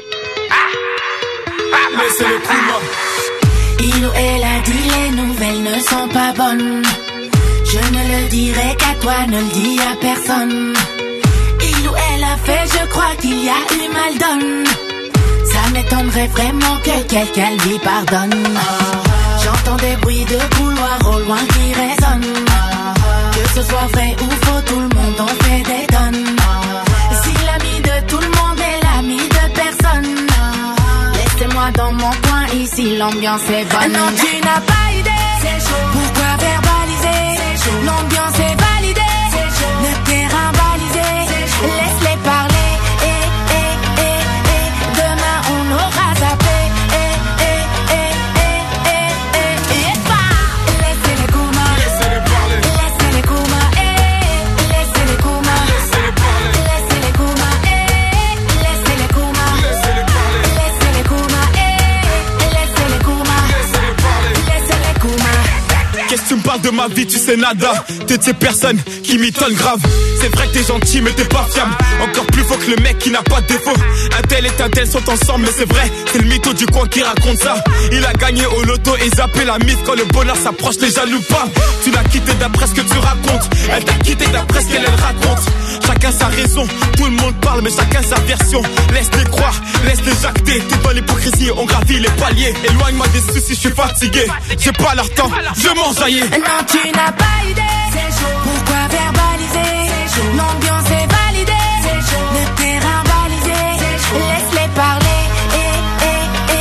Il ou elle a dit les nouvelles ne sont pas bonnes. Je ne le dirai qu'à toi, ne le dis à personne. Il ou elle a fait, je crois qu'il y a eu mal donne. Ça m'étonnerait vraiment que quelqu'un lui pardonne. J'entends des bruits de couloir au loin qui résonnent. Que ce soit vrai ou faux, tout le monde en fait des tonnes. Si l'ami de tout le monde est l'ami de personne, laissez-moi dans mon coin, ici l'ambiance est bonne. Non, tu n'as pas idée, pourquoi verbaliser? L'ambiance est validée, le terrain balisé. Laisse-les parler, et, et, et, et. Demain on aura zappé, et, et, et, et, et, et, et, pas. Laissez-les coumas, laissez-les parler. Laissez-les coumas, et, laissez-les coumas. Laissez-les parler. Laissez-les coumas, et, laissez-les coumas. Laissez-les parler. Laissez-les coumas, et, laissez-les coumas. Laissez-les parler. Laissez-les coumas. Qu'est-ce que tu me parles de ma vie, tu sais nada. T'es de ces personnes qui m'étonnent grave. C'est vrai que t'es gentil mais t'es pas fiable. Encore plus faux que le mec qui n'a pas de défaut. Un tel et un tel sont ensemble mais c'est vrai. C'est le mytho du coin qui raconte ça. Il a gagné au loto et zappé la mise. Quand le bonheur s'approche les jaloux pas. Tu l'as quitté d'après ce que tu racontes. Elle t'a quitté d'après ce qu'elle elle raconte. Chacun sa raison, tout le monde parle mais chacun sa version. Laisse-les croire, laisse-les jacter. T'es dans l'hypocrisie, on gravit les paliers. Éloigne-moi des soucis, je suis fatigué. J'ai pas leur temps, je m'enjaillis. Non, tu n'as pas idée. Pourquoi verbaliser? L'ambiance est validée, le terrain balisé. Laisse-les parler, et, et, et,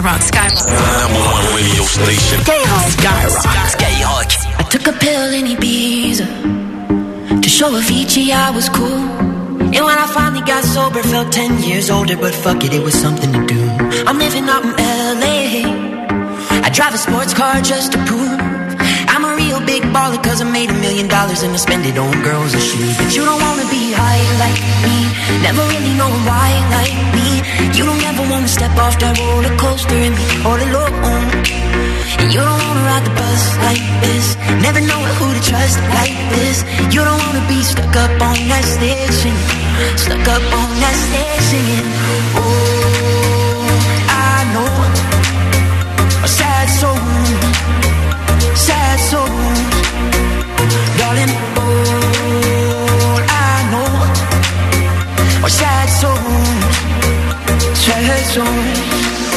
Skyrock, Skyrock. Number one radio station. Skyrock, Skyrock, Skyrock. I took a pill in Ibiza to show Avicii I was cool. And when I finally got sober, felt ten years older, but fuck it, it was something to do. I'm living out in L A. I drive a sports car just to prove I'm a real big baller, cause I made a million dollars and I spend it on girls and shoes. But you don't wanna be high like me, never really know why like me. You don't ever wanna step off that roller coaster and be all alone. And you don't wanna ride the bus like this, never know who to trust like this. You don't wanna be stuck up on that stage singing, stuck up on that stage singing. Oh, I know a sad soul, sad soul, darling. All I know are sad souls, sad souls.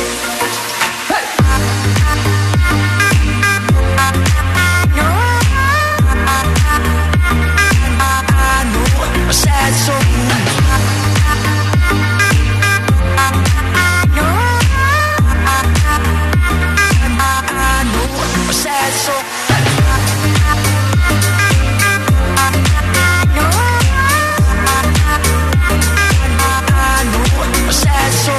Sad soul. Sad soul. Sad soul.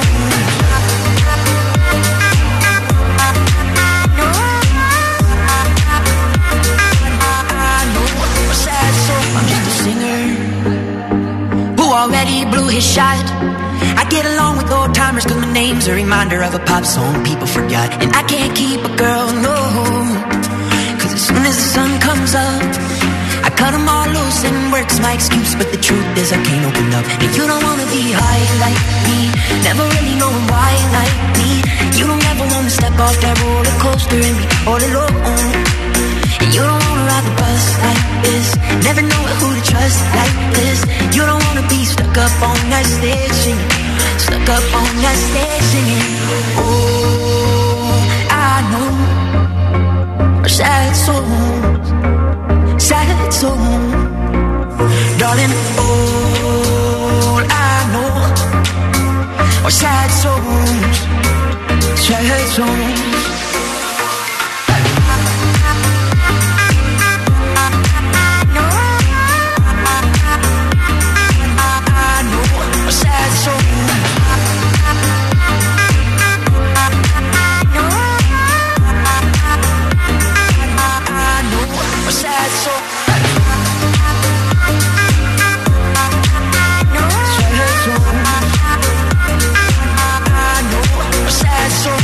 I'm just a singer who already blew his shot. I get along with old timers cause my name's a reminder of a pop song people forgot. And I can't keep a girl, no, cause as soon as the sun comes up I cut them all loose and work's my excuse. But the truth is I can't open up. And you don't wanna be high like me, never really knowing why like me. You don't ever wanna step off that roller coaster and be all alone. And you don't wanna ride the bus like this, never know who to trust like this. You don't wanna be stuck up on that stage singing, stuck up on that stage singing. Oh, I know are sad souls, sad souls, darling. All I know are sad souls, sad souls. Sad soul. Sad soul. Sad soul.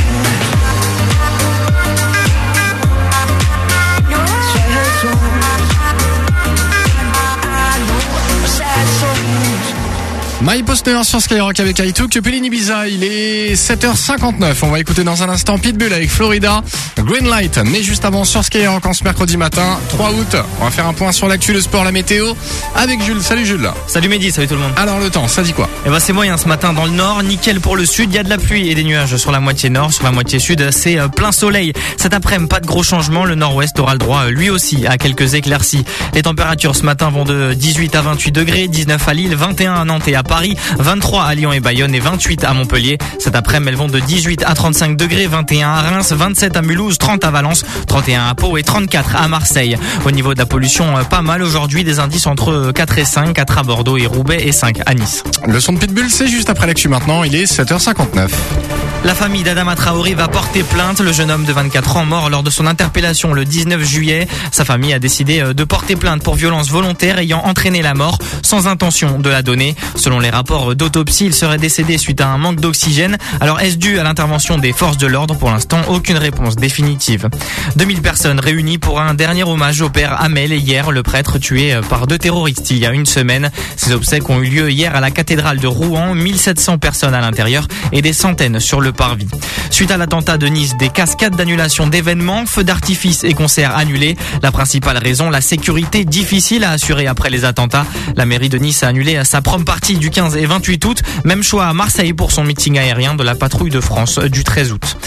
My Poster sur Skyrock avec iTook, Cupelin Ibiza, il est sept heures cinquante-neuf. On va écouter dans un instant Pitbull avec Florida, Green Light. Mais juste avant sur Skyrock en ce mercredi matin, trois août, on va faire un point sur l'actu, le sport, la météo avec Jules. Salut Jules. Salut Mehdi, salut tout le monde. Alors le temps, ça dit quoi? Eh ben c'est moyen ce matin dans le nord, nickel pour le sud, il y a de la pluie et des nuages sur la moitié nord, sur la moitié sud, c'est plein soleil. Cet après-midi, pas de gros changements, le nord-ouest aura le droit lui aussi à quelques éclaircies. Les températures ce matin vont de dix-huit à vingt-huit degrés, dix-neuf à Lille, vingt et un à Nantes et à Paris, vingt-trois à Lyon et Bayonne et vingt-huit à Montpellier. Cet après-midi, elles vont de dix-huit à trente-cinq degrés, vingt et un à Reims, vingt-sept à Mulhouse, trente à Valence, trente et un à Pau et trente-quatre à Marseille. Au niveau de la pollution, pas mal aujourd'hui, des indices entre quatre et cinq, quatre à Bordeaux et Roubaix et cinq à Nice. Le son de Pitbull, c'est juste après l'actu maintenant, il est sept heures cinquante-neuf. La famille d'Adama Traoré va porter plainte. Le jeune homme de vingt-quatre ans mort lors de son interpellation le dix-neuf juillet. Sa famille a décidé de porter plainte pour violence volontaire ayant entraîné la mort sans intention de la donner. Selon les rapports d'autopsie, il serait décédé suite à un manque d'oxygène. Alors est-ce dû à l'intervention des forces de l'ordre? Pour l'instant, aucune réponse définitive. deux mille personnes réunies pour un dernier hommage au père Hamel hier, le prêtre tué par deux terroristes il y a une semaine. Ces obsèques ont eu lieu hier à la cathédrale de Rouen. mille sept cents personnes à l'intérieur et des centaines sur le parvis. Suite à l'attentat de Nice, des cascades d'annulation d'événements, feux d'artifice et concerts annulés. La principale raison, la sécurité difficile à assurer après les attentats. La mairie de Nice a annulé sa prom party du quinze et vingt-huit août. Même choix à Marseille pour son meeting aérien de la patrouille de France du treize août.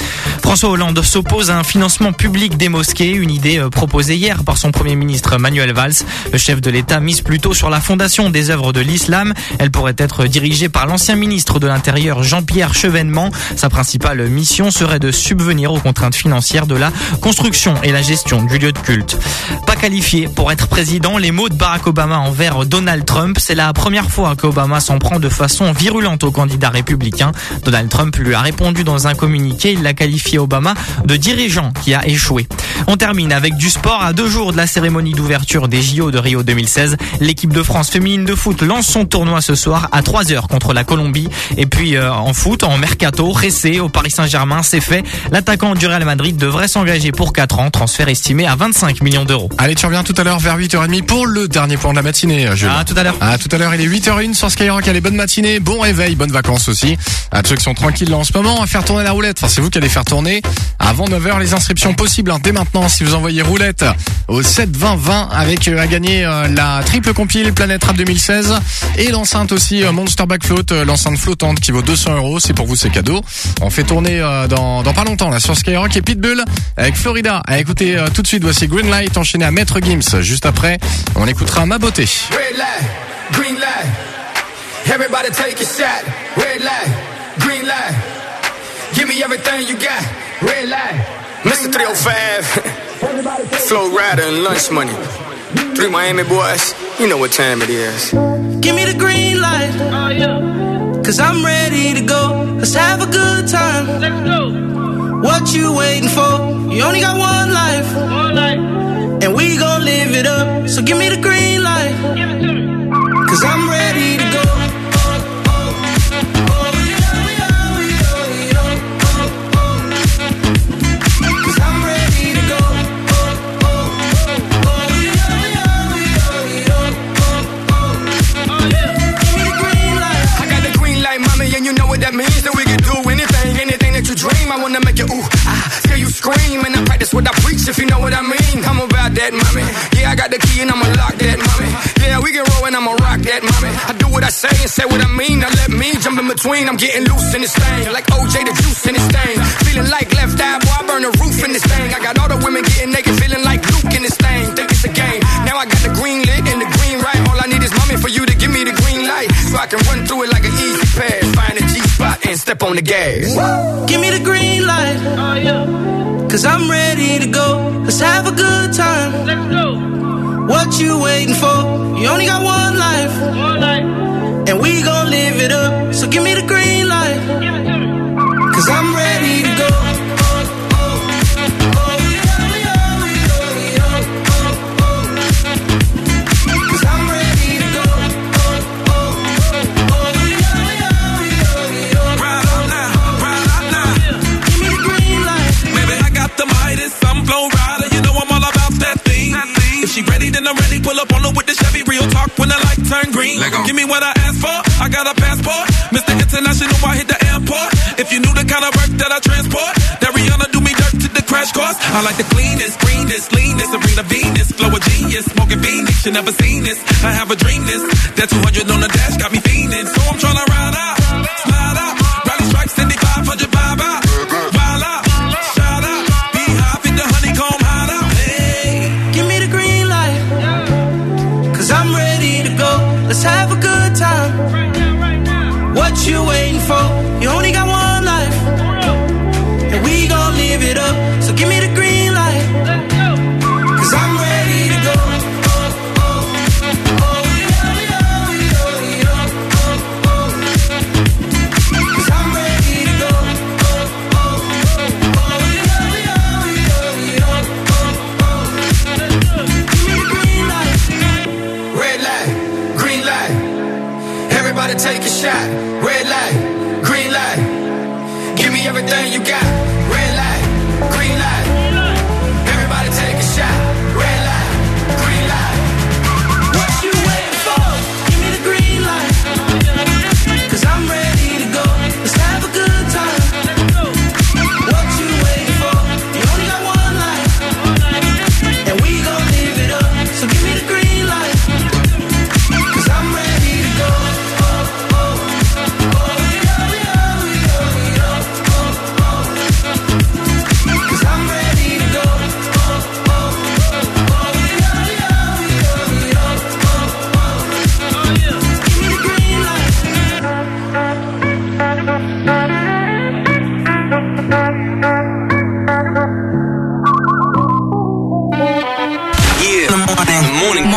François Hollande s'oppose à un financement public des mosquées, une idée proposée hier par son Premier ministre Manuel Valls. Le chef de l'État mise plutôt sur la fondation des œuvres de l'islam. Elle pourrait être dirigée par l'ancien ministre de l'Intérieur Jean-Pierre Chevènement. Sa principale mission serait de subvenir aux contraintes financières de la construction et la gestion du lieu de culte. Pas qualifié pour être président, les mots de Barack Obama envers Donald Trump, c'est la première fois qu'Obama s'en prend de façon virulente au candidat républicain. Donald Trump lui a répondu dans un communiqué, il l'a qualifié Obama de dirigeant qui a échoué. On termine avec du sport. À deux jours de la cérémonie d'ouverture des J O de Rio deux mille seize, l'équipe de France féminine de foot lance son tournoi ce soir à trois heures contre la Colombie. Et puis euh, en foot, en mercato, Ressé au Paris Saint-Germain, c'est fait. L'attaquant du Real Madrid devrait s'engager pour quatre ans, transfert estimé à vingt-cinq millions d'euros. Allez, tu reviens tout à l'heure vers huit heures trente pour le dernier point de la matinée, Jules. À tout à l'heure. À tout à l'heure, il est huit heures une sur Skyrock. Allez, bonne matinée, bon réveil, bonnes vacances aussi. À ceux qui sont tranquilles là en ce moment, à faire tourner la roulette. Enfin, c'est vous qui allez faire tourner avant neuf heures les inscriptions possibles hein, dès maintenant si vous envoyez roulette au sept vingt vingt avec euh, à gagner euh, la triple compile Planète Rap deux mille seize et l'enceinte aussi euh, Monster Back Float, euh, l'enceinte flottante qui vaut deux cents euros. C'est pour vous, c'est cadeau. On fait tourner euh, dans, dans pas longtemps là sur Skyrock et Pitbull avec Florida. À écouter euh, tout de suite, voici Green Light enchaîné à Maître Gims. Juste après, on écoutera Ma Beauté. Red light, green light. Everybody take a shot. Red light, green light. Give me everything you got. Red light. Mister three oh five. Flow Rider and Lunch Money. Three Miami boys. You know what time it is. Give me the green light. Oh, yeah. Cause I'm ready to go. Let's have a good time. Let's go. What you waiting for? You only got one life. One life. And we gon' live it up. So give me the green light. Give it to me. Cause I'm ready to go. That means that we can do anything, anything that you dream. I wanna make you ooh, ah, hear you scream. And I practice what I preach, if you know what I mean. I'm about that, mommy. Yeah, I got the key and I'ma lock that, mommy. Yeah, we can roll and I'ma rock that, mommy. I do what I say and say what I mean. Now let me jump in between. I'm getting loose in this thing, like O J the juice in this thing. Feeling like left eye, boy, I burn the roof in this thing. I got all the women getting naked, feeling like Luke in this thing. Think it's a game. Now I got the green lit and the green right. All I need is mommy for you to give me the green light, so I can run through it like an easy pass. Find a G spot and step on the gas. Give me the green light. Oh, yeah. Cause I'm ready to go. Let's have a good time. Let's go. What you waiting for? You only got one life. One life. And we gon' live it up. So give me the green light. Give it to me. Cause I'm ready to go. She ready, then I'm ready. Pull up on her with the Chevy. Real talk when the light turn green. Give me what I asked for. I got a passport. Mister International, I hit the airport. If you knew the kind of work that I transport, that Rihanna do me dirt to the crash course. I like the cleanest, greenest, leanest, Serena Venus, flow of genius, smoking Phoenix. You never seen this. I have a dream this. That two hundred on the dash got me fiending. So I'm tryna ride out, slide out, rally strikes, seventy-five hundred vibe out, wild out, shout out, be high, fit the honeycomb hide out. I'm ready to go. Let's have a good time. Right now, right now. What you waiting for? You only got one life. And we gon' live it up. So give me the green light. Let's go. Cause I'm ready to go.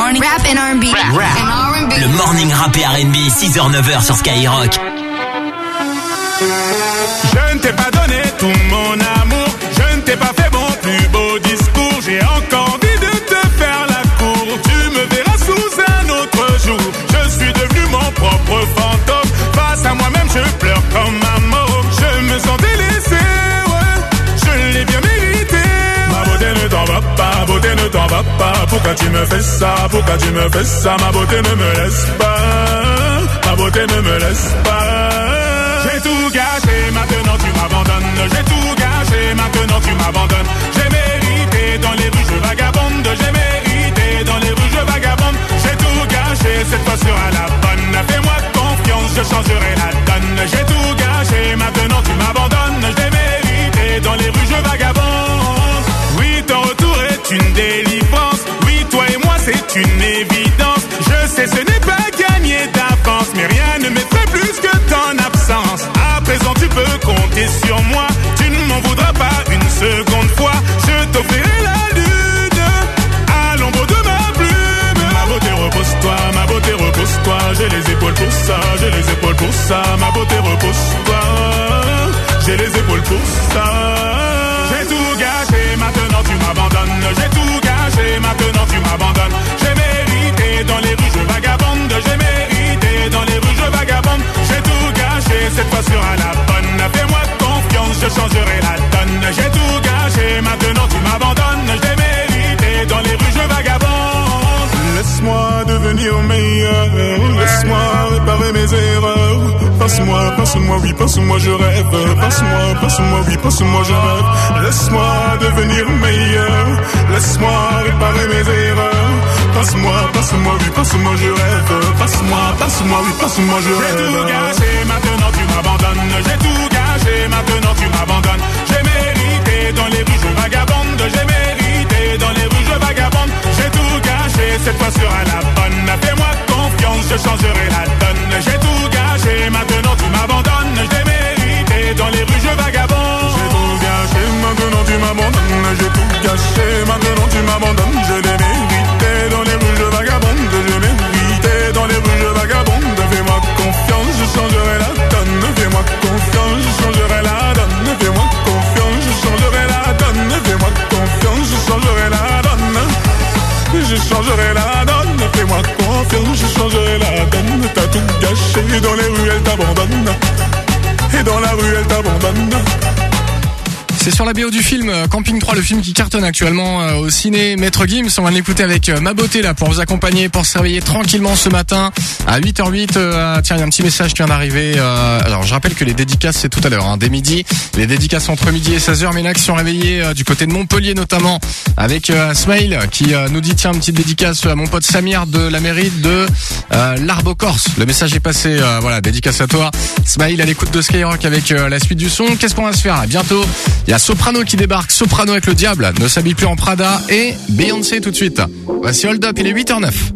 morning rap and R and B. Rap. Rap. And R and B. Le morning rap et R and B, six heures neuf heures sur Skyrock. Je ne t'ai pas donné tout mon amour, je ne t'ai pas fait mon plus beau discours. J'ai encore envie de te faire la cour. Tu me verras sous un autre jour. Je suis devenu mon propre fantôme. Face à moi-même je pleure comme un mort. Je me sens délaissé, ouais, je l'ai bien mérité. Ma beauté ne t'en va pas, ma beauté ne t'en va pas. Pourquoi tu me fais ça, pourquoi tu me fais ça? Ma beauté ne me laisse pas, ma beauté ne me laisse pas. J'ai tout gâché, maintenant tu m'abandonnes. J'ai tout gâché, maintenant tu m'abandonnes. J'ai mérité dans les rues je vagabonde. J'ai mérité dans les rues je vagabonde. J'ai tout gâché, cette fois sera la bonne. Fais-moi confiance, je changerai la donne. J'ai tout gâché, maintenant tu m'abandonnes. J'ai mérité dans les rues je vagabonde. Oui, ton retour est une délivrance. Oui, toi et moi c'est une évidence. Je sais ce n'est pas gagné d'avance, mais rien ne m'effraie plus que ton absence. À présent tu peux compter sur moi. Tu ne m'en voudras pas une seconde fois. Je t'offrirai la lune à l'ombre de ma plume. Ma beauté repose-toi, ma beauté repose-toi. J'ai les épaules pour ça, j'ai les épaules pour ça. Ma beauté repose-toi, j'ai les épaules pour ça. J'ai tout gâché, maintenant tu m'abandonnes. J'ai tout gâché, maintenant tu m'abandonnes. J'ai mérité dans les rues je vagabonde. J'ai mérité dans les rues je vagabonde. J'ai tout gâché, cette fois sera la bonne. Fais-moi confiance, je changerai la donne. J'ai tout gâché, maintenant tu m'abandonnes. J'ai mérité dans les rues je vagabonde. Laisse-moi devenir meilleur, laisse-moi réparer mes erreurs. Passe-moi, passe-moi, oui, passe-moi, je rêve. Passe-moi, passe-moi, oui, passe-moi, je rêve. Laisse-moi devenir meilleur, laisse-moi réparer mes erreurs. Passe-moi, passe-moi, oui, passe-moi, je rêve. Passe-moi, passe-moi, oui, passe-moi, je rêve. J'ai tout gâché, maintenant tu m'abandonnes. J'ai tout gâché, maintenant tu m'abandonnes. J'ai mérité dans les rues je vagabonde. J'ai mérité dans les rues je vagabonde. J'ai tout gâché, cette fois sera la bonne. Fais-moi confiance, je changerai la donne. J'ai tout gâché, maintenant tu m'abandonnes. J'ai mérité dans les rues je vagabonde. J'ai tout gâché, maintenant tu m'abandonnes. J'ai tout gâché, maintenant tu m'abandonnes. Je l'ai mérité dans les rues je vagabonde. J'ai mérité dans les rues je vagabonde. Fais-moi confiance, je changerai la donne. Fais-moi confiance, je changerai la donne. Fais-moi confiance, je changerai la donne. Fais-moi confiance, je changerai la donne. Je changerai la donne. Fais-moi confiance, je changerai la donne. T'as tout gâché, dans les rues elle t'abandonne. Et dans la rue elle t'abandonne. C'est sur la B O du film Camping trois, le film qui cartonne actuellement euh, au ciné Maître Gims. On va l'écouter avec euh, Ma Beauté là pour vous accompagner, pour se réveiller tranquillement ce matin à huit heures huit. Euh, tiens, il y a un petit message qui vient d'arriver. Euh, alors je rappelle que les dédicaces c'est tout à l'heure, hein, dès midi. Les dédicaces entre midi et seize heures. Mais là qui sont réveillés euh, du côté de Montpellier notamment avec euh, Smail qui euh, nous dit tiens une petite dédicace à mon pote Samir de la mairie de euh, l'Arbre Corse. Le message est passé. Euh, voilà, dédicace à toi Smail à l'écoute de Skyrock avec euh, la suite du son. Qu'est-ce qu'on va se faire là bientôt? Il y a Soprano qui débarque, Soprano avec le diable, ne s'habille plus en Prada et Beyoncé tout de suite. Voici Hold Up, il est huit heures neuf.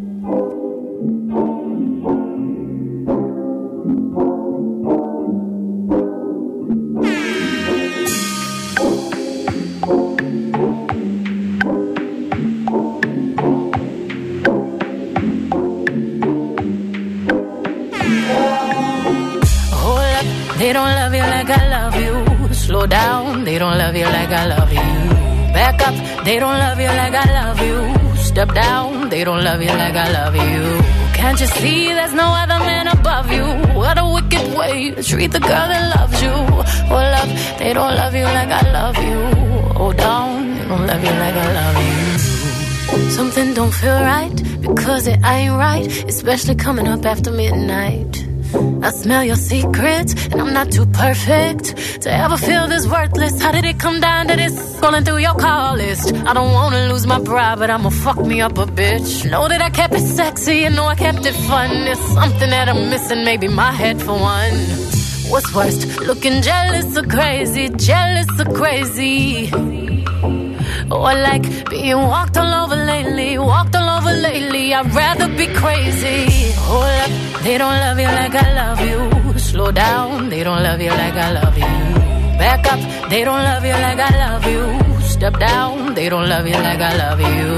They don't love you like I love you. Slow down, they don't love you like I love you. Back up, they don't love you like I love you. Step down, they don't love you like I love you. Can't you see there's no other man above you? What a wicked way to treat the girl that loves you. Oh love, they don't love you like I love you. Oh down, they don't love you like I love you. Something don't feel right, because it ain't right, especially coming up after midnight. I smell your secrets, and I'm not too perfect to ever feel this worthless. How did it come down to this? Scrolling through your call list. I don't wanna lose my pride, but I'ma fuck me up a bitch. Know that I kept it sexy, and know I kept it fun. There's something that I'm missing, maybe my head for one. What's worst, looking jealous or crazy? Jealous or crazy? Or like being walked all over lately, walked all over lately. I'd rather be crazy. Hold up, they don't love you like I love you. Slow down, they don't love you like I love you. Back up, they don't love you like I love you. Step down, they don't love you like I love you.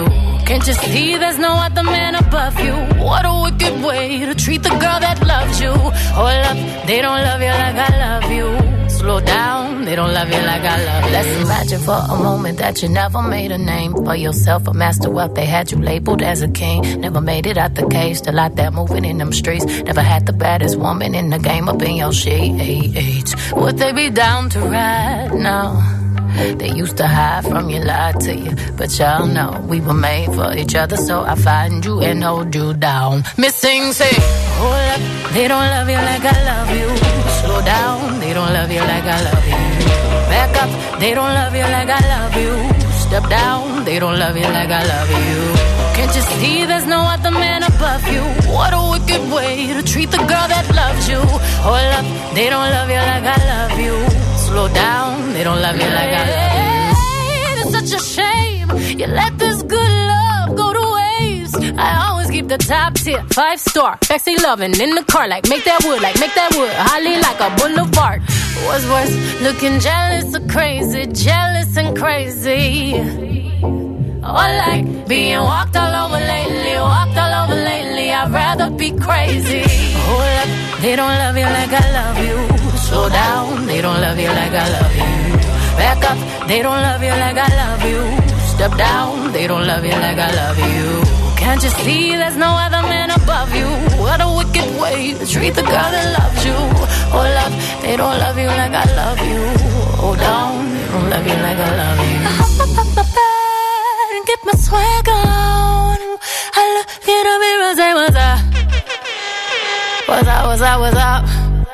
Can't you see there's no other man above you? What a wicked way to treat the girl that loves you. Hold up, they don't love you like I love you. Slow down, they don't love you like I love you. Let's imagine for a moment that you never made a name for yourself, a master wealth. They had you labeled as a king. Never made it out the cage, still out there moving in them streets. Never had the baddest woman in the game up in your sheets. Would they be down to ride now? They used to hide from you, lie to you, but y'all know we were made for each other, so I find you and hold you down. Missing, say, hold up, they don't love you like I love you. Slow down, they don't love you like I love you. Back up, they don't love you like I love you. Step down, they don't love you like I love you. Can't you see there's no other man above you? What a wicked way to treat the girl that loves you. Hold up, they don't love you like I love you. Slow down, they don't love you like I love you. It's such a shame you let this good love go to waste. I always keep the top tier, five star, sexy loving in the car, like make that wood, like make that wood, holly like a boulevard. What's worse, looking jealous or crazy, jealous and crazy. Or like being walked all over lately, walked all over lately. I'd rather be crazy. Hold up, they don't love you like I love you. Slow down, they don't love you like I love you. Back up, they don't love you like I love you. Step down, they don't love you like I love you. Can't you see there's no other man above you? What a wicked way to treat the girl that loves you. Hold up, they don't love you like I love you. Hold down, they don't love you like I love you. I hop up up my bed and get my swag on. I look in the mirror, say what's up. What's up, what's up, what's up?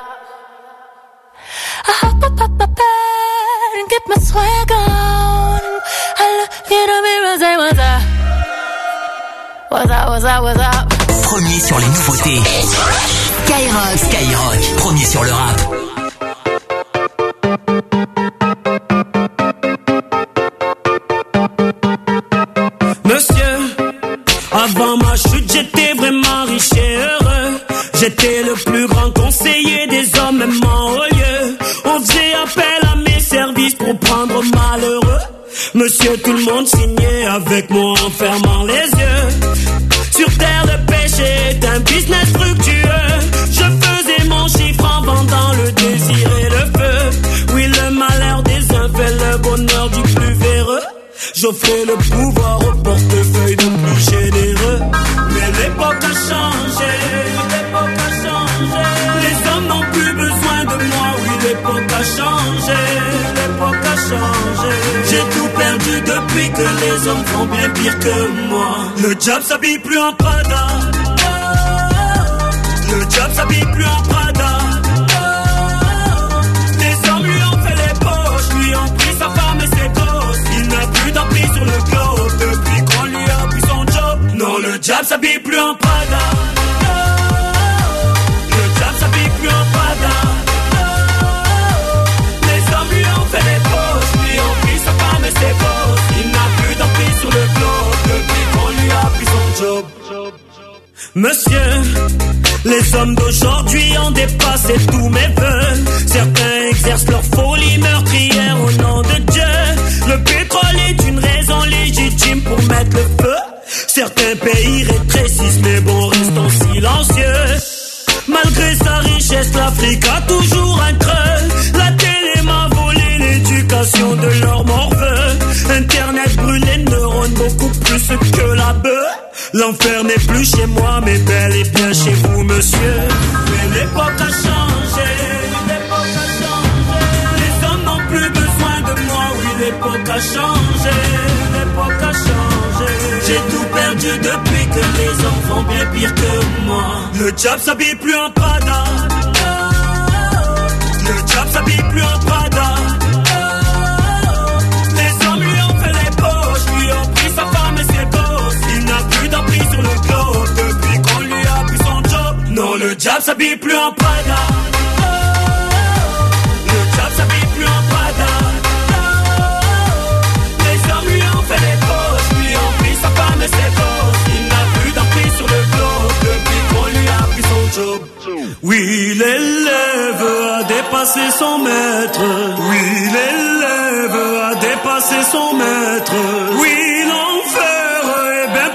I hop up up my bed and get my swag on. I look in the mirror, say what's up. What's up, what's up, what's up? Premier sur les nouveautés. Skyrock. Skyrock. Premier sur le rap. Monsieur, avant ma chute, j'étais vraiment riche et heureux. J'étais le plus grand conseiller des hommes, même en haut lieu. On faisait appel à mes services pour prendre malheureux. Monsieur, tout le monde signait avec moi en fermant les yeux. Sur terre, le péché est un business fructueux. Je faisais mon chiffre en vendant le désir et le feu. Oui, le malheur des uns fait le bonheur du plus véreux. J'offrais le pouvoir au portefeuille de plus généreux. Mais l'époque a changé, l'époque a changé. Les hommes n'ont plus besoin de moi, oui, l'époque a changé, l'époque a changé. J'ai tout perdu depuis que les hommes font bien pire que moi. Le diable s'habille plus en Prada. Le diable s'habille plus en Prada. Les hommes lui ont fait les poches, lui ont pris sa femme et ses gosses. Il n'a plus d'emprise sur le globe depuis qu'on lui a pris son job. Non, le diable s'habille plus en Prada. Le diable s'habille plus en Prada. Les hommes lui ont fait les poches, lui ont pris sa femme et ses gosses. Il n'a plus d'emprise sur le globe depuis qu'on lui a pris son job. Monsieur, les hommes d'aujourd'hui ont dépassé tous mes vœux. Certains exercent leur folie meurtrière au nom de Dieu. Le pétrole est une raison légitime pour mettre le feu. Certains pays rétrécissent mais bon, restons silencieux. Malgré sa richesse, l'Afrique a toujours un creux. La télé m'a volé l'éducation de leurs morveux. Internet brûle les neurones beaucoup plus que la bœuf. L'enfer n'est plus chez moi mais bel et bien chez vous, monsieur. Mais l'époque a changé, l'époque a changé. Les hommes n'ont plus besoin de moi, oui, l'époque a changé, l'époque a changé. J'ai tout perdu depuis que les hommes font bien pire que moi. Le diable s'habille plus en Prada. Le diable s'habille plus en Prada. Les hommes lui ont fait les poches, lui ont pris sa femme et ses gosses. Il n'a plus d'emprise sur le globe depuis qu'on lui a pris son job. Non, le diable s'habille plus en Prada. Le diable s'habille plus en Prada. Les hommes lui ont fait les poches, lui ont pris sa femme et ses gosses. Il n'a plus d'emprise sur le globe depuis qu'on lui a pris son job. Oui, l'élève a dépassé son maître. Oui, l'élève a dépassé son maître. Oui, l'enfer est bien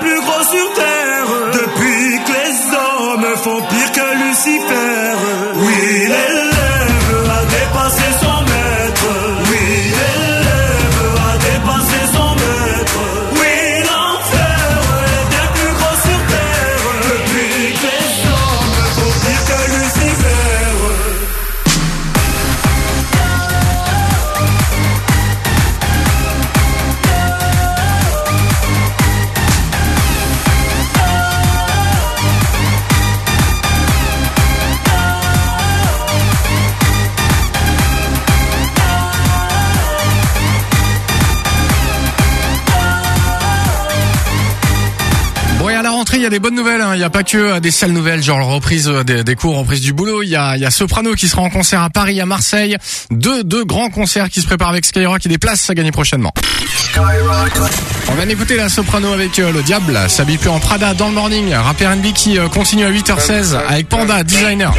rentrée, il y a des bonnes nouvelles. Hein. Il n'y a pas que des sales nouvelles, genre reprise des, des cours, reprise du boulot. Il y a, il y a Soprano qui sera en concert à Paris, à Marseille. Deux, deux grands concerts qui se préparent avec Skyrock et des places à gagner prochainement. On vient d'écouter la Soprano avec euh, le Diable, s'habille plus en Prada dans le morning. Rapper R and B qui euh, continue à huit heures seize avec Panda, Designer.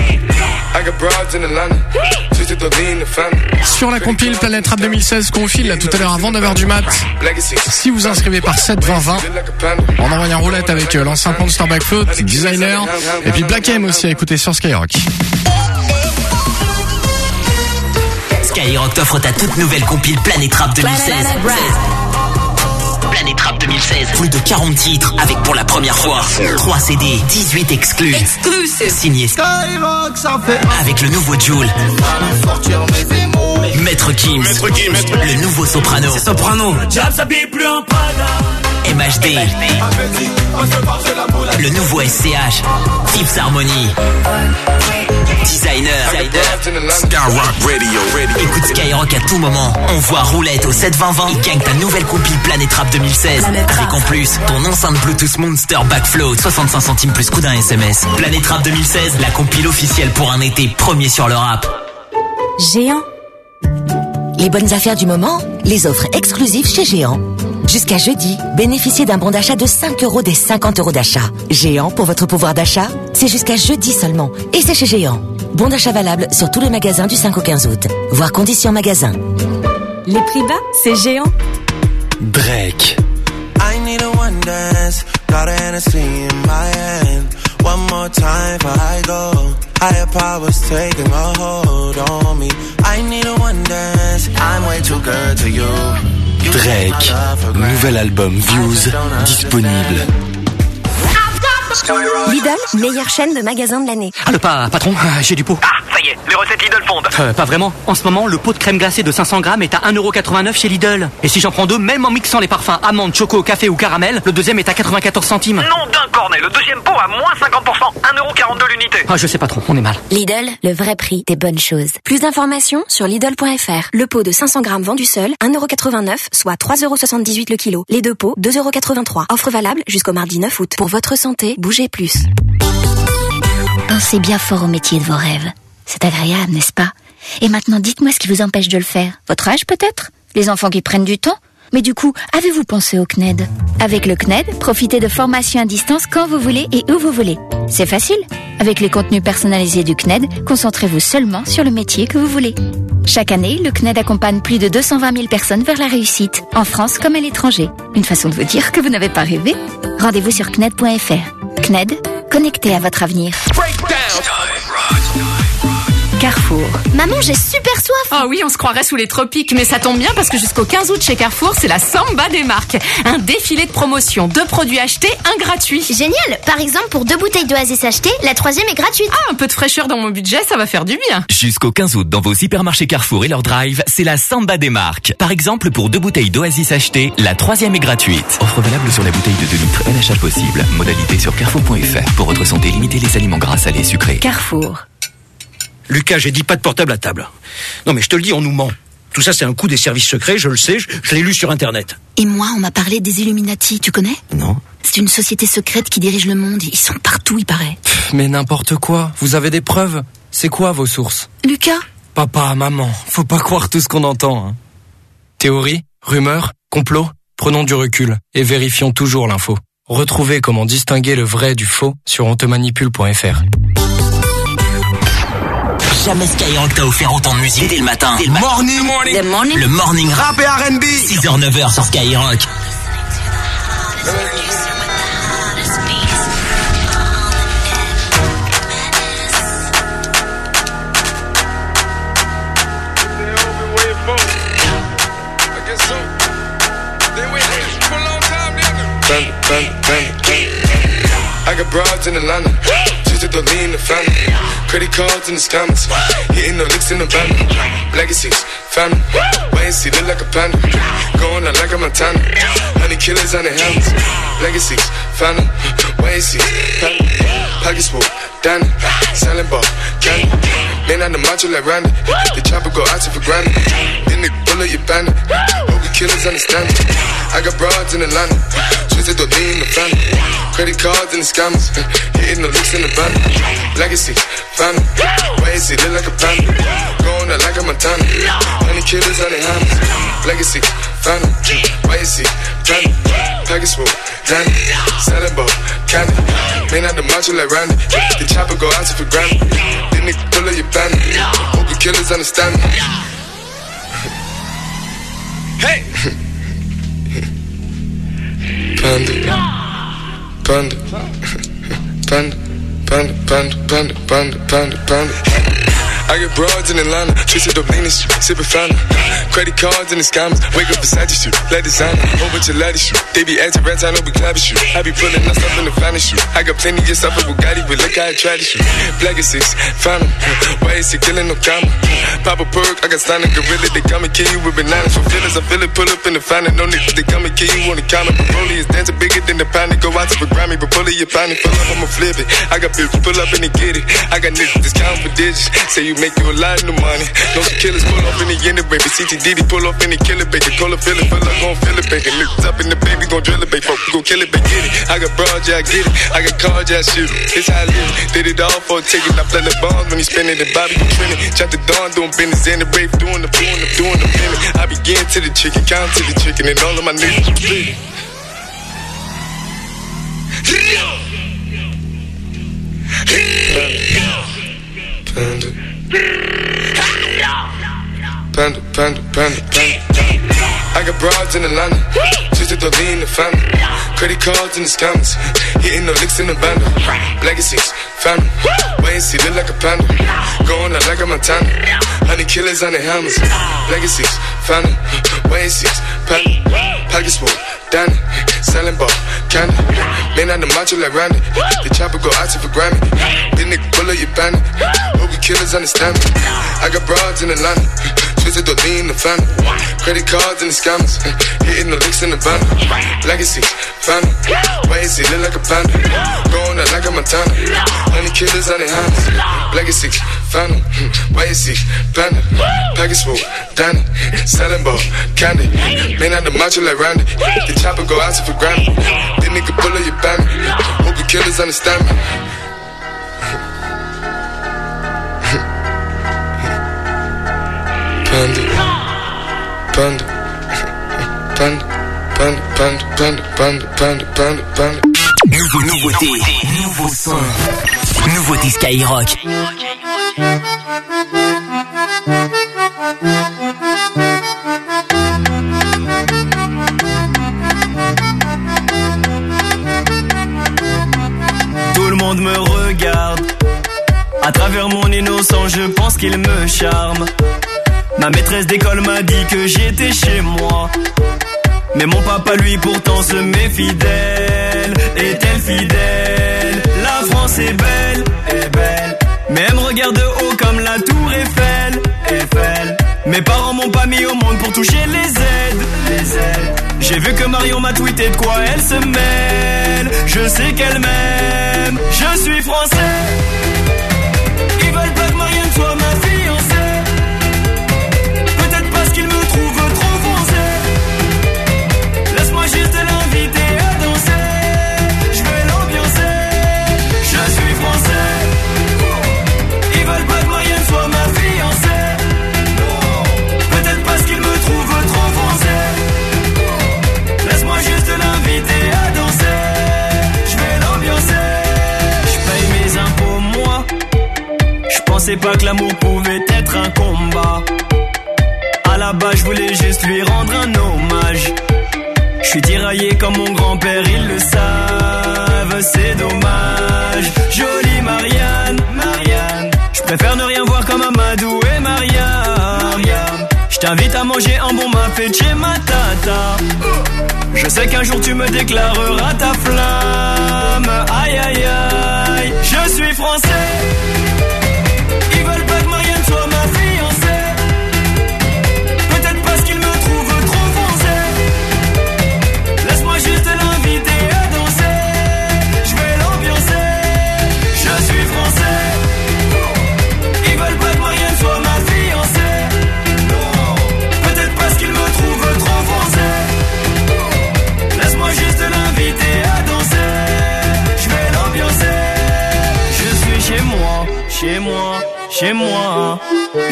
Sur la compile Planète Rap deux mille seize qu'on file là tout à l'heure avant neuf heures du mat. Si vous inscrivez par sept vingt vingt, on envoie un roulette avec euh, l'enceinte Monster Backfloat, Designer et puis Black M aussi à écouter sur Skyrock. Skyrock t'offre ta toute nouvelle compile Planète Rap deux mille seize. Planète Rap deux mille seize, plus de quarante titres avec pour la première fois trois C D, dix-huit exclus. Exclusive. Signé Skyrock, ça fait avec le nouveau Jul, Maître Gims, le nouveau Soprano, Soprano, M H D, le nouveau S C H, Fifth Harmony, Designer, Skyrock Radio. Écoute Skyrock à tout moment. Envoie roulette au sept vingt vingt et gagne ta nouvelle compile Planète Rap deux mille seize. Avec en plus ton enceinte Bluetooth Monster Backfloat, soixante-cinq centimes plus coup d'un S M S. Planète Rap deux mille seize, la compile officielle pour un été premier sur le rap. Géant. Les bonnes affaires du moment, les offres exclusives chez Géant. Jusqu'à jeudi, bénéficiez d'un bon d'achat de cinq euros des cinquante euros d'achat. Géant, pour votre pouvoir d'achat, c'est jusqu'à jeudi seulement. Et c'est chez Géant. Bon d'achat valable sur tous les magasins du cinq au quinze août. Voir conditions magasin. Les prix bas, c'est Géant. Drake. I need a one dance, got a Hennessy in my hand. One more time before I go. Higher powers taking a hold on me. I need a one dance, I'm way too good to you. Drake, nouvel album Views, disponible. Lidl, meilleure chaîne de magasins de l'année. Ah le pas, patron, euh, j'ai du pot. Ah, ça y est, les recettes Lidl fondent. Euh, pas vraiment. En ce moment, le pot de crème glacée de cinq cents grammes est à un euro quatre-vingt-neuf chez Lidl. Et si j'en prends deux, même en mixant les parfums amande, choco, café ou caramel, le deuxième est à quatre-vingt-quatorze centimes. Non d'un cornet, le deuxième pot à moins cinquante pour cent, un euro quarante-deux l'unité. Ah je sais pas trop, on est mal. Lidl, le vrai prix des bonnes choses. Plus d'informations sur Lidl point F R. Le pot de cinq cents grammes vendu seul, un euro quatre-vingt-neuf, soit trois euros soixante-dix-huit le kilo. Les deux pots, deux euros quatre-vingt-trois. Offre valable jusqu'au mardi neuf août. Pour votre santé, bougez plus. Pensez bien fort au métier de vos rêves. C'est agréable, n'est-ce pas? Et maintenant, dites-moi ce qui vous empêche de le faire. Votre âge, peut-être? Les enfants qui prennent du temps? Mais du coup, avez-vous pensé au C N E D? Avec le C N E D, profitez de formations à distance quand vous voulez et où vous voulez. C'est facile. Avec les contenus personnalisés du C N E D, concentrez-vous seulement sur le métier que vous voulez. Chaque année, le C N E D accompagne plus de deux cent vingt mille personnes vers la réussite, en France comme à l'étranger. Une façon de vous dire que vous n'avez pas rêvé? Rendez-vous sur C N E D point F R. C N E D, connecté à votre avenir. Carrefour. Maman, j'ai super soif. Oh oui, on se croirait sous les tropiques, mais ça tombe bien parce que jusqu'au quinze août chez Carrefour, c'est la Samba des marques. Un défilé de promotion, deux produits achetés, un gratuit. Génial. Par exemple, pour deux bouteilles d'Oasis achetées, la troisième est gratuite. Ah, un peu de fraîcheur dans mon budget, ça va faire du bien. Jusqu'au quinze août, dans vos hypermarchés Carrefour et leur drive, c'est la Samba des marques. Par exemple, pour deux bouteilles d'Oasis achetées, la troisième est gratuite. Offre valable sur la bouteille de deux litres, N H L possible. Modalité sur carrefour point F R. Pour votre santé, limitez les aliments gras, salés, sucrés. Carrefour. Lucas, j'ai dit pas de portable à table. Non mais je te le dis, on nous ment. Tout ça c'est un coup des services secrets, je le sais, je, je l'ai lu sur internet. Et moi, on m'a parlé des Illuminati, tu connais? Non. C'est une société secrète qui dirige le monde, ils sont partout, il paraît. Pff, mais n'importe quoi, vous avez des preuves? C'est quoi vos sources? Lucas? Papa, maman, faut pas croire tout ce qu'on entend. Hein. Théorie, rumeurs, complot, prenons du recul et vérifions toujours l'info. Retrouvez comment distinguer le vrai du faux sur ontemanipule point F R. Jamais Skyrock t'a offert autant de musique dès le matin. Dès le morning, morning. Le morning. Le morning rap et R and B. six heures neuf heures sur Skyrock. I got broads in Atlanta, just to the lean the family. Credit cards in the scammers, hitting the licks in the van. Legacies, family, wait and see, look like a panda. Going out like a Montana, honey killers on the helmets. Legacies, family, wait and see, family. Pockets full, Danny, selling ball, candy. Man on the macho like Randy, the chopper go out to for granted. Then the bullet you bandit, hope we killers understand me. I got broads in Atlanta, twisted the lean in the family. Credit cards and the scammers, hitting the licks in the van. Legacy, family, why is it look like a panda? Going out like a Montana, honey killers on their hands. Legacy, family, why is it panda? Package full, Danny, selling ball, candy. Man out the macho like Randy, the chopper go out for granted. Then they pull up your bandit, hope the killers understand me. Hey! Panda, panda, panda, panda, panda, panda, panda, panda, panda. I get broads in Atlanta, twisted up lean shit, sippin' Fanta. Credit cards and the scammers, wake up beside you, shoot, let designer, whole bunch of laddies shoot. They be acting rats, I know we clapping shoot. I be pulling up stuff in the finest shoot. I got plenty of stuff with Bugatti, but look how I try to shoot. Black is six, found why is he killing no comma? Pop a perk, I got standing gorilla, they come and kill you with bananas. For feelings, I feel it, pull up in the finest, no niggas, they come and kill you on the counter. Broly is dancing bigger than the pound, go out to the Grammy, but pull it, your pound, pull up, I'ma flip it. I got bitches, pull up and they get it. I got niggas, just count for digits, say you make you a lot of money. No killers pull off in the end, baby. C T D D pull off in the killer, baby. Call a feeling, feel like gon' feel it, baby. Niggas up in the baby, gon' drill it, baby. Folk, gon' kill it, baby. Get it. I got broad, yeah, I get it. I got cards, yeah, I shoot it. It's how I live. Did it all for a ticket. I play the bombs when he spinning the Bobby, you trending. Chop the dawn, doing business in the brave, doing the doing the doing the feeling. I begin to the chicken, count to the chicken, and all of my niggas bleeding. Panda, panda, panda, panda, panda. I got broads in Atlanta, twisted the lean in the family. Credit cards and the scammers, hitting the licks in the band. Legacies, family, wait and see, look like a panda. Going out like a Montana, honey killers on the hammers. Legacies, family, wait and see, panda. Package full, Danny, selling ball, candy. Man out the macho like Randy, the chopper go out to for Grammy. Then nigga pull up your bandit, hope you killers understand me. I got broads in Atlanta, twisted the lean in the family. Credit cards and the scammers, hitting the licks in the van. Legacy, family, why is he look like a panda? Going out like a Montana, honey killers on their hands. Legacy, family, why is he panda? Package full, Danny, selling ball, candy. Man out the macho like Randy, the chopper go out to for granted. Then nigga pull up your bandit, hope you killers understand me. Panda, panda, panda, panda, panda, panda, panda, panda, panda, panda. Nouveau, nouveauté, nouveau son, nouveauté Skyrock. Tout le monde me regarde. À travers mon innocence, je pense qu'il me charme. Ma maîtresse d'école m'a dit que j'étais chez moi. Mais mon papa lui pourtant se met fidèle. Est-elle fidèle? La France est belle, est belle. Mais elle me regarde de haut comme la tour Eiffel, Eiffel. Mes parents m'ont pas mis au monde pour toucher les aides, les aides. J'ai vu que Marion m'a tweeté de quoi elle se mêle. Je sais qu'elle m'aime, je suis français. Ils veulent pas que Marianne soit ma fiancée. Peut-être parce qu'ils me trouvent trop foncé. Laisse-moi juste l'inviter à danser. Je vais l'ambiancer. Je suis français. Ils veulent pas que Marianne soit ma fiancée. Peut-être parce qu'ils me trouvent trop foncé. Laisse-moi juste l'inviter à danser. Je vais l'ambiancer. Je paye mes impôts moi. Je pensais pas que l'amour pouvait être un combat. À la base, je voulais juste lui rendre un hommage. Je suis tiraillé comme mon grand-père, ils le savent, c'est dommage. Jolie Marianne, Marianne. Je préfère ne rien voir comme Amadou et Mariam. Je t'invite à manger un bon mafé chez ma tata. Je sais qu'un jour tu me déclareras ta flamme. Aïe aïe aïe, je suis français. Ils veulent pas que Marianne soit ma fiancée. Peut-être parce qu'ils me trouvent trop foncé. Laisse-moi juste l'inviter à danser. Je vais l'ambiancer. Je suis français. Ils veulent pas que Marianne soit ma fiancée. Peut-être parce qu'ils me trouvent trop foncé.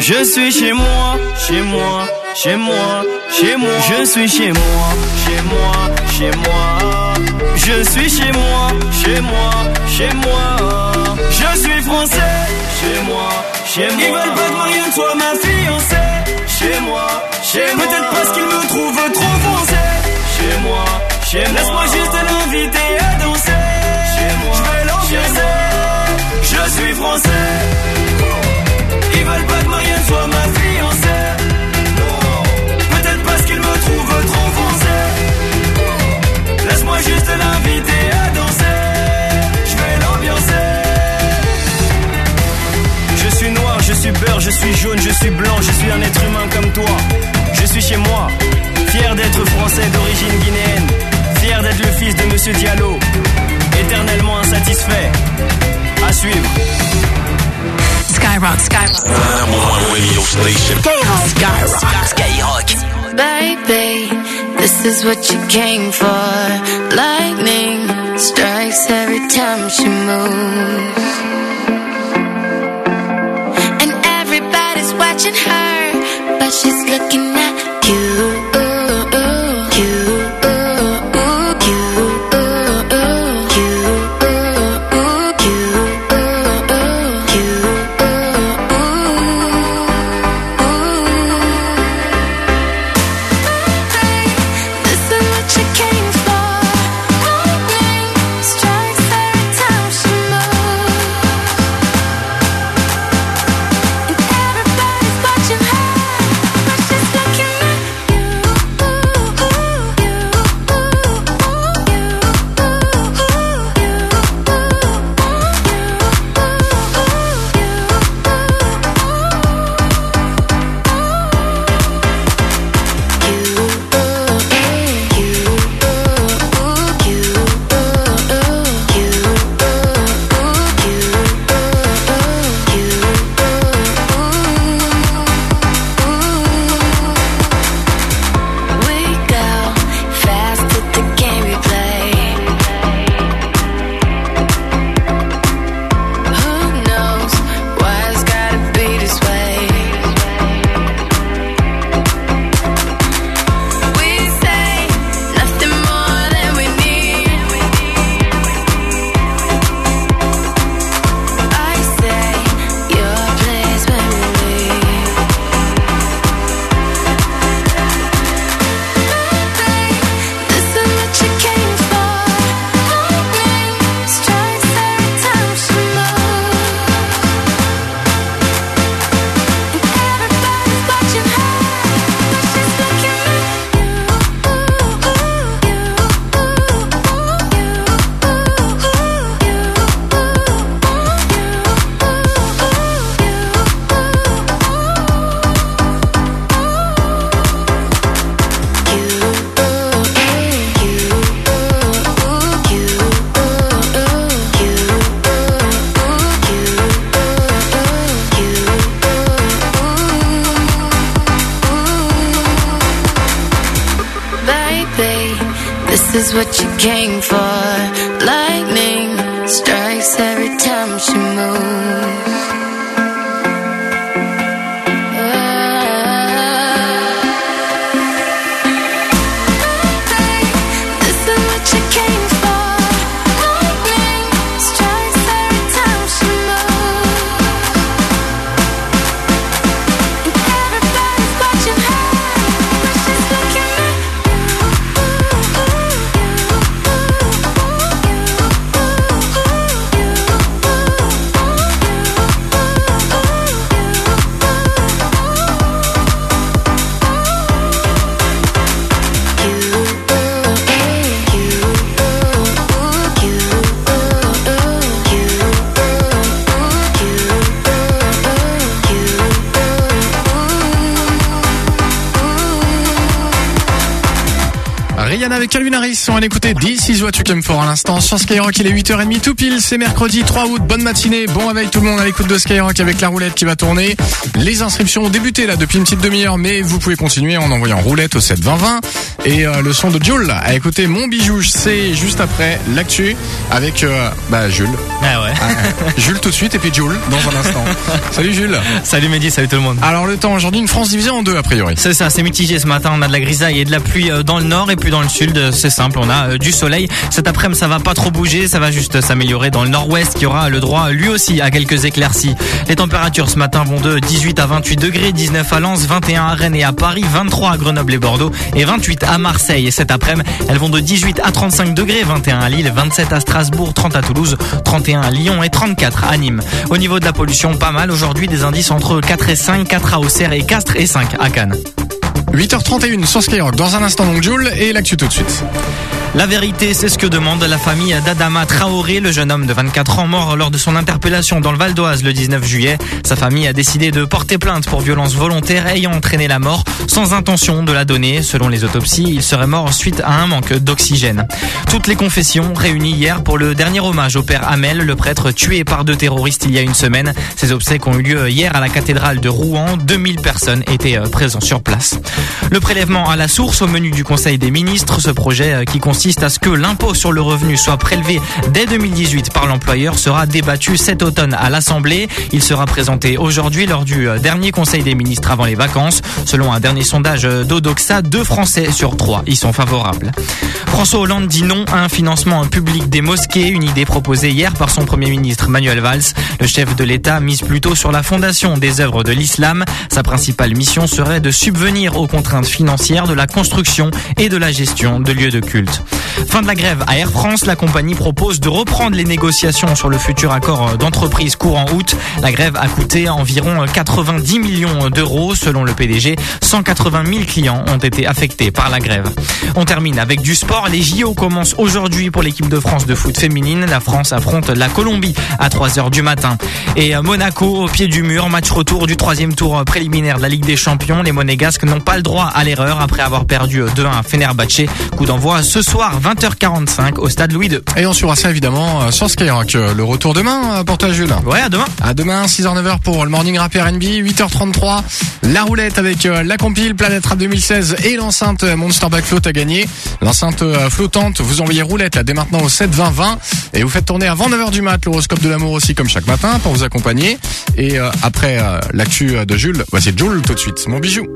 Je suis chez moi, chez moi, chez moi, chez moi. Je suis chez moi, chez moi, chez moi. Je suis chez moi, chez moi, chez moi. Je suis français, chez moi, chez moi. Ils veulent pas que Marianne soit ma fiancée. Chez moi, chez moi. Peut-être parce qu'ils me trouvent trop foncé. Chez moi, chez moi. Laisse-moi juste l'inviter à danser. Chez moi, je vais l'ambiancer. Je suis français. Ils veulent pas que Marianne soit ma fiancée. Peut-être parce qu'ils me trouvent trop foncé. Laisse-moi juste l'inviter à danser. Je vais l'ambiancer. Je suis noir, je suis beurre, je suis jaune, je suis blanc, je suis un être humain comme toi. Je suis chez moi, fier d'être français d'origine guinéenne. Fier d'être le fils de Monsieur Diallo. Éternellement insatisfait. À suivre. Skyrock, Skyrock. Number one radio station. Skyrock, Skyrock, Skyrock. Baby, this is what you came for. Lightning strikes every time she moves. And everybody's watching her, but she's looking at you. Is what you came for. Lightning strikes every time she moves. Rihanna avec Calvin Harris, on va l'écouter This is what you came for à l'instant sur Skyrock. Il est huit heures trente tout pile, c'est mercredi trois août, bonne matinée, bon réveil tout le monde à l'écoute de Skyrock avec la roulette qui va tourner. Les inscriptions ont débuté là depuis une petite demi-heure, mais vous pouvez continuer en envoyant roulette au sept vingt vingt. et euh, le son de Jules. À écouter Mon Bijou, c'est juste après l'actu avec euh, bah, Jules. Ah ouais. Ah, Jules tout de suite et puis Jules dans un instant. Salut Jules. Salut Mehdi, salut tout le monde. Alors le temps aujourd'hui, une France divisée en deux a priori. C'est ça, c'est mitigé ce matin. On a de la grisaille et de la pluie dans le nord et puis dans le sud, c'est simple, on a du soleil. Cet après-midi, ça va pas trop bouger, ça va juste s'améliorer dans le nord-ouest qui aura le droit lui aussi à quelques éclaircies. Les températures ce matin vont de dix-huit à vingt-huit degrés, dix-neuf à Lens, vingt et un à Rennes et à Paris, vingt-trois à Grenoble et Bordeaux et vingt-huit à Marseille. Et cet après-midi, elles vont de dix-huit à trente-cinq degrés, vingt et un à Lille, vingt-sept à Strasbourg, trente à Toulouse, trente et un à Lyon et trente-quatre à Nîmes. Au niveau de la pollution, pas mal aujourd'hui, des indices entre quatre et cinq, quatre à Auxerre et Castres et cinq à Cannes. huit heures trente et une sur Skyrock. Dans un instant donc Jules et l'actu tout de suite. La vérité, c'est ce que demande la famille d'Adama Traoré, le jeune homme de vingt-quatre ans mort lors de son interpellation dans le Val d'Oise le dix-neuf juillet. Sa famille a décidé de porter plainte pour violence volontaire ayant entraîné la mort sans intention de la donner. Selon les autopsies, il serait mort suite à un manque d'oxygène. Toutes les confessions réunies hier pour le dernier hommage au père Hamel, le prêtre tué par deux terroristes il y a une semaine. Ces obsèques ont eu lieu hier à la cathédrale de Rouen. deux mille personnes étaient présentes sur place. Le prélèvement à la source au menu du Conseil des ministres, ce projet qui consiste à ce que l'impôt sur le revenu soit prélevé dès deux mille dix-huit par l'employeur sera débattu cet automne à l'Assemblée. Il sera présenté aujourd'hui lors du dernier Conseil des ministres avant les vacances. Selon un dernier sondage d'Odoxa, deux Français sur trois y sont favorables. François Hollande dit non à un financement public des mosquées, une idée proposée hier par son Premier ministre Manuel Valls. Le chef de l'État mise plutôt sur la fondation des œuvres de l'islam. Sa principale mission serait de subvenir aux contraintes financières de la construction et de la gestion de lieux de culte. Fin de la grève à Air France, la compagnie propose de reprendre les négociations sur le futur accord d'entreprise courant août. La grève a coûté environ quatre-vingt-dix millions d'euros. Selon le P D G, cent quatre-vingt mille clients ont été affectés par la grève. On termine avec du sport. Les J O commencent aujourd'hui pour l'équipe de France de foot féminine. La France affronte la Colombie à trois heures du matin. Et Monaco au pied du mur, match retour du troisième tour préliminaire de la Ligue des Champions. Les Monégasques n'ont pas le droit à l'erreur après avoir perdu deux un à Fenerbahçe. Coup d'envoi ce soir, vingt heures quarante-cinq au stade Louis deux. Et on suivra ça évidemment sur Skyrock. Le retour demain pour toi Jules. Ouais, à demain. À demain, six heures neuf heures pour le Morning Rap R and B, huit heures trente-trois. La roulette avec la compile Planète Rap deux mille seize et l'enceinte Monster Back Float à gagner. L'enceinte flottante, vous envoyez roulette là dès maintenant au sept vingt vingt et vous faites tourner avant neuf heures du mat l'horoscope de l'amour aussi comme chaque matin pour vous accompagner. Et euh, après euh, l'actu de Jules, voici Jules tout de suite. Mon bijou.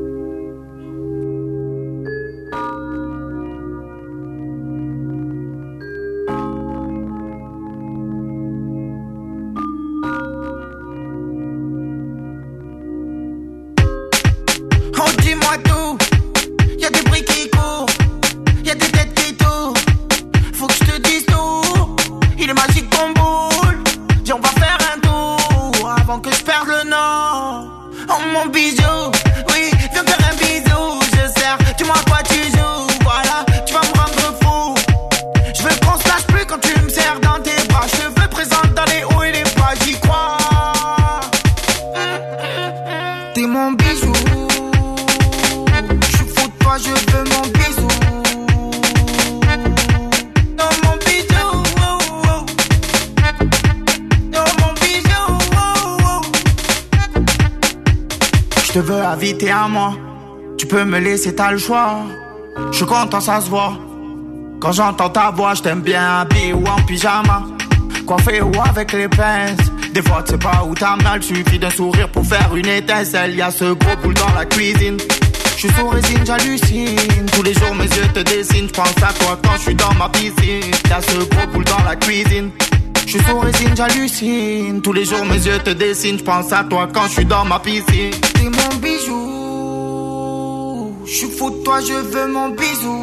Je te veux inviter à moi. Tu peux me laisser, t'as le choix. Je suis content, ça se voit. Quand j'entends ta voix, je t'aime bien habillé ou en pyjama. Coiffé ou avec les pinces. Des fois, tu sais pas où t'as mal. Suffit d'un sourire pour faire une étincelle. Y'a ce gros boule dans la cuisine. Je suis sous résine, j'hallucine. Tous les jours, mes yeux te dessinent. Je pense à toi quand je suis dans ma piscine. Y'a ce gros boule dans la cuisine. Je suis sous résine, j'hallucine. Tous les jours mes yeux te dessinent. Je pense à toi quand je suis dans ma piscine. T'es mon bijou. Je suis fou de toi, je veux mon bisou.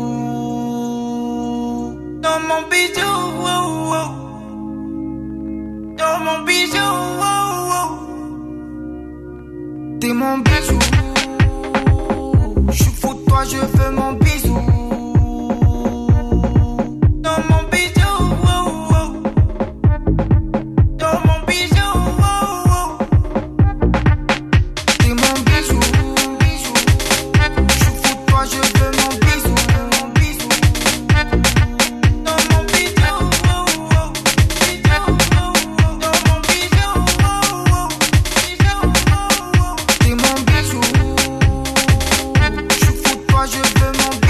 Dans mon bijou. Dans mon bijou. T'es mon bijou. Je suis fou de toi, je veux mon bisou. Dans mon bijou. Je veux mon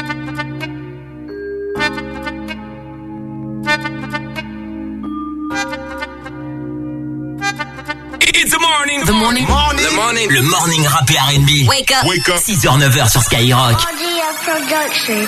It's the morning. The morning. morning. The morning. Le morning rap et R and B. Wake up. Wake up. six heures neuf heures sur Skyrock. Production.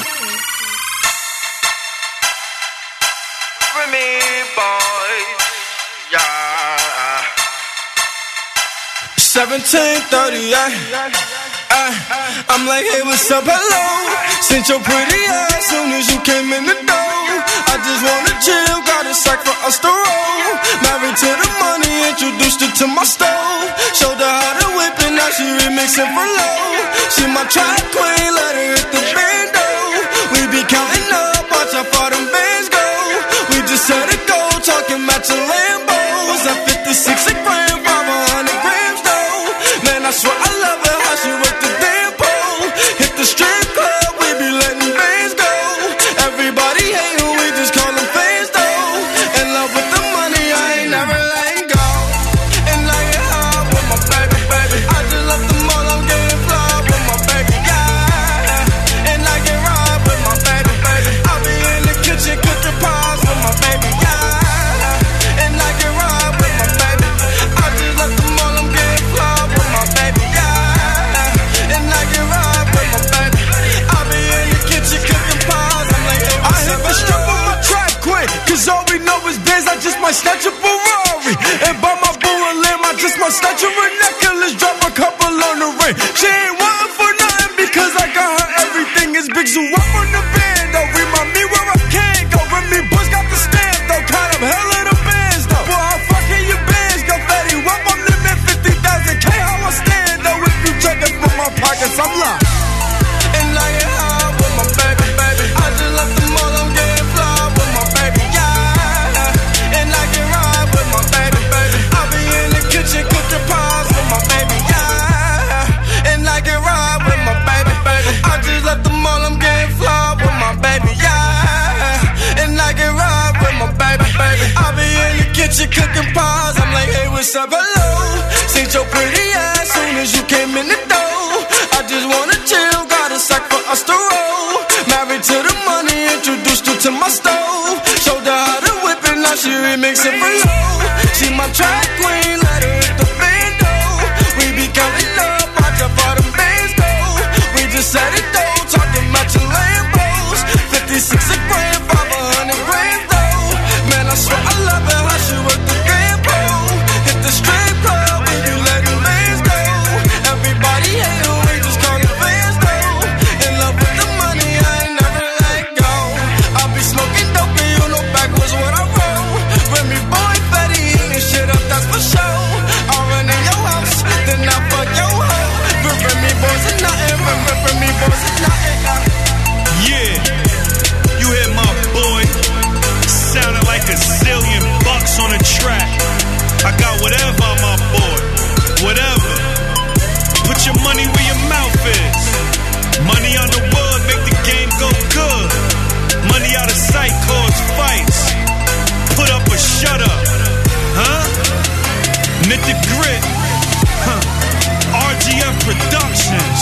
seventeen thirty-eight. Uh, I'm like, hey, what's up, hello? Sent your pretty ass soon as you came in the door. I just wanna chill, got a sack for us to roll. Married to the money, introduced her to my stove. Showed her how to whip it, now she remixing for low. She my track queen, let her hit the bando. We be counting up, watch how far them bands go. We just set it go, talking matching Lambos. At fifty-six a gram, five hundred grams though. Man, I swear I love her, how she work the damn pole. Hit the strip club, we be letting bands go. Everybody hate who we just call them fans though. In love with the money, I ain't never letting go. And like it hard with my baby, baby. I just left the mall, I'm getting fly with my baby, yeah. And I get ride with my baby, baby. I'll be in the kitchen cooking pies with my baby, yeah. And I get ride with my baby. I just left the mall, I'm getting fly with my baby, yeah. And I get ride with my baby. I'll be in the kitchen cooking pies. I'm like, hey, I hit the strip on my track quick, cause all we know is biz. I just might snatch a Ferrari and buy my boo a limb. I just might snatch her a necklace, drop a couple on the ring. She ain't wantin' for nothing because I got her everything. Is big zoo up on the band though. Remind me where I can't go. Remy Bush got the stamp though. Kind of hell of the bands though. Boy, how fucking your bands go fatty? Up on limit fifty thousand K. How I stand though? If you check it from my pockets, I'm locked. And I get high with my baby, baby. I just left the mall, I'm getting fly with my baby, yeah. And I get ride with my baby, baby. I'll be in the kitchen cooking pies with my baby, yeah. And I get ride with my baby, baby. I just left the mall, I'm getting fly with my baby, yeah. And I get ride with my baby, baby. I'll be in the kitchen cooking pies. I'm like, hey, what's up, hello? Seen your pretty ass soon as you came in the door. I just wanna chill, got a sack for us to roll. Married to the money, introduced her to my stove. Showed her how to whip it, now she remixing for low. She my track queen, let her hit the bando. We be counting up, watch how far them bands go. We just set it though, talking matching Lambos. fifty-six a gram, five hundred grams though. Man, I swear I love her, how she work the damn pole. Hit the strip club, we be letting bands go. Everybody hate who we just call them fans though. In love with the money, I ain't never let go. I be smoking dope and you know backwards what I roll. Remy boy fatty, eating shit up, that's for sure. I run in your house, then I fuck your hoe. But Remy boys are nothing, Remy, Remy boys are nothing. Yeah, you hear my boy, sounding like a zillion bucks on a track. I got whatever on my boy, whatever. Put your money where your mouth is. Money on the wood, make the game go good. Money out of sight, cause fights. Put up or shut up, huh? Knit the grit, huh? R G F Productions.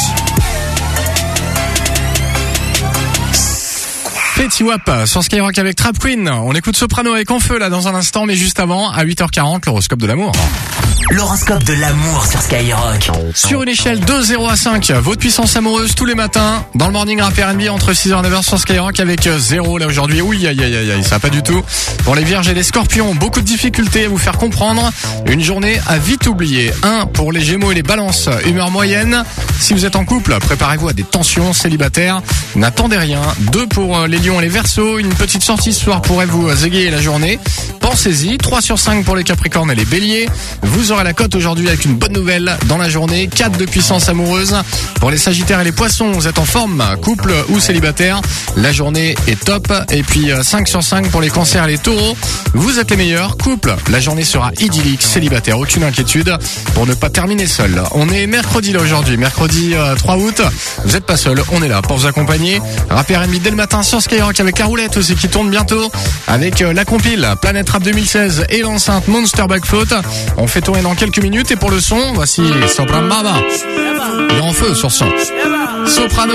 Petit Wap sur Skyrock avec Trap Queen. On écoute Soprano avec En Feu là dans un instant, mais juste avant, à huit heures quarante, l'horoscope de l'amour. L'horoscope de l'amour sur Skyrock. Sur une échelle de zéro à cinq, votre puissance amoureuse tous les matins, dans le morning rap R and B entre six heures et neuf heures sur Skyrock avec zéro là aujourd'hui. Oui, aïe aïe aïe aïe, ça va pas du tout. Pour les vierges et les scorpions, beaucoup de difficultés à vous faire comprendre. Une journée à vite oublier. un pour les gémeaux et les balances, humeur moyenne. Si vous êtes en couple, préparez-vous à des tensions. Célibataires, n'attendez rien. deux pour les lions et les verseaux, une petite sortie ce soir pourrait vous égayer la journée. Pensez-y. trois sur cinq pour les capricornes et les béliers. Vous aurez la cote aujourd'hui avec une bonne nouvelle dans la journée. quatre de puissance amoureuse. Pour les sagittaires et les poissons, vous êtes en forme, couple ou célibataire. La journée est top. Et puis cinq sur cinq pour les cancers et les taureaux. Vous êtes les meilleurs. Couple, la journée sera idyllique. Célibataire, aucune inquiétude pour ne pas terminer seul. On est mercredi là aujourd'hui, mercredi trois août. Vous n'êtes pas seul, on est là pour vous accompagner. Rap R and B dès le matin sur Skyrock. Skyrock avec la roulette aussi qui tourne bientôt avec euh, la compile Planète Rap deux mille seize et l'enceinte Monster Back Float. On fait tourner dans quelques minutes et pour le son, voici Soprano Baba. Il est en feu sur son. Soprano.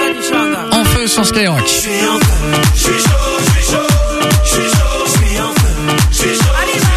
En feu sur Skyrock. Je suis en feu, je suis chaud, je suis chaud, je suis chaud, je suis en feu, je suis chaud,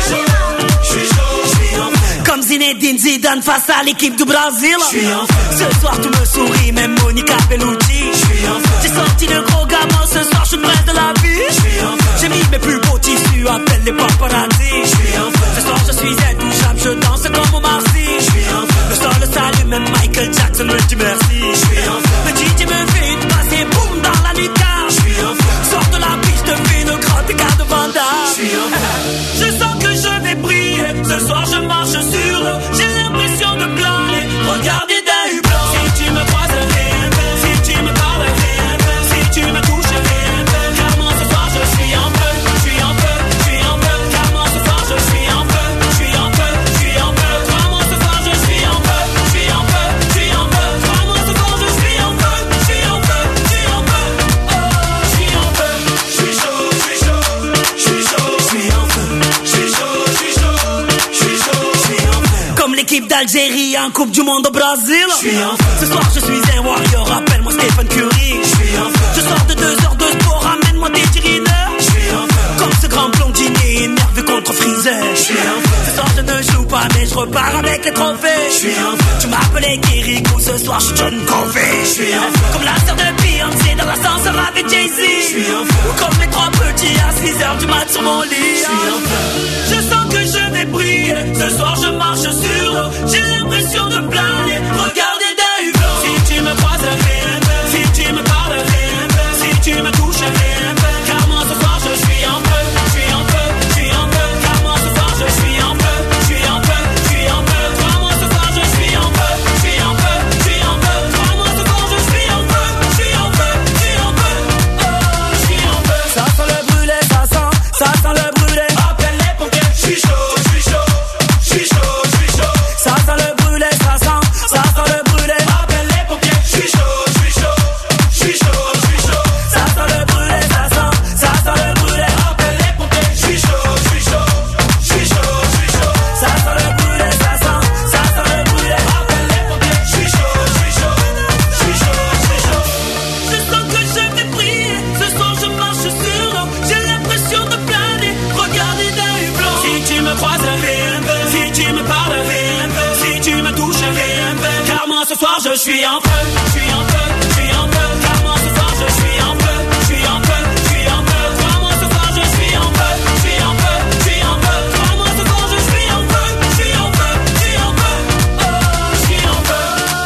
je suis chaud, je suis en feu. Comme Zinedine Zidane face à l'équipe du Brésil. Je suis en feu. Ce soir tu me souris, même Monica Bellucci. Je suis en feu. J'ai sorti le gros gamin, ce soir je suis près de la vie. Je suis en feu. J'ai mis mes plus beaux tissus, appelle les paparazzi. Je suis en feu. Ce soir je suis intouchable, je danse comme au Marcy. Je suis en feu. Le sol le salue, même Michael Jackson me dit merci. Je suis en feu. Le D J me fait une passe et boum dans la lucarne. Je suis en feu. Sors de la piste, fais une grotte et garde Vandame. Je suis en feu. Je sens que je vais briller. Ce soir je marche sur l'eau. J'ai l'impression de planer. Regardez d'un hublot. Si tu me croises, rien de. Si tu me parles, rien de. Si tu me touches, rien de. Car moi ce soir je suis en feu. Je suis en feu, je suis en feu. Car moi ce soir je suis en feu. Je suis en feu, je suis en feu. Car moi ce soir je suis en feu. Je suis en feu, je suis en feu. Car moi ce soir je suis en feu. Je suis en feu, je suis en feu. Oh, je suis en feu. Je suis chaud, je suis chaud. Je suis chaud, je suis en feu. Je suis chaud, je suis chaud. Je suis chaud, je suis en feu. Comme l'équipe d'Algérie en Coupe du Monde au Brésil. Je suis en feu. Ce soir je suis un warrior, appelle-moi Stephen Curry. Je suis en feu. Je sors de deux heures de sport, ramène-moi des tirineurs. Je suis en feu. Comme ce grand blondinier énervé contre Freezer. Je suis en feu. Ce soir je ne joue pas mais je repars avec les trophées. Je suis en feu. Tu m'appelais Kirikou, ce soir je suis John Covey. Je suis en feu. Comme la sœur de Beyoncé dans l'ascenseur avec Jay-Z. Je suis en feu. Ou comme mes trois petits à six heures du mat sur mon lit. Je suis en feu. Je sens que je vais briller. Ce soir je marche sur l'eau. J'ai l'impression de planer. Regardez d'un hublot. Si tu me croises, rien de. Si tu me parles, rien de. Si tu me touches, rien de. Car moi ce soir je suis en feu. Je suis en feu, je suis en feu. Car moi ce soir je suis en feu. Je suis en feu, je suis en feu. Car moi ce soir je suis en feu. Je suis en feu, je suis en feu. Car moi ce soir je suis en feu. Je suis en feu, je suis en feu. Oh, je suis en feu. Ça sent le brûlé, ça sent, ça sent le brûlé. Appelle les pompiers. Je suis chaud, je suis chaud. Je suis chaud, je suis chaud. Ça sent le brûlé, ça sent, ça sent le brûlé. Appelle les pompiers. Je suis chaud, je suis chaud. Je suis chaud, je suis chaud. Ça sent le brûlé, ça sent, ça sent le brûlé. Appelle les pompiers. Je suis chaud, je suis chaud. Je suis chaud, je suis chaud. Ça sent le brûlé, ça sent, ça sent le brûlé. Appelle les pompiers. Je suis chaud, je suis chaud. Je suis chaud, je suis chaud. Je sens que je vais briller. Ce soir je marche sur l'eau. J'ai l'impression de planer. Regardez d'un hublot. Si tu me croises, rien de. Si tu me parles, rien de. Si tu me touches, rien de. Car moi ce soir je suis en feu. Je suis en feu, je suis en feu. Car moi ce soir je suis en feu. Je suis en feu, je suis en feu. Car moi ce soir je suis en feu. Je suis en feu, je suis en feu. Car moi ce soir je suis en feu. Je suis en feu, je suis en feu. Oh, je suis en feu.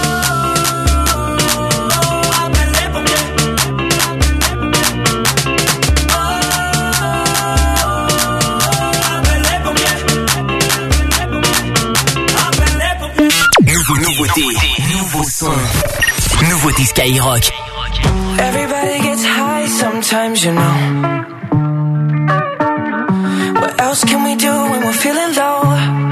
Appelle les pompiers. Appelle les pompiers. Appelle les pompiers. Nouveau, nouveauté, nouveau son. Nouveauté Skyrock. Everybody gets high sometimes, you know. What else can we do when we're feeling low?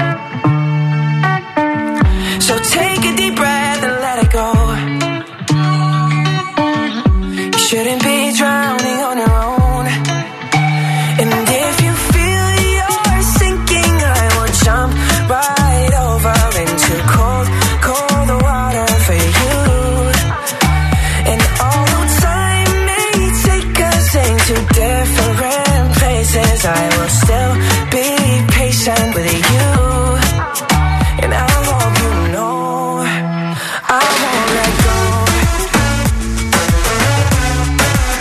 So take a deep breath and let it go. You shouldn't be drowning on your own. And if you feel you're sinking, I will jump right over into cold, cold water for you. And although time may take us into different places, I will still be patient with you. And I hope you know I won't let go.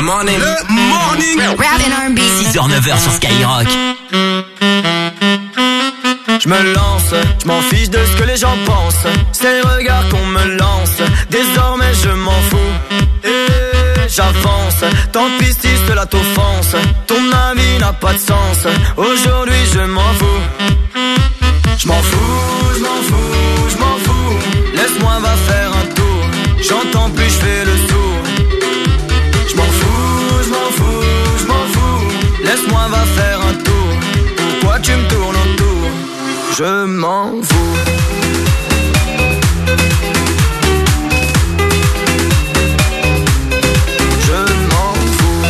morning. Le morning. Rap and R and B. six heures neuf heures sur Skyrock. Je me lance, je m'en fiche de ce que les gens pensent. C'est les regards qu'on me lance. Désormais je m'en fous. Et j'avance. Tant pis si cela t'offense. Ton avis n'a pas de sens. Aujourd'hui je m'en fous. Je m'en fous, je m'en fous, je m'en fous. Laisse-moi va faire un tour. J'entends plus, je fais le sourd. Je m'en fous, je m'en fous, je m'en fous. Laisse-moi va faire un tour. Pourquoi tu me tournes autour? Je m'en fous. Je m'en fous.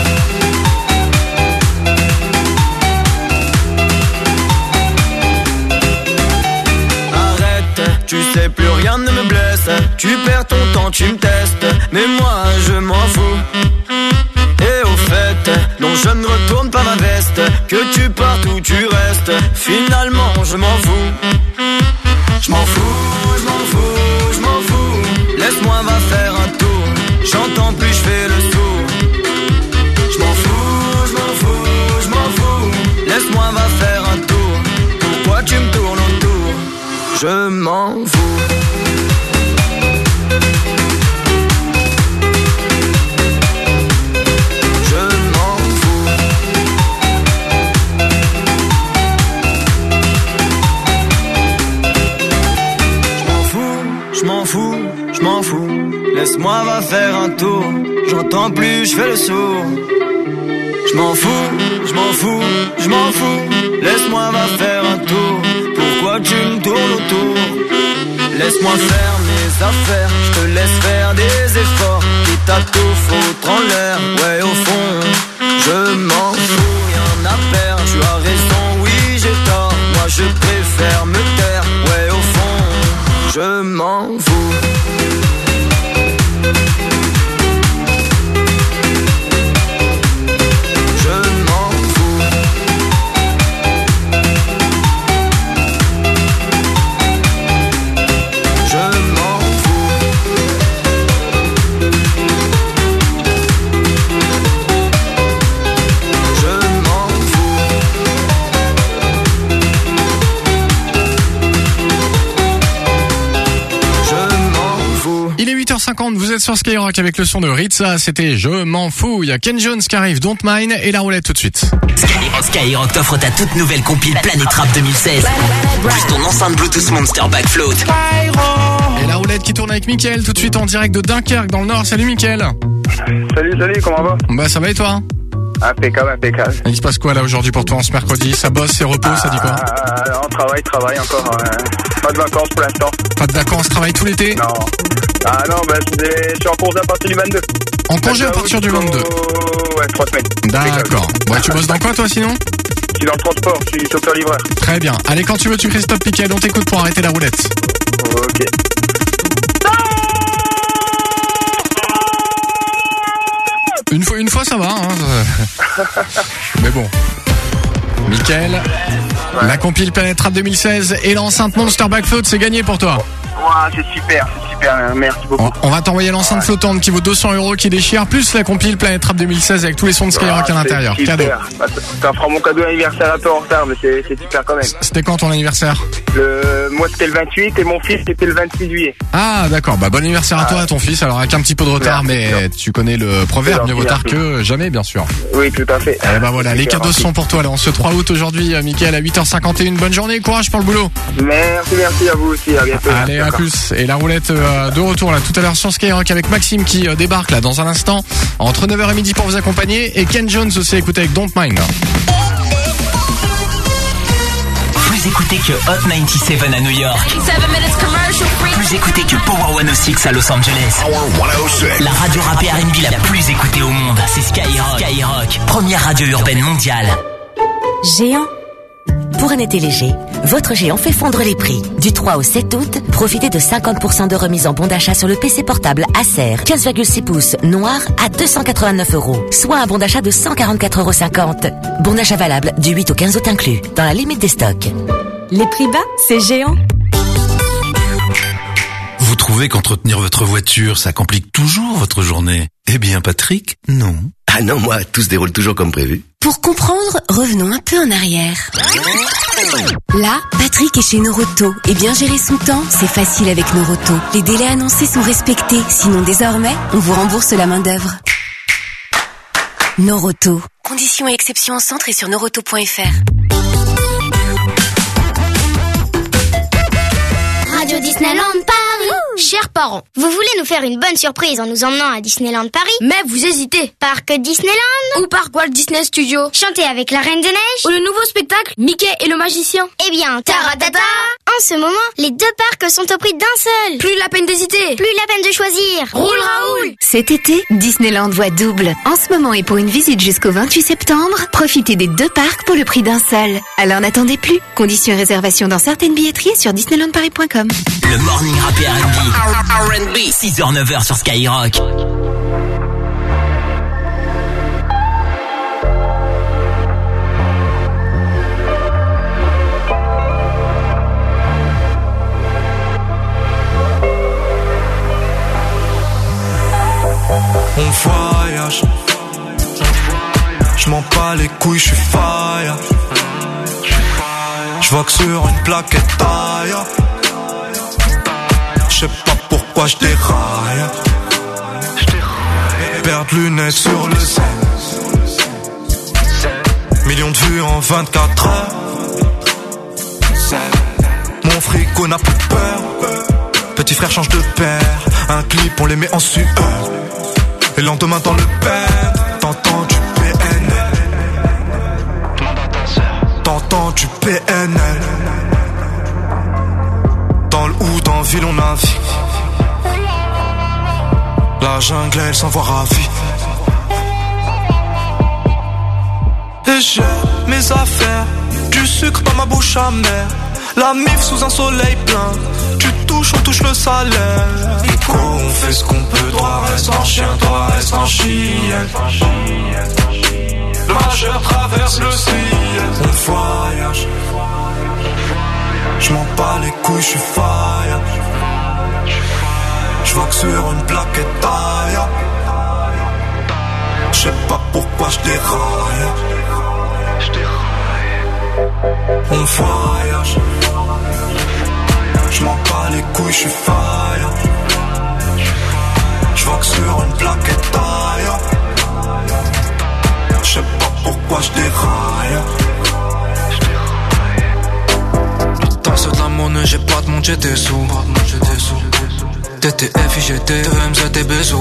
Arrête, tu sais plus rien ne me blesse. Tu perds ton temps, tu me testes. Mais moi je m'en fous. Et au fait, non je ne retourne pas ma veste. Que tu partes ou tu restes, finalement je m'en fous. Je m'en fous, je m'en fous, je m'en fous. Laisse-moi va faire un tour. J'entends plus, je fais le sourd. Je m'en fous, je m'en fous, je m'en fous. Laisse-moi va faire un tour. Pourquoi tu me tournes autour? Je m'en fous. Je m'en fous, je m'en fous. Laisse-moi va faire un tour. J'entends plus, je fais le sourd. Je m'en fous, je m'en fous, je m'en fous. Laisse-moi va faire un tour. Pourquoi tu me tournes autour? Laisse-moi faire mes affaires. Je te laisse faire des efforts. Quitte à tout foutre en l'air. Ouais au fond, je m'en fous, rien à perdre. Tu as raison, oui j'ai tort. Moi je préfère me taire. Ouais au fond, je m'en fous. cinquante, vous êtes sur Skyrock avec le son de Ritza, c'était Je m'en fous. Il y a Ken Jones qui arrive, Don't Mind, et la roulette tout de suite. Skyrock, Skyrock t'offre ta toute nouvelle compile Planète Rap deux mille seize. Plus ton enceinte Bluetooth Monster Backfloat. Et la roulette qui tourne avec Mickaël tout de suite en direct de Dunkerque dans le Nord. Salut Mickaël. Salut, salut, comment va? Bah ça va et toi? Impeccable, impeccable. Il se passe quoi là aujourd'hui pour toi en ce mercredi? Ça bosse, c'est repos, ça dit quoi? euh, On travaille, travaille encore. Euh, pas de vacances pour l'instant. Pas de vacances, travaille tout l'été? Non. Ah non, bah je suis en congé à partir du vingt-deux. En congé à partir du vingt-deux? Ouais, trois semaines. D'accord. Ouais, tu bosses dans quoi toi sinon? Je suis dans le transport, je suis chauffeur-livreur. Très bien. Allez, quand tu veux, tu cries stop Mickaël, on t'écoute pour arrêter la roulette. Ok. Une fois, une fois ça va, hein. Mais bon. Mickaël, ouais. La compile Planète Rap deux mille seize et l'enceinte Monster Backfloat, c'est gagné pour toi. Wow, c'est super, c'est super, merci beaucoup. On, on va t'envoyer l'enceinte ouais. flottante qui vaut deux cents euros qui déchire, plus la compile Planète Rap deux mille seize avec tous les sons de Skyrock ah, à l'intérieur. Cadeau. Ça fera mon cadeau d'anniversaire un peu en retard, mais c'est, c'est super quand même. C'était quand ton anniversaire? Le, moi c'était le vingt-huit et mon fils c'était le vingt-six juillet. Ah d'accord, bah bon anniversaire à toi, à ton fils, alors avec un petit peu de retard, merci, mais tu connais le proverbe, mieux vaut tard que jamais bien sûr. Oui, tout à fait. Et bah voilà, les cadeaux sont pour toi là, en ce trois août aujourd'hui, Mickaël à huit heures cinquante et une, bonne journée, courage pour le boulot. Merci, merci à vous aussi, à bientôt. Allez, à plus. Et la roulette euh, de retour là tout à l'heure sur Skyrock avec Maxime qui euh, débarque là dans un instant entre neuf heures et midi pour vous accompagner, et Ken Jones aussi écoutez avec Don't Mind. Plus écouté que Hot quatre-vingt-dix-sept à New York. Plus écouté que Power cent six à Los Angeles. La radio rap et R and B la plus écoutée au monde, c'est Skyrock. Skyrock, première radio urbaine mondiale. Géant. Pour un été léger, votre Géant fait fondre les prix. Du trois au sept août, profitez de cinquante pour cent de remise en bon d'achat sur le P C portable Acer quinze virgule six pouces noir à deux cent quatre-vingt-neuf euros, soit un bon d'achat de cent quarante-quatre euros cinquante. Bon d'achat valable du huit au quinze août inclus, dans la limite des stocks. Les prix bas, c'est Géant. Vous trouvez trouvez qu'entretenir votre voiture, ça complique toujours votre journée? Eh bien, Patrick, non. Ah non, moi, tout se déroule toujours comme prévu. Pour comprendre, revenons un peu en arrière. Là, Patrick est chez Noroto. Et bien gérer son temps, c'est facile avec Noroto. Les délais annoncés sont respectés. Sinon, désormais, on vous rembourse la main-d'œuvre. Noroto. Conditions et exceptions en centre et sur noroto point f r. Radio Disneyland Paris. Chers parents, vous voulez nous faire une bonne surprise en nous emmenant à Disneyland Paris? Mais vous hésitez. Parc Disneyland ou Parc Walt Disney Studio? Chanter avec la Reine des Neiges ou le nouveau spectacle Mickey et le Magicien? Eh bien, taratata! En ce moment, les deux parcs sont au prix d'un seul. Plus la peine d'hésiter. Plus la peine de choisir. Roule Raoul! Cet été, Disneyland voit double. En ce moment et pour une visite jusqu'au vingt-huit septembre, profitez des deux parcs pour le prix d'un seul. Alors n'attendez plus. Conditions et réservations dans certaines billetteries sur disneyland paris point com. Le morning rap et R and B. R and B. six heures neuf heures sur Skyrock. On voyage, je m'en bats les couilles, je suis fire. Je vois que sur une plaquette taille. Je sais pas pourquoi je déraille. Perdre lunettes sur le zen. Millions de vues en vingt-quatre heures. Mon frigo n'a plus peur. Petit frère change de père. Un clip on les met en sueur. Et le lendemain dans le bed, t'entends du P N L. T'entends du P N L. Dans le hood, en ville, on navigue. La jungle, elle s'en voit ravie. Et j'ai mes affaires, du sucre dans ma bouche amère. La mif sous un soleil plein. Tu touches, on touche le salaire. Nico, on fait ce qu'on peut. Toi reste en chien, toi reste en chienne. Le majeur traverse le ciel. On voyage. Je m'en bats les couilles, je suis fire. Je vois que sur une plaquette taille. Je sais pas pourquoi je déraille. On voyage. Je m'en bats les couilles, je suis fire. Je vois que sur une plaquette taille. Je sais pas pourquoi je déraille. Dans ce de la monnaie, j'ai pas de monde, j'ai des sous. T T F, I G T, E M Z, des bisous.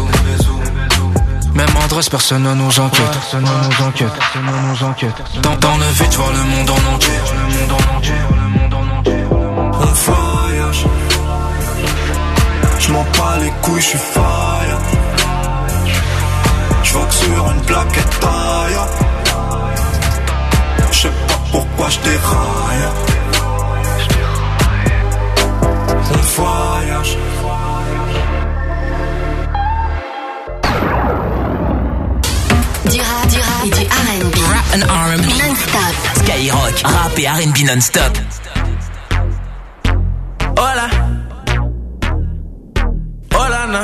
Même adresse, personne ne nous enquête. Personne ne nous enquête. Personne ne nous enquête. Dans, dans le vide, je vois le monde en entier. Le monde en entier. Le monde en entier. On voyage. Je m'en bats les couilles, je suis fire. Je vois que sur une plaquette taille. Je sais pas pourquoi je déraille. On voyage. Du rap, du rap et du R and B. Rap and R and B. Non-stop. Skyrock, rap et R and B non-stop. Hola. Hola, na.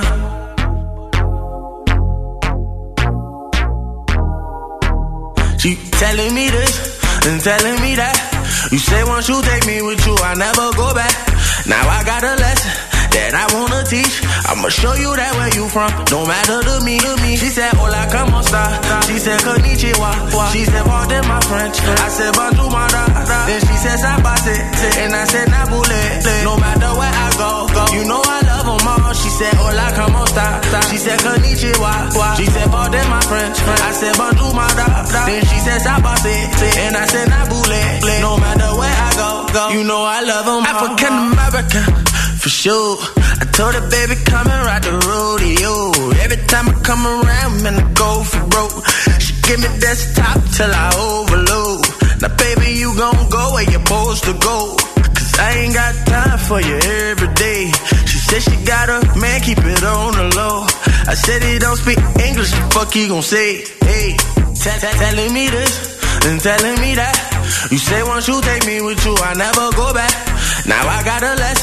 She telling me this and telling me that. You say once you take me with you, I never go back. Now I got a lesson that I wanna teach. I'ma show you that where you from, no matter to me, to me. She said, hola, como esta? She said, konnichiwa. She said, pardon my French. I said, bonjour, my da. Then she said, sabase. And I said, nabule. No matter where I go, go. You know I love them all. She said, hola, como esta? She said, konnichiwa. She said, pardon my French. I said, bonjour, my da. Then she said, sabase. And I said, nabule. No matter where I go, go. You know I love them all. African American. For sure, I told her, baby, come and ride the rodeo. Every time I come around, man, I go for broke. She give me desktop till I overload. Now, baby, you gon' go where you're supposed to go. Cause I ain't got time for you every day. She said she got a man, keep it on the low. I said he don't speak English, the fuck he gon' say? Hey, t- t- telling me this and telling me that. You say once you take me with you, I never go back. Now I got a lesson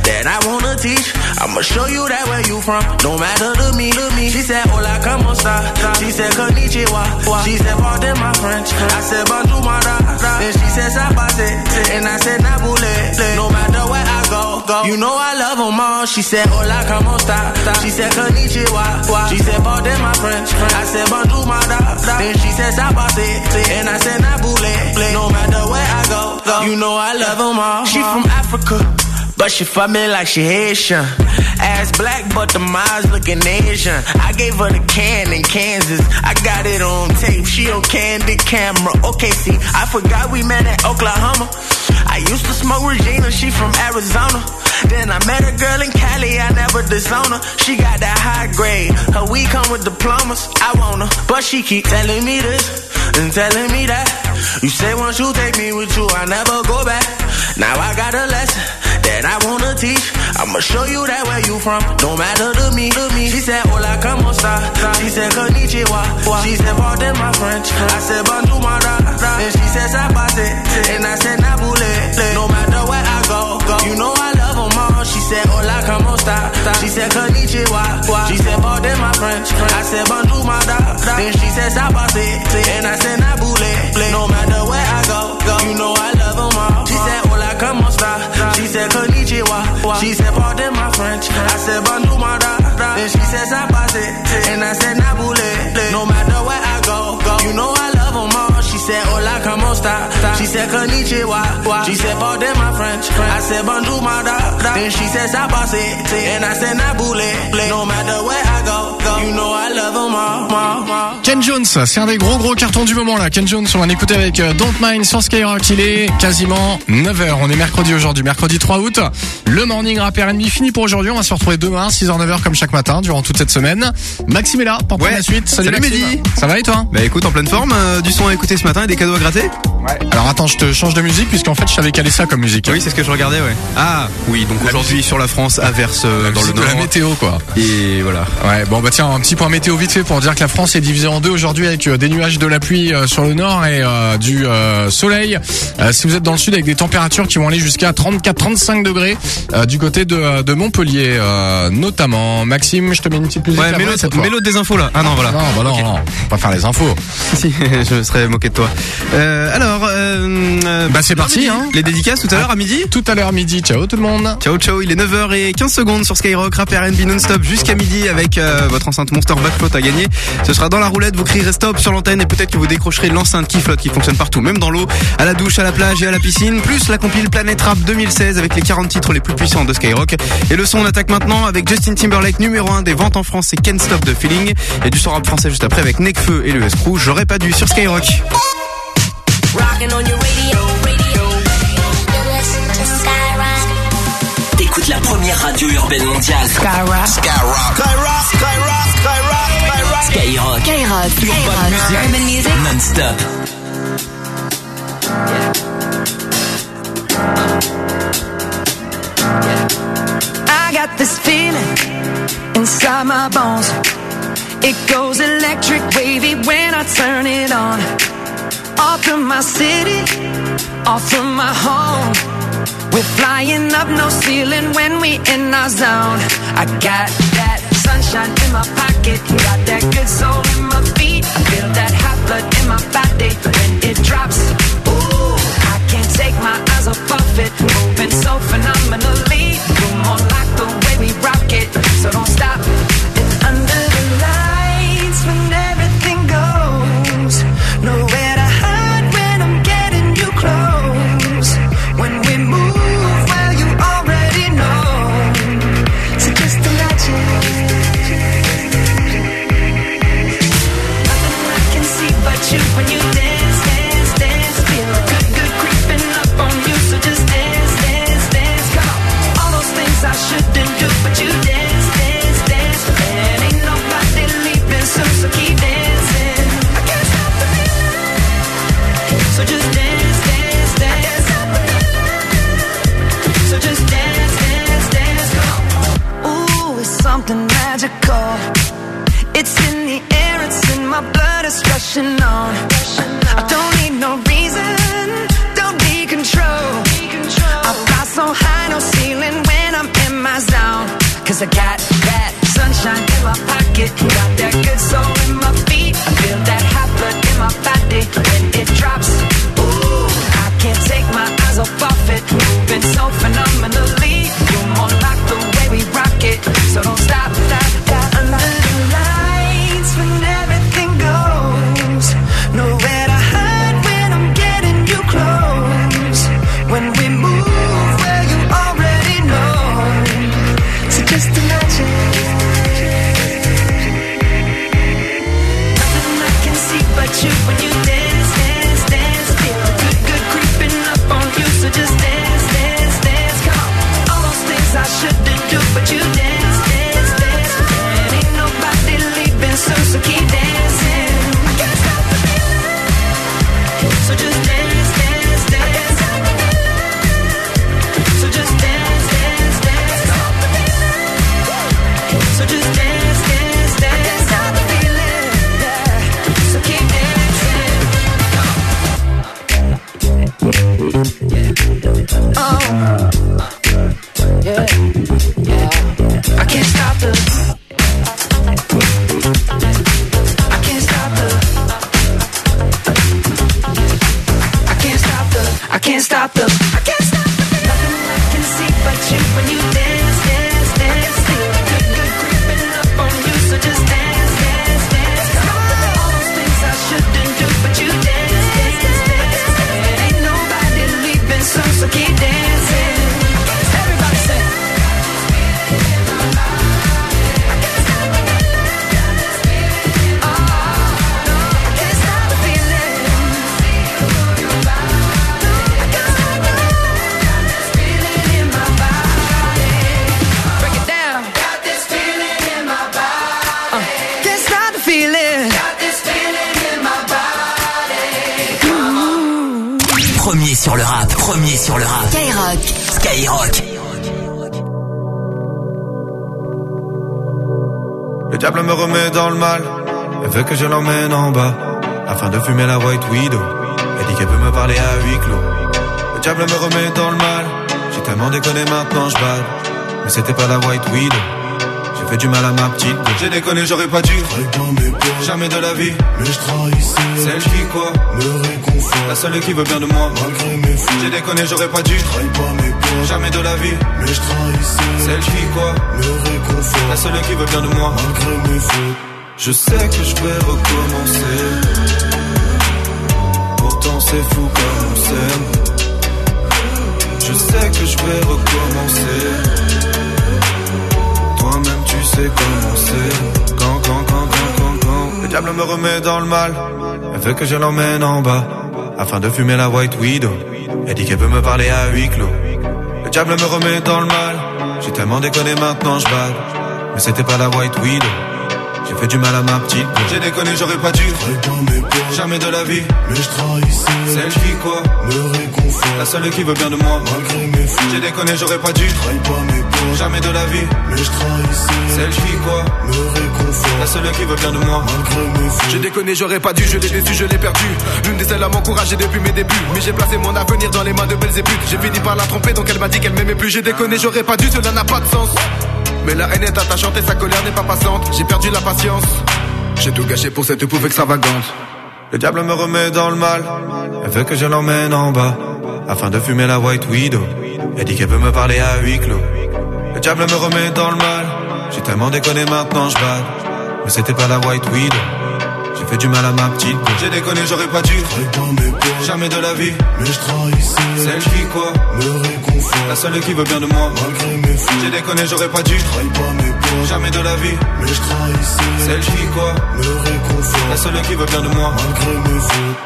that I wanna teach. I'ma show you that where you from, no matter to me, to me. She said, hola, como esta? She said, konnichiwa. She said, pardon my French. I said, bonjour, my da. Then she said, sabase. And I said, nabule. No matter where I go, go. You know I love them all. She said, hola, como esta? She said, konnichiwa. She said, pardon my French. I said, bonjour, my da. Then she said, sabase. And I said, nabule. No matter where I go, go. You know I love them all. She from Africa, but she fuck me like she Haitian. Ass black, but the eyes looking Asian. I gave her the can in Kansas. I got it on tape. She on candid camera. Okay, see, I forgot we met at Oklahoma. I used to smoke Regina. She from Arizona. Then I met a girl in Cali. I never disown her. She got that high grade. Her weed come with diplomas. I want her, but she keep telling me this and telling me that. You say once you take me with you, I never go back. Now I got a lesson that I wanna teach. I'ma show you that where you from, no matter to me, to me. She said, hola, como esta? She said, konnichiwa. She said, pardon my French. I said, bonjour, my da. Then she said, sabase. And I said, nabule. No matter where I go, go. You know I love them all. She said, hola, como esta? She said, konnichiwa. She said, pardon my French. I said, bonjour, my da. Then she said, sabase. And I said, nabule. No matter where I go, go. You know I love them all. She said, hola, como esta? She said, konnichiwa. She said, pardon my French. I said, bonjour, my da. Then she said, sabase. And I said, nabule. No matter where I go, go. You know I love them all. She said, hola, como esta? She said, konnichiwa. She said, pardon my French. I said, bonjour, my da. Then she said, sabase. And I said, nabule. No matter where I go, go. You know I love them all. Ken Jones, c'est un des gros gros cartons du moment là. Ken Jones, on va l'écouter avec Don't Mind sur Skyrock. Il est quasiment neuf heures. On est mercredi aujourd'hui, mercredi trois août. Le morning rap R and B fini pour aujourd'hui. On va se retrouver demain, six heures neuf heures comme chaque matin, durant toute cette semaine. Maxime est là pour prendre ouais. la suite. Salut, Salut Mehdi. Ça va et toi? Bah écoute, en pleine forme, euh, du son à écouter ce matin et des cadeaux à gratter. Ouais. Alors attends, je te change de musique puisqu'en fait je savais calé ça comme musique. Oui, c'est ce que je regardais, ouais. Ah oui, donc la aujourd'hui musique. Sur la France, averse euh, dans le nord. De la météo quoi. Et voilà. Ouais, bon bah tiens, un petit point météo vite fait pour dire que la France est divisée en deux aujourd'hui avec euh, des nuages, de la pluie euh, sur le nord et euh, du euh, soleil. Euh, si vous êtes dans le sud avec des températures qui vont aller jusqu'à trente-quatre trente-cinq degrés euh, du côté de, de Montpellier euh, notamment. Maxime, je te mets une petite musique. Ouais, mélo, mélo des infos là. Ah non, voilà. Non, bah non, okay. non, on va pas faire les infos. Si, je me serais moqué de toi. Euh, alors, euh, bah c'est parti, hein. Les dédicaces tout à l'heure à midi. Tout à l'heure midi. Ciao tout le monde. Ciao ciao. Il est neuf heures quinze secondes sur Skyrock, rap R and B non-stop jusqu'à midi avec euh, votre enceinte Monster Backfloat à gagner. Ce sera dans la roulette. Vous crierez stop sur l'antenne et peut-être que vous décrocherez l'enceinte qui flotte, qui fonctionne partout, même dans l'eau, à la douche, à la plage et à la piscine. Plus la compile Planète Rap deux mille seize avec les quarante titres les plus puissants de Skyrock. Et le son on attaque maintenant avec Justin Timberlake numéro un des ventes en France, c'est Can't Stop the Feeling. Et du son rap français juste après avec Nekfeu et le S-Crew. J'aurais pas dû sur Skyrock. T'écoutes la première radio urbaine mondiale. Skyrock. Skyrock. Skyrock. Skyrock. Skyrock. Skyrock. Skyrock. Urban music. Urban music. Non-stop. I got this feeling inside my bones. It goes electric wavy when I turn it on. Off from my city, off from my home. We're flying up, no ceiling when we in our zone. I got that sunshine in my pocket, got that good soul in my feet. I feel that hot blood in my body when it drops. Ooh, I can't take my eyes off of it, moving so phenomenally. You're more like the way we rock it, so don't stop. And under the lights, when everything goes, nowhere to hide when I'm getting you close. When we move, well, you already know. So just imagine. Nothing I can see but you when you dance, dance, dance. Feel good, good creeping up on you. So just dance, dance, dance. Come on. All those things I shouldn't do, but you dance, dance, dance. And ain't nobody leaving soon, so keep dancing. I can't stop the feeling. So just dance, dance, dance. So just dance, dance, dance. Come on. Ooh, it's something magical. It's in the air, it's in my blood, it's rushing on. I don't need no reason, don't need control. I fly so high, no ceiling when I'm in is a cat, cat. Sunshine in my pocket, got that good soul in my feet. I feel that hot blood in my body when it drops. Ooh, I can't take my eyes off of it. Moving so phenomenally. You're more like the way we rock it. So don't stop, stop, stop. Under the lights when everything goes. Nowhere to hide when I'm getting you close. When we move where you already know. So just imagine. Nothing I can see but you when you dance, dance, dance. Feel the good, good creeping up on you. So just dance, dance, dance. Come on. All those things I shouldn't do, but you dance, dance, dance. And ain't nobody leaving soon, so keep dancing. I can't stop the feeling. So just dance, dance, dance. So just dance, dance, dance. So just dance, dance, dance. I can't stop the feeling, yeah. So keep dancing. Oh, yeah, yeah. I can't stop the. I can't stop the. I can't stop the. I can't stop the. I can't stop the. Nothing I can see but you when you dance, dance, dance. Feel good, good creeping up on you, so just dance, dance, dance. All those things I shouldn't do, but you dance, dance, dance. And ain't nobody leaving soon, so keep dancing. Everybody say. Premier sur le rap, premier sur le rap. Skyrock. Skyrock. Le diable me remet dans le mal, elle veut que je l'emmène en bas, afin de fumer la White Widow. Elle dit qu'elle peut me parler à huis clos. Le diable me remet dans le mal, j'ai tellement déconné maintenant je bade. Mais c'était pas la White Widow, j'ai fait du mal à ma petite. J'ai déconné, j'aurais pas dû, jamais de la vie. Mais je trahissais, celle qui quoi, me réconfort, la seule qui veut bien de moi, malgré mes fautes. J'ai déconné, j'aurais pas dû, jamais de la vie. Mais je trahissais, celle qui quoi, me réconfort, la seule qui veut bien de moi, malgré mes fautes. Je sais que je vais recommencer, pourtant c'est fou comme on s'aime. Je sais que je vais recommencer, toi-même tu sais comment c'est. Quand, quand, quand, quand, quand, quand le diable me remet dans le mal, elle veut que je l'emmène en bas, afin de fumer la White Widow. Elle dit qu'elle peut me parler à huis clos. Le diable me remet dans le mal, j'ai tellement déconné maintenant je bade. Mais c'était pas la White Widow, j'ai fait du mal à ma petite. J'ai déconné, j'aurais pas dû, jamais de la vie. Mais je trahissais, celle qui quoi, me réconfort, la seule qui veut bien de moi, malgré mes fautes. J'ai déconné, j'aurais pas dû, jamais de la vie. Mais je trahissais, celle qui quoi, me réconfort, la seule qui veut bien de moi, malgré mes fautes. J'ai déconné, j'aurais pas dû, je l'ai déçu, je l'ai perdu. L'une des seules à m'encourager depuis mes débuts. Mais j'ai placé mon avenir dans les mains de Belzébuth. J'ai fini par la tromper, donc elle m'a dit qu'elle m'aimait plus. J'ai déconné, j'aurais pas dû, cela n'a pas de sens. Mais la haine est attachante et sa colère n'est pas passante. J'ai perdu la patience, j'ai tout gâché pour cette pouffe extravagante. Le diable me remet dans le mal, elle veut que je l'emmène en bas, afin de fumer la White Widow. Elle dit qu'elle peut me parler à huis clos. Le diable me remet dans le mal, j'ai tellement déconné maintenant je bade. Mais c'était pas la White Widow, j'ai fait du mal à ma petite. J'ai déconné, j'aurais pas dû, jamais de la vie. Mais je trahissais, celle qui quoi, me réconfort, la seule qui veut bien de moi, malgré mes fautes. J'ai déconné, j'aurais pas dû, jamais de la vie. Mais je trahissais, celle qui quoi, me réconfort, la seule qui veut bien de moi, malgré mes fautes.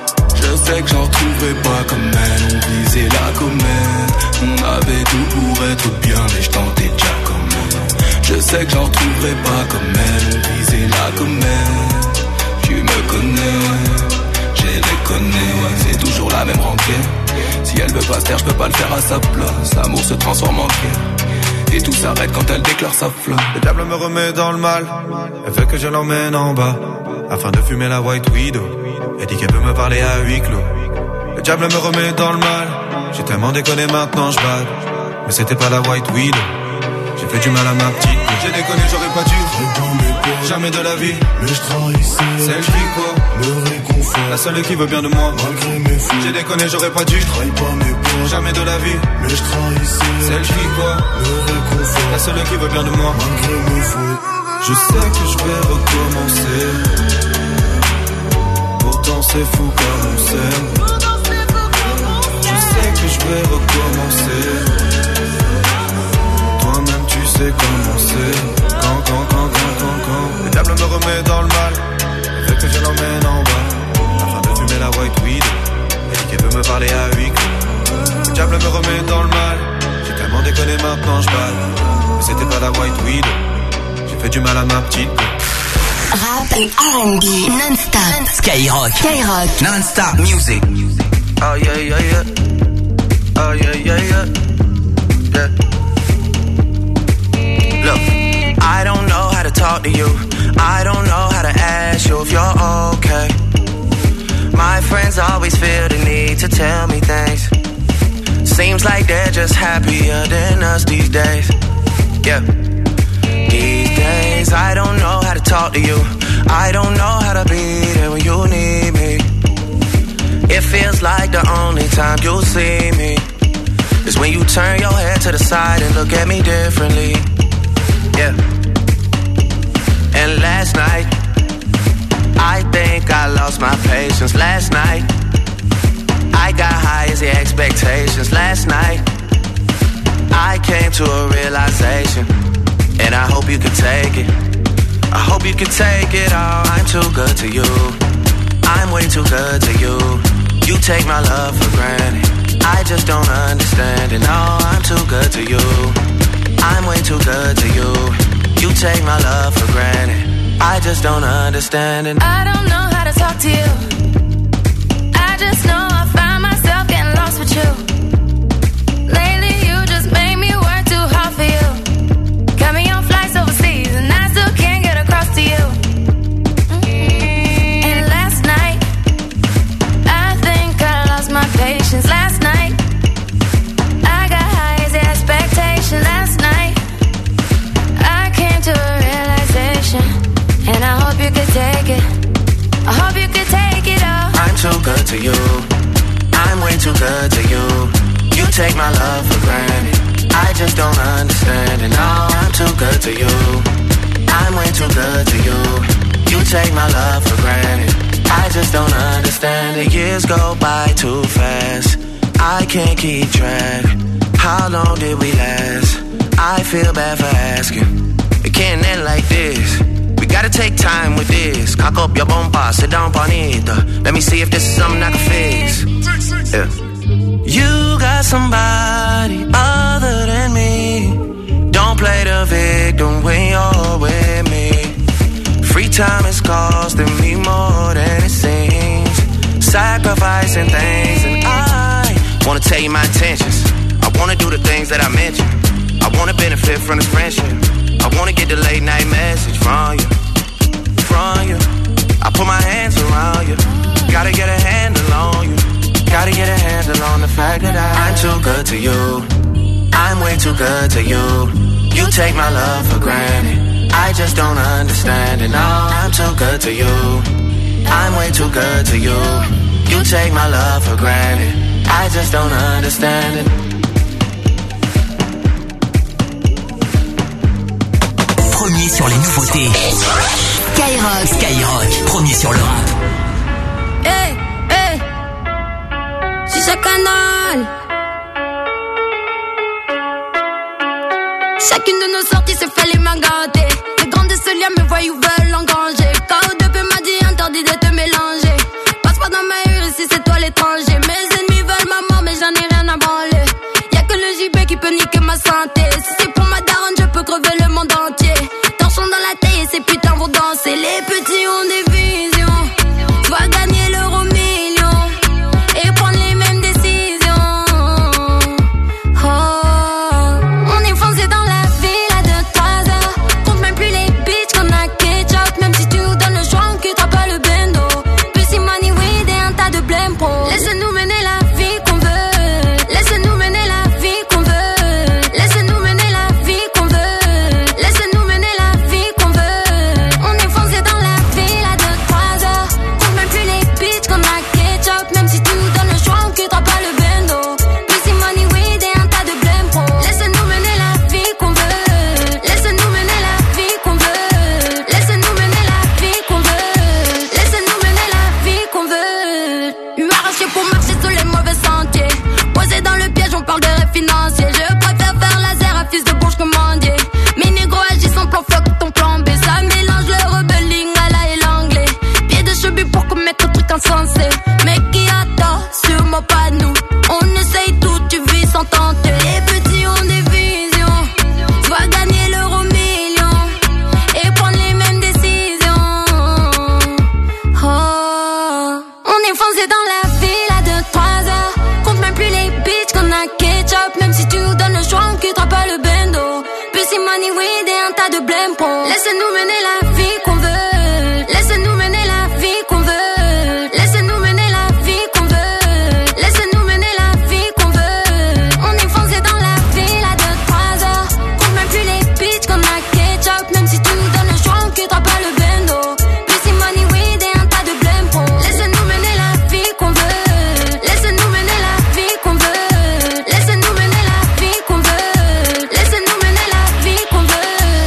Je sais que j'en retrouverai pas comme elle, on visait la comète. On avait tout pour être bien, mais je tentais déjà quand même. Je sais que j'en retrouverai pas comme elle, on visait la comète. Tu me connais, j'ai déconné, c'est toujours la même rengaine. Si elle veut pas se taire, je peux pas le faire à sa place. L'amour se transforme en guerre, et tout s'arrête quand elle déclare sa flamme. Le diable me remet dans le mal, elle veut que je l'emmène en bas, afin de fumer la White Widow. Elle dit qu'elle peut me parler à huis clos. Le diable me remet dans le mal, j'ai tellement déconné maintenant je bade. Mais c'était pas la White Widow, J'ai fait du mal à ma petite. J'ai déconné, j'aurais pas dû. Jamais de la vie, mais je trahissais. Celle qui quoi me réconfort. La seule qui veut bien de moi, malgré mes fautes. J'ai déconné, j'aurais pas dû. Trahis pas mes potes. Jamais de la vie, mais je trahissais. Celle qui quoi me réconfort. La seule qui veut bien de moi, malgré mes fautes. Je sais que je vais recommencer. Pourtant c'est fou comme on s'aime. Je sais que je vais recommencer. Toi-même tu sais comment c'est. Quand, quand, quand, quand, quand, quand le diable me remet dans le mal, fait que je l'emmène en bas, afin de fumer la white weed. Elle dit qu'elle veut me parler à huis clos. Le diable me remet dans le mal, j'ai tellement déconné maintenant je balle. Mais c'était pas la white weed, j'ai fait du mal à ma petite. Rap et R and B non-stop. Skyrock. Skyrock. Non-stop music. Oh yeah, yeah, yeah. Oh yeah, yeah, yeah. Yeah. Look, I don't know how to talk to you. I don't know how to ask you if you're okay. My friends always feel the need to tell me things. Seems like they're just happier than us these days. Yeah. These days, I don't know how to talk to you. I don't know how to be there when you need me. It feels like the only time you'll see me is when you turn your head to the side and look at me differently. Yeah. And last night, I think I lost my patience. Last night, I got high as the expectations. Last night, I came to a realization, and I hope you can take it. I hope you can take it all. I'm too good to you. I'm way too good to you. You take my love for granted. I just don't understand it. No, I'm too good to you. I'm way too good to you. You take my love for granted. I just don't understand it. I don't know how to talk to you. I just know I find myself getting lost with you. Lately you just made me work too hard for you. Got me on flights overseas and I still can't get across to you. And last night, I think I lost my patience. Last night, I got high as the expectation. Last night, I came to a realization, and I hope you could take it. I hope you could take it all. I'm too good to you. I'm way too good to you. You take my love for granted. I just don't understand it. No, I'm too good to you. I'm way too good to you. You take my love for granted. I just don't understand it. Years go by too fast. I can't keep track. How long did we last? I feel bad for asking. It can't end like this. We gotta take time with this. Cock up your bumper, sit down on it. Let me see if this is something I can fix. Yeah. You got somebody other than me. Don't play the victim when you're with me. Free time is costing me more than it seems. Sacrificing things, and I wanna tell you my intentions. I wanna do the things that I mentioned. I wanna benefit from this friendship. I wanna get the late night message from you, from you. I put my hands around you. Gotta get a handle on you. Gotta get a handle on the fact that I, I'm too good to you. I'm way too good to you. You take my love for granted. I just don't understand it. No, I'm too good to you. I'm way too good to you. You take my love for granted. I just don't understand it. Premier sur les nouveautés. Skyrock. Skyrock, premier sur le rap. Hey, hey, c'est ce canal. Chacune de nos sorties se fait les mains gâtées. Les grands de ce lien me voient ou veulent engranger. K O deux P m'a dit interdit de te mélanger. Passe pas dans ma rue ici c'est toi l'étranger. Mes ennemis veulent ma mort mais j'en ai rien à branler. Y'a que le J B qui peut niquer ma santé. Si c'est pour ma daronne je peux crever le monde entier. Torchons dans la taille et ces putains vont danser. Les petits ont des visions. Je vois gagner l'euro million et prendre les mêmes décisions. Oh, on est foncé dans la ville à deux trois heures. Compte même plus les bitches qu'on a ketchup. Même si tu nous donnes le choix on quittera pas le bendo. Pussy money weed et un tas de blême pro. Laisse-nous mener la vie qu'on veut. Laisse-nous mener la vie qu'on veut. Laisse-nous money, weed et un tas de blême pont. Laissez-nous mener la vie qu'on veut. Laissez-nous mener la vie qu'on veut. Laissez-nous mener la vie qu'on veut. Laissez-nous mener la vie qu'on veut. On est foncé dans la ville à deux trois heures. Compte même plus les bitches qu'on a ketchup. Même si tu nous donnes le choix, on quittera pas le bendo. Busy money, weed et un tas de blême pont. Laissez-nous mener la vie qu'on veut. Laissez-nous mener la vie qu'on veut. Laissez-nous mener la vie qu'on veut. Laissez-nous mener la vie qu'on veut.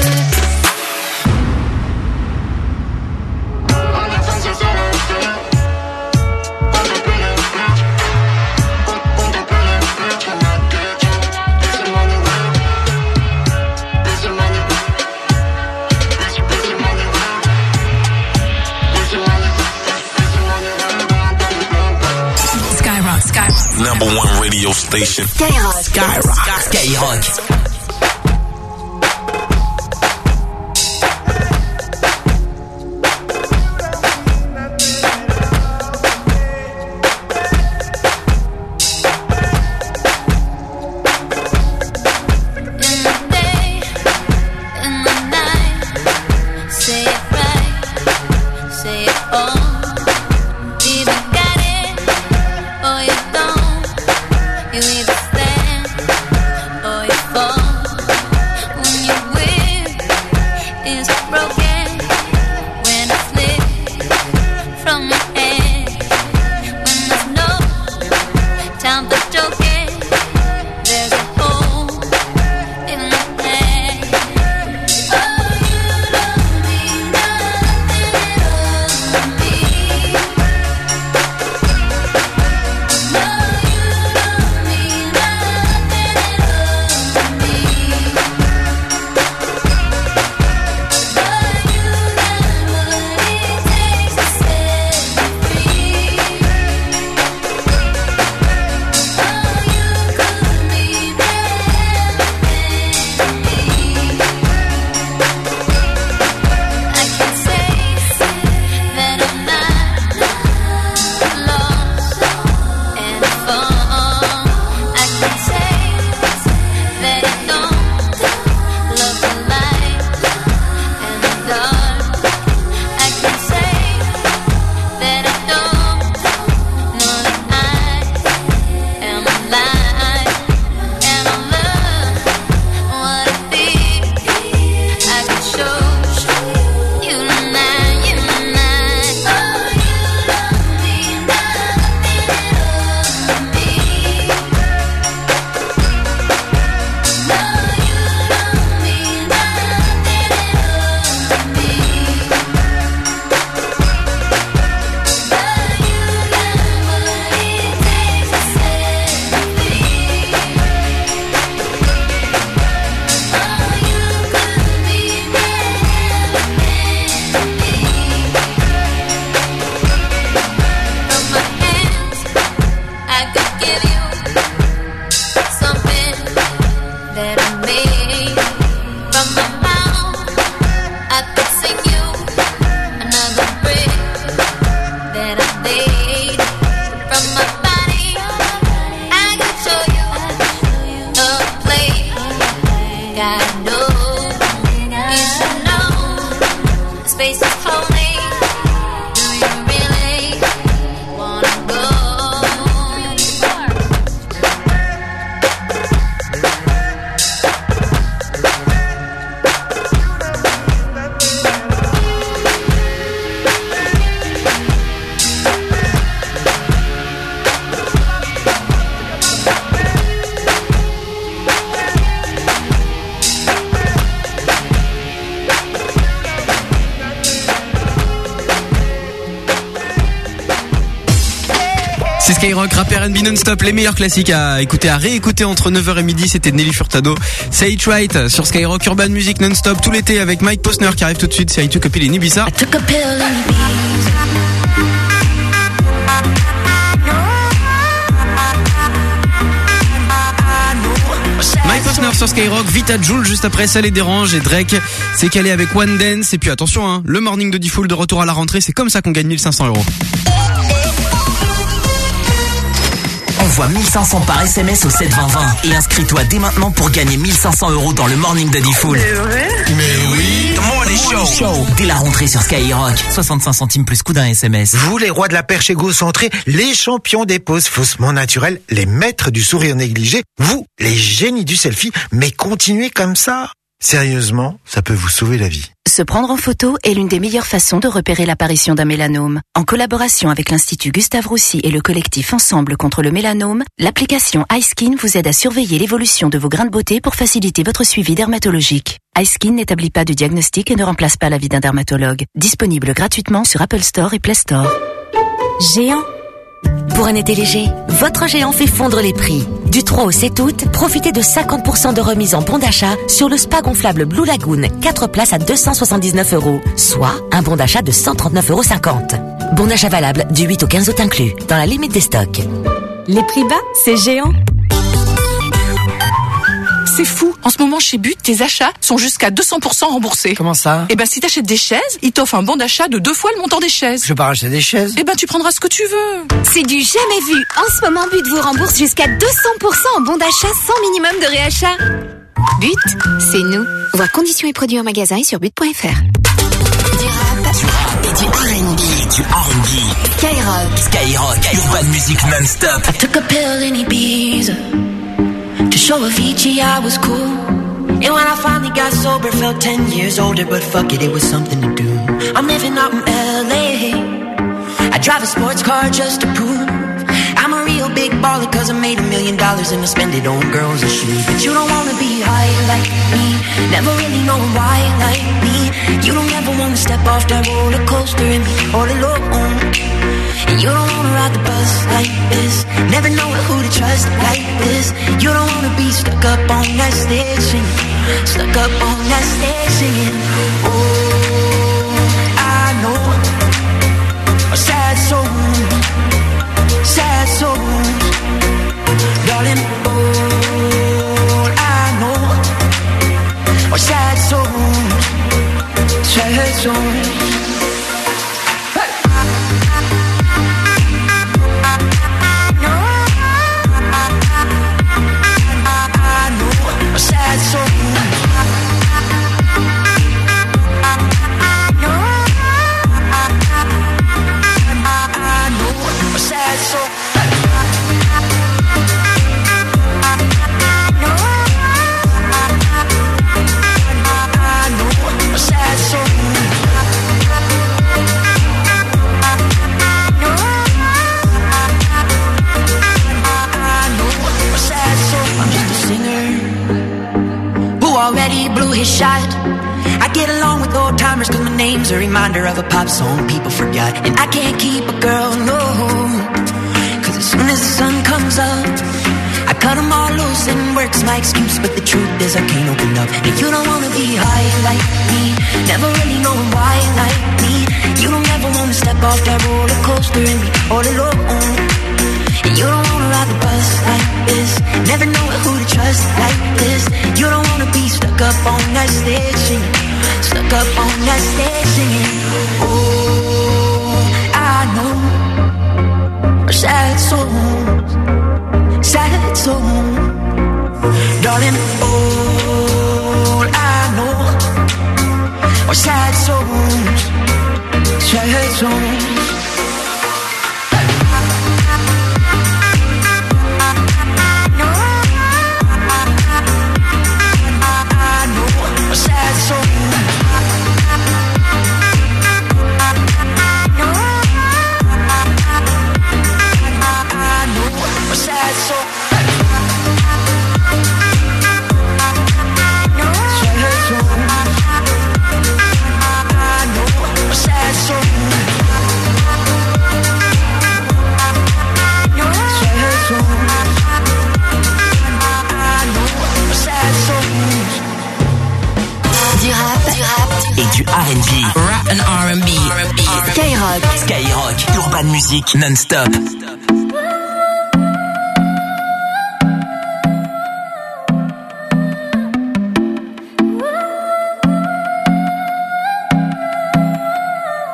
Skyrock, Skyrock. Number one radio station. Skyrock, Skyrock, Skyrock. Say it right, say it all. Either got it or you don't. You either stand or you fall. When your whip is broken, when it slips from your hand, when there's no time for joking, there's a hole in the plan. Oh, you don't mean nothing at all to me. No, you don't mean nothing at all to me. But you got what it takes to set me free. Oh, you could mean everything to me. I can say that I'm not lost and found. I can say that I don't love the light and the dark. I can say that I don't know that I am alive and I love what I feel. I can show you tonight, you tonight. Oh, you don't mean nothing at all to me. No, you don't mean nothing at all to me. But you got what it takes to set me free. Oh, you could mean everything to me. From my hands, I could give you something that I made. From my mouth, I could sing you another brick that I laid. From my body, I could show you a place. God knows, you should know, space is holy. Do you really wanna go? C'est Skyrock, rap R and B non-stop, les meilleurs classiques à écouter, à réécouter entre neuf heures et midi. C'était Nelly Furtado, Say It Right sur Skyrock, Urban Music non-stop tout l'été avec Mike Posner qui arrive tout de suite. C'est I Took a Pill in Ibiza. Mike Posner sur Skyrock, Vita Joule juste après, ça les dérange, et Drake s'est calé avec One Dance. Et puis attention, hein, le morning de D-Fool de retour à la rentrée, c'est comme ça qu'on gagne mille cinq cents euros. Envoie mille cinq cents par S M S au sept vingt vingt et inscris-toi dès maintenant pour gagner mille cinq cents euros dans le Morning de Diffoul. C'est vrai? Mais oui. The Morning Show. Dès la rentrée sur Skyrock, soixante-cinq centimes plus coup d'un S M S. Vous, les rois de la perche égocentrée, les champions des poses faussement naturelles, les maîtres du sourire négligé, vous, les génies du selfie, mais continuez comme ça. Sérieusement, ça peut vous sauver la vie. Se prendre en photo est l'une des meilleures façons de repérer l'apparition d'un mélanome. En collaboration avec l'Institut Gustave Roussy et le collectif Ensemble contre le mélanome, l'application iSkin vous aide à surveiller l'évolution de vos grains de beauté pour faciliter votre suivi dermatologique. iSkin n'établit pas de diagnostic et ne remplace pas l'avis d'un dermatologue. Disponible gratuitement sur Apple Store et Play Store. Géant. Pour un été léger, votre Géant fait fondre les prix. Du trois au sept août, profitez de cinquante pour cent de remise en bon d'achat sur le spa gonflable Blue Lagoon, quatre places à deux cent soixante-dix-neuf euros, soit un bon d'achat de cent trente-neuf euros cinquante. Bon d'achat valable du huit au quinze août inclus, dans la limite des stocks. Les prix bas, c'est Géant. C'est fou. En ce moment, chez But, tes achats sont jusqu'à deux cents pour cent remboursés. Comment ça? Eh ben, si t'achètes des chaises, ils t'offrent un bon d'achat de deux fois le montant des chaises. Je vais pas racheter des chaises. Eh ben, tu prendras ce que tu veux. C'est du jamais vu. En ce moment, But vous rembourse jusqu'à deux cents pour cent en bon d'achat sans minimum de réachat. But, c'est nous. Voir conditions et produits en magasin et sur but point f r. Du rap et du R and B. Et du R and B. Skyrock. Skyrock. Urban Music non-stop. I took a pill in Ibiza to show Avicii I was cool. And when I finally got sober, felt ten years older, but fuck it, it was something to do. I'm living out in L A. I drive a sports car just to prove I'm a real big baller, cause I made a million dollars and I spend it on girls and shoes. But you don't wanna be high like me, never really know why like me. You don't ever wanna step off that roller coaster and be all alone. And you don't wanna ride the bus like this, never know who to trust like this. You don't wanna be stuck up on that stage singing, stuck up on that stage singing. Oh, I know a sad soul, sad souls, darling. All I know are sad souls, sad souls. Sad soul. Already blew his shot. I get along with old timers cause my name's a reminder of a pop song people forgot. And I can't keep a girl, no, cause as soon as the sun comes up I cut them all loose and work's my excuse. But the truth is I can't open up. And you don't wanna be high like me, never really knowing why like me. You don't ever wanna step off that roller coaster and be all alone. And you don't wanna ride the bus like this, never know who to trust like this. You don't wanna be stuck up on that stage singing, stuck up on that stage singing. Oh, I know are sad souls, sad souls, darling. All I know are sad souls, sad souls. Du R and B, rap and R and B, Skyrock, Skyrock, Urban Music non-stop.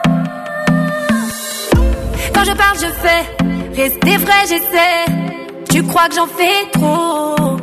Quand je parle, je fais, rester vrai, j'essaie. Tu crois que j'en fais trop?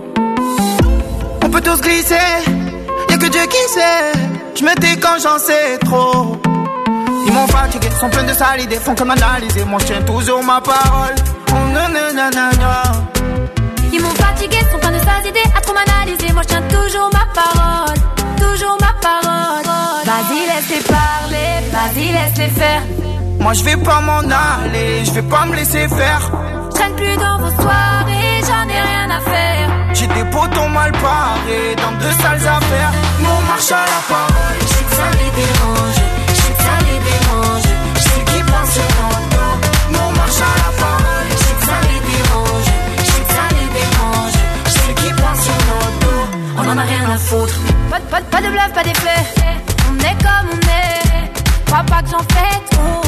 On peut tous glisser, y'a que Dieu qui sait. Je me tais quand j'en sais trop. Ils m'ont fatigué, sont pleins de sales idées, font que m'analyser. Moi je tiens toujours ma parole. Oh, nanana. Ils m'ont fatigué, sont pleins de sales idées, à trop m'analyser. Moi je tiens toujours ma parole, toujours ma parole. Vas-y laisse-les parler, vas-y laisse-les faire. Moi je vais pas m'en aller, je vais pas me laisser faire. Je traîne plus dans vos soirées, j'en ai rien à faire. J'ai des potons mal parés, dans de sales affaires. Nous on marche à la parole. Je sais que ça les dérange, je sais que ça les dérange. Je sais qu'ils pensent sur ton dos. Nous on marche à la parole. Je sais que ça les dérange, je sais que ça les dérange. Je sais qu'ils pensent sur nos dos. On en a rien à foutre. Pas, pas, pas de bluff, pas d'effet. On est comme on est. Crois pas que j'en fais trop.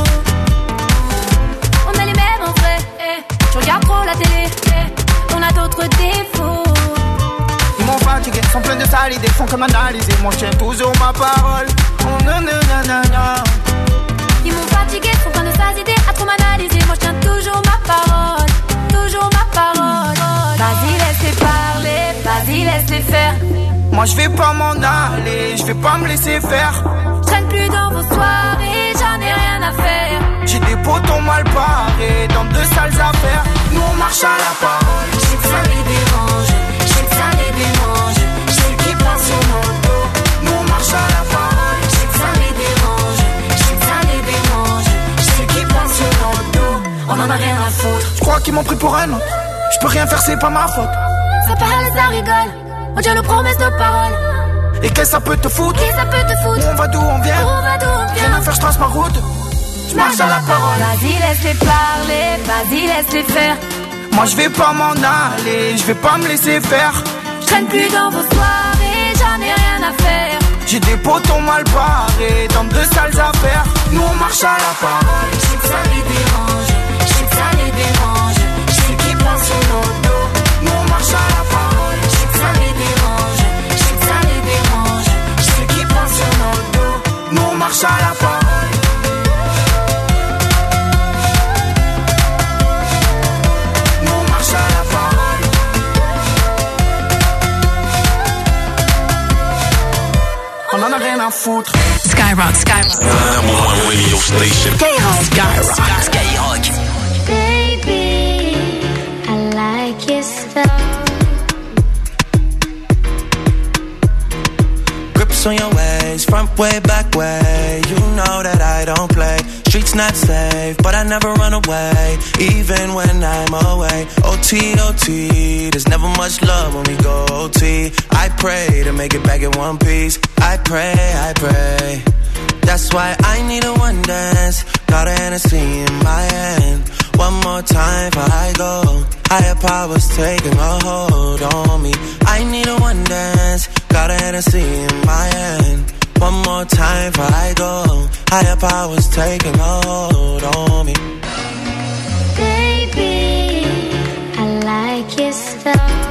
On est les mêmes en vrai. Tu regardes trop la télé. On a d'autres défauts. Ils m'ont fatigué, sont pleins de sales idées, font que m'analyser. Moi je tiens toujours ma parole. Oh nanana. Ils m'ont fatigué, sont pleins de sales idées, à trop m'analyser. Moi je tiens toujours ma parole, toujours ma parole. Vas-y laisse-les parler, vas-y laisse-les faire. Moi je vais pas m'en aller, je vais pas me laisser faire. Je traîne plus dans vos soirées, j'en ai rien à faire. J'ai des potons mal parés, dans de sales affaires. Nous on marche à la parole. Je sais que ça les dérange, je sais que ça les dérange. Je sais qu'ils pensent sur nos dos. Nous on marche à la parole. Je sais que ça les dérange, je sais que ça les dérange. Je sais qu'ils pensent sur nos dos. On en a rien à foutre. Je crois qu'ils m'ont pris pour un autre. Je peux rien faire, c'est pas ma faute. Ça parle, ça rigole. On tient nos promesses de parole. Et qu'est-ce que ça peut te foutre? Qu'est-ce que ça peut te foutre? Où on va d'où on vient? Où on va d'où on vient? Rien à faire, je trace ma route. Je marche à la parole. Vas-y laisse-les parler, vas-y laisse-les faire. Moi je vais pas m'en aller, je vais pas me laisser faire. Je traîne plus dans vos soirées, j'en ai rien à faire. J'ai des potons mal barrés, dans de sales affaires. Nous on marche à la parole. Je sais que ça les dérange, je sais que ça les dérange. Je sais qu'ils pensent sur nos dos. Nous on marche à la parole. Je sais que ça les dérange, je sais que ça les dérange. Je sais qu'ils pensent sur nos dos. Nous on marche à la parole. On en a rien à foutre. Skyrock, Skyrock. Number one radio station. Skyrock, Skyrock, Skyrock. Baby, I like your stuff. Grips on your ways, front way, back way. You know that I don't play. Streets not safe, but I never run away, even when I'm away. O T, O T, there's never much love when we go O T. I pray to make it back in one piece. I pray, I pray. That's why I need a one dance. Got a Hennessy in my hand. One more time before I go. Higher powers taking a hold on me. I need a one dance. Got a Hennessy in my hand. One more time before I go. Higher powers taking a hold on me. Baby, I like your stuff.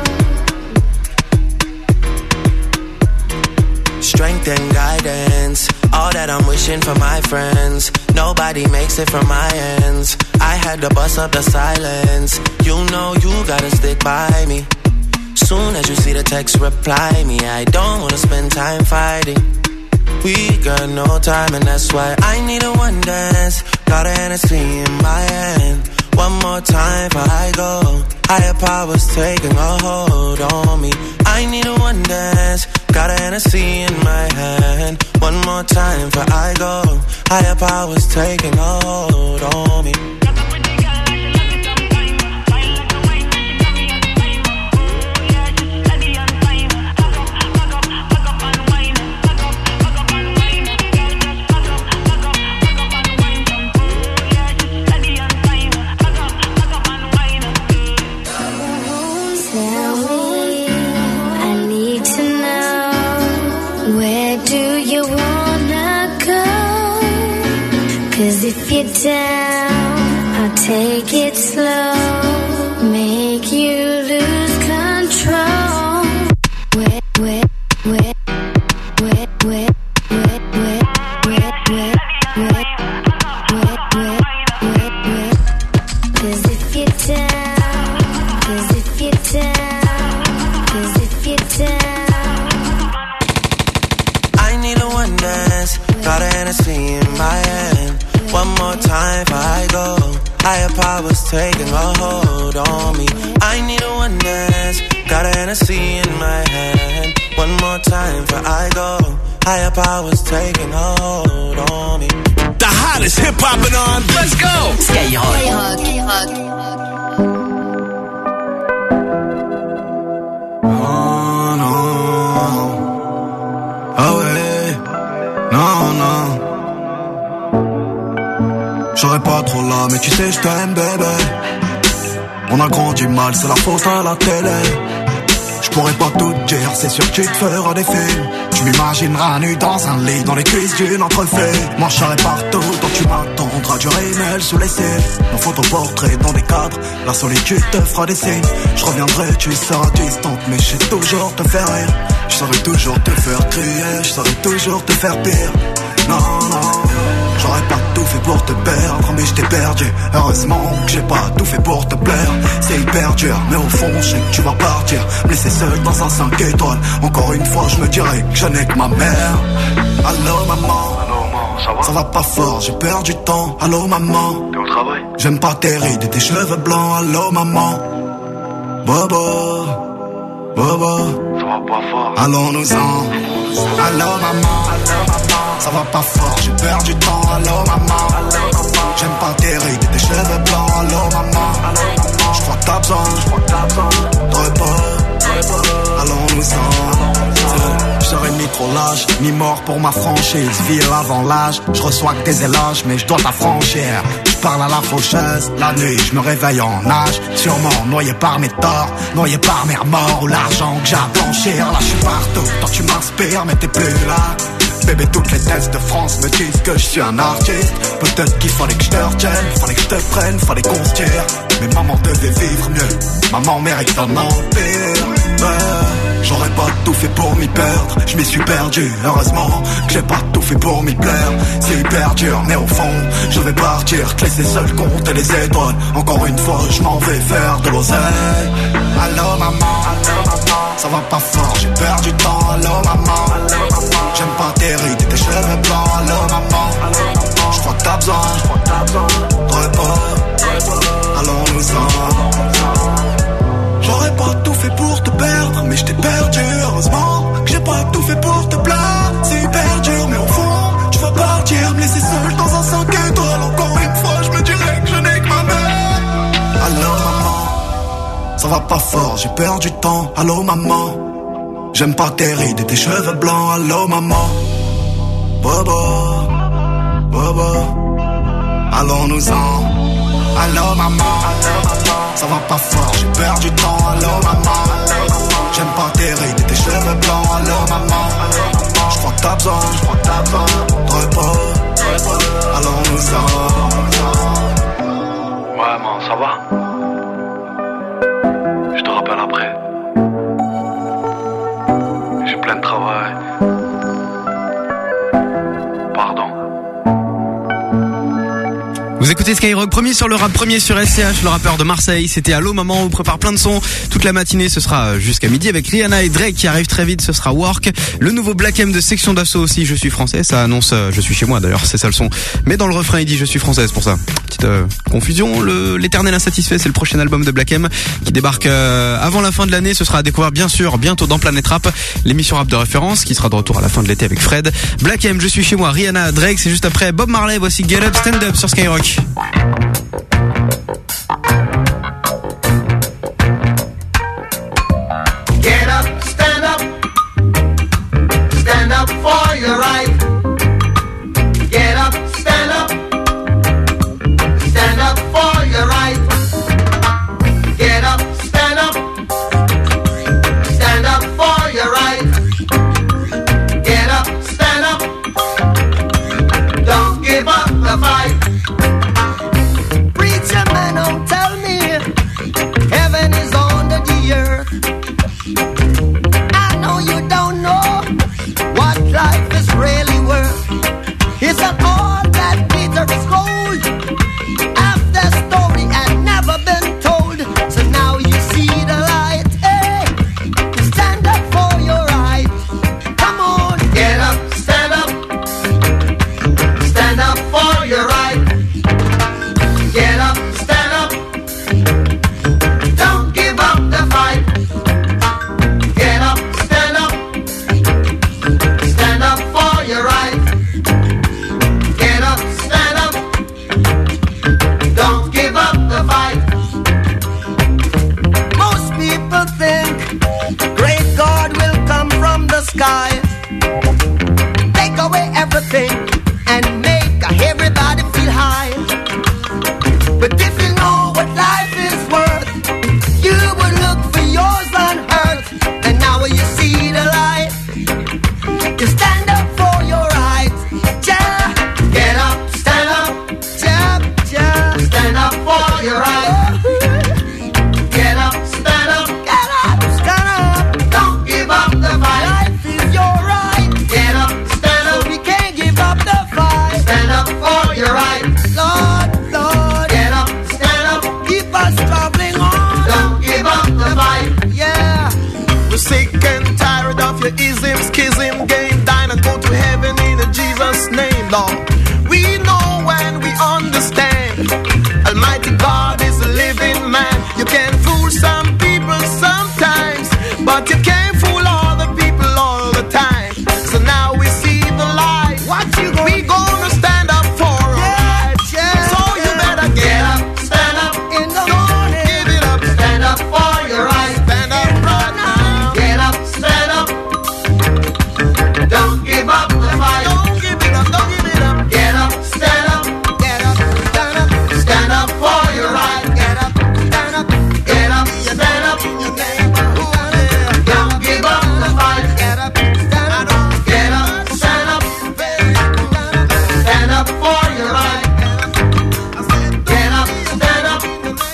Strength and guidance, all that I'm wishing for my friends. Nobody makes it from my ends. I had to bust up the silence. You know you gotta stick by me. Soon as you see the text, reply me. I don't wanna spend time fighting. We got no time and that's why I need a one dance. Got a Hennessy in my hand. One more time before I go. Higher powers taking a hold on me. I need a one dance. Got a Hennessy in my hand. One more time before I go. Higher powers taking a hold on me. If you're down, I'll take it slow, make you lose control. Where, where, where, where, where, where, where, where, where, where, where, where, where, where. 'Cause if you're down, 'cause if if you're down, 'cause if you're down, I need a one dance, got a Hennessy in my hand. One more time before I go. Higher powers taking a hold on me. I need a one dance, got a Hennessy in my hand. One more time before I go. Higher powers taking a hold on me. The hottest hip hop and R and B. Let's go. Skyrock. Skyrock, Skyrock. Oh non. Ah ouais. Non, non. J'aurais pas trop là, mais tu sais, je t'aime, bébé. On a grandi mal, c'est la faute à la télé. Je pourrais pas tout te dire, c'est sûr que tu te feras des films. Tu m'imagineras nu dans un lit, dans les cuisses d'une entrefait. Moi je serai partout, donc tu m'attendras du rémel sous les cils. Nos photoportraits dans des cadres, la solitude te fera des signes. Je reviendrai, tu seras distante, mais je sais toujours te faire rire. Je saurai toujours te faire crier, je saurai toujours te faire pire. Non, non, j'aurais pas tout fait pour te perdre, mais je t'ai perdu. Heureusement que j'ai pas tout fait pour te plaire. C'est hyper dur, mais au fond je sais que tu vas partir, me laisser seul dans un cinq étoiles. Encore une fois je me dirais que je n'ai que ma mère. Allô maman, ça va? Ça va pas fort, j'ai perdu du temps. Allô maman, t'es au travail? J'aime pas tes rides et tes cheveux blancs. Allô maman, Bobo, Bobo, ça va pas fort. Allons-nous-en. Allô maman, ça va pas fort, j'ai perdu du temps. Allô maman, j'aime pas tes rides et tes cheveux blancs. Allô maman, j'crois que t'as besoin de repos. Allons-nous-en. Je serai ni trop lâche, ni mort pour ma franchise. Vie avant l'âge, je reçois que des éloges, mais je dois t'affranchir. Je parle à la faucheuse, la nuit, je me réveille en nage. Sûrement noyé par mes torts, noyé par mes remords ou l'argent que j'ai à blanchir. Là je suis partout, toi tu m'inspires, mais t'es plus là. Bébé, toutes les tests de France me disent que je suis un artiste. Peut-être qu'il fallait que je te retienne, fallait que je te prenne, fallait qu'on se tire. Mais maman devait vivre mieux, maman mérite un empire. Ouais, j'aurais pas tout fait pour m'y perdre, je m'y suis perdu. Heureusement que j'ai pas tout fait pour m'y plaire. C'est hyper dur, mais au fond, je vais partir, te laisser seul compter les étoiles. Encore une fois, je m'en vais faire de l'oseille. Allô maman, ça va pas fort, j'ai perdu du temps. Allô maman, j'aime pas tes rides et tes cheveux blancs. Allô maman, j'crois que t'as besoin de repos. Allons-nous-en. J'aurais pas tout fait pour te perdre, mais je t'ai perdu. Heureusement que j'ai pas tout fait pour te plaire. C'est hyper dur, mais au fond, tu vas partir, me laisser seul dans un cinq étoiles. Encore une fois, je me dirais que je n'ai que ma mère. Allô maman, ça va pas fort, j'ai perdu du temps. Allô maman, j'aime pas tes rides et tes cheveux blancs. Allô maman, Bobo, Bobo, allons-nous-en. Allô maman, ça va pas fort, j'ai perdu du temps. Allô maman, j'aime pas tes rides et tes cheveux blancs. Allô maman, j'crois que t'as besoin de repos. Allons-nous-en. Ouais, man, ça va? Je te rappelle après. J'ai plein de travail. Pardon. Vous écoutez Skyrock, premier sur le rap, premier sur S C H, le rappeur de Marseille. C'était Allô Maman, on vous prépare plein de sons toute la matinée. Ce sera jusqu'à midi avec Rihanna et Drake qui arrivent très vite. Ce sera Work, le nouveau Black M de Section d'Assaut aussi. Je suis français, ça annonce euh, je suis chez moi d'ailleurs, c'est ça le son. Mais dans le refrain il dit je suis française pour ça. Petite euh, confusion. Le l'éternel insatisfait, c'est le prochain album de Black M qui débarque euh, avant la fin de l'année. Ce sera à découvrir bien sûr bientôt dans Planète Rap, l'émission rap de référence qui sera de retour à la fin de l'été avec Fred. Black M, je suis chez moi, Rihanna, Drake, c'est juste après Bob Marley. Voici Get Up, Stand Up sur Skyrock. Get up, stand up, stand up for your right. Get up, stand up, stand up for your right. Get up, stand up, stand up for your right. Get up, stand up, don't give up the fight. the ism, schism, game, dine and go to heaven in Jesus' name, Lord. We know when we understand, Almighty God is a living man. You can fool some people sometimes, but you can't fool all the people all the time. So now we see the light. What you gonna we gonna stand up for our yeah, rights. Yeah, so you better get, get up, stand up in the morning. Give it up, stand up for your rights. Stand up right now. Get up, stand up. Don't give up the fight. Don't give it up, don't give it up. Get up, stand up. Get up, stand up. Stand up for your rights. Get up, stand up. Get up, stand up. In your neighborhood. Don't give up the fight. Get up, stand up. Get up, stand up. Stand up for your rights. Get up, stand up.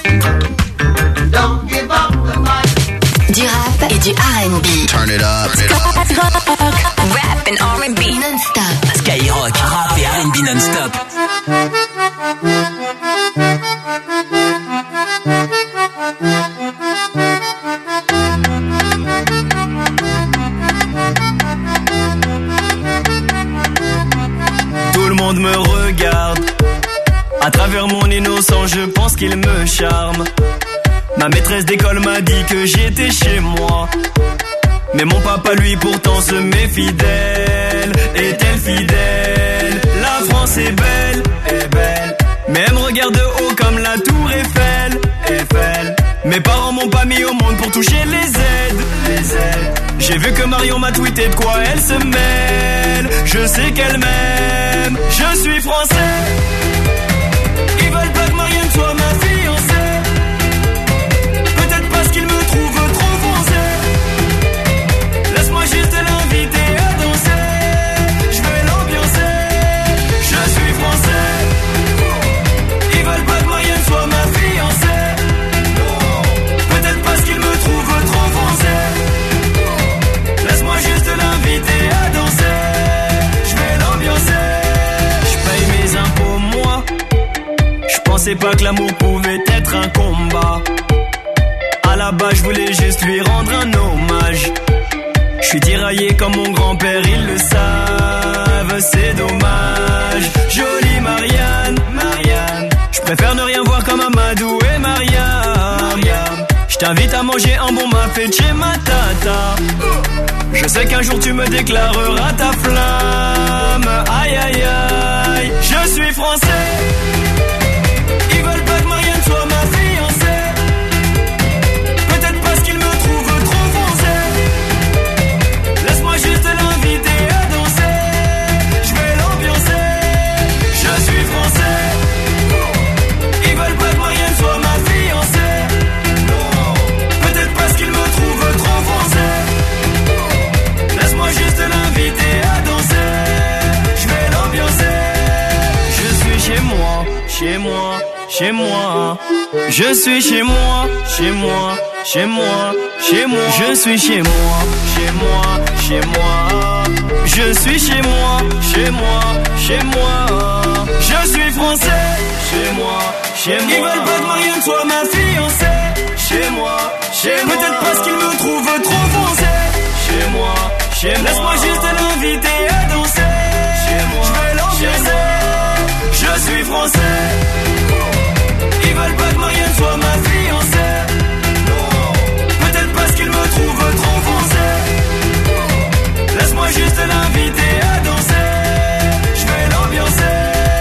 Don't give up the fight. Du rap et du R and B. Turn it up. Rap and R and B non-stop. Skyrock, rap et R and B non-stop. Tout le monde me regarde. À travers mon innocence, je pense qu'il me charme. Ma maîtresse d'école m'a dit que j'étais chez moi. Mais mon papa lui pourtant se méfie d'elle. Est-elle fidèle? La France est belle, est belle. Mais elle me regarde de haut comme la tour Eiffel, Eiffel. Mes parents m'ont pas mis au monde pour toucher les aides, les aides. J'ai vu que Marion m'a tweeté de quoi elle se mêle. Je sais qu'elle m'aime, je suis français. Ils veulent pas que Marianne soit ma fiancée. Peut-être parce qu'ils me trouvent trop foncé. Laisse-moi juste l'inviter à danser. Je vais l'ambiancer. Je suis français. Ils veulent pas que Marianne soit ma fiancée. Peut-être parce qu'ils me trouvent trop foncé. Laisse-moi juste l'inviter à danser. Je vais l'ambiancer. Je paye mes impôts moi. Je pensais pas que l'amour pouvait être un combat. À la base je voulais juste lui rendre un hommage. Je suis tiraillé comme mon grand-père, ils le savent, c'est dommage. Jolie Marianne, Marianne. Je préfère ne rien voir comme Amadou et Mariam. Je t'invite à manger un bon mafé chez ma tata. Je sais qu'un jour tu me déclareras ta flamme. Aïe aïe aïe, je suis français. Ils veulent pas que Marianne soit ma fiancée. Peut-être parce qu'ils me trouvent trop foncé. Laisse-moi juste l'inviter à danser. Je vais l'ambiancer. Je suis français. Ils veulent pas que Marianne soit ma fiancée. Peut-être parce qu'ils me trouvent trop foncé. Laisse-moi juste l'inviter à danser. Je vais l'ambiancer. Je suis chez moi, chez moi, chez moi. Je suis chez moi, chez moi, chez moi, chez moi. Je suis chez moi, chez moi, chez moi. Je suis chez moi, chez moi, chez moi. Je suis français, chez moi, chez moi. Ils veulent pas que Marianne soit ma fiancée. Chez moi, chez moi. Peut-être parce qu'ils me trouvent trop foncé. Chez moi, chez moi. Laisse-moi juste l'inviter à danser. Chez moi, je vais l'ambiancer. Je suis français. Ils veulent pas que Marianne soit ma fiancée. Peut-être parce qu'ils me trouvent trop foncé. Laisse-moi juste l'inviter à danser. Je vais l'ambiancer.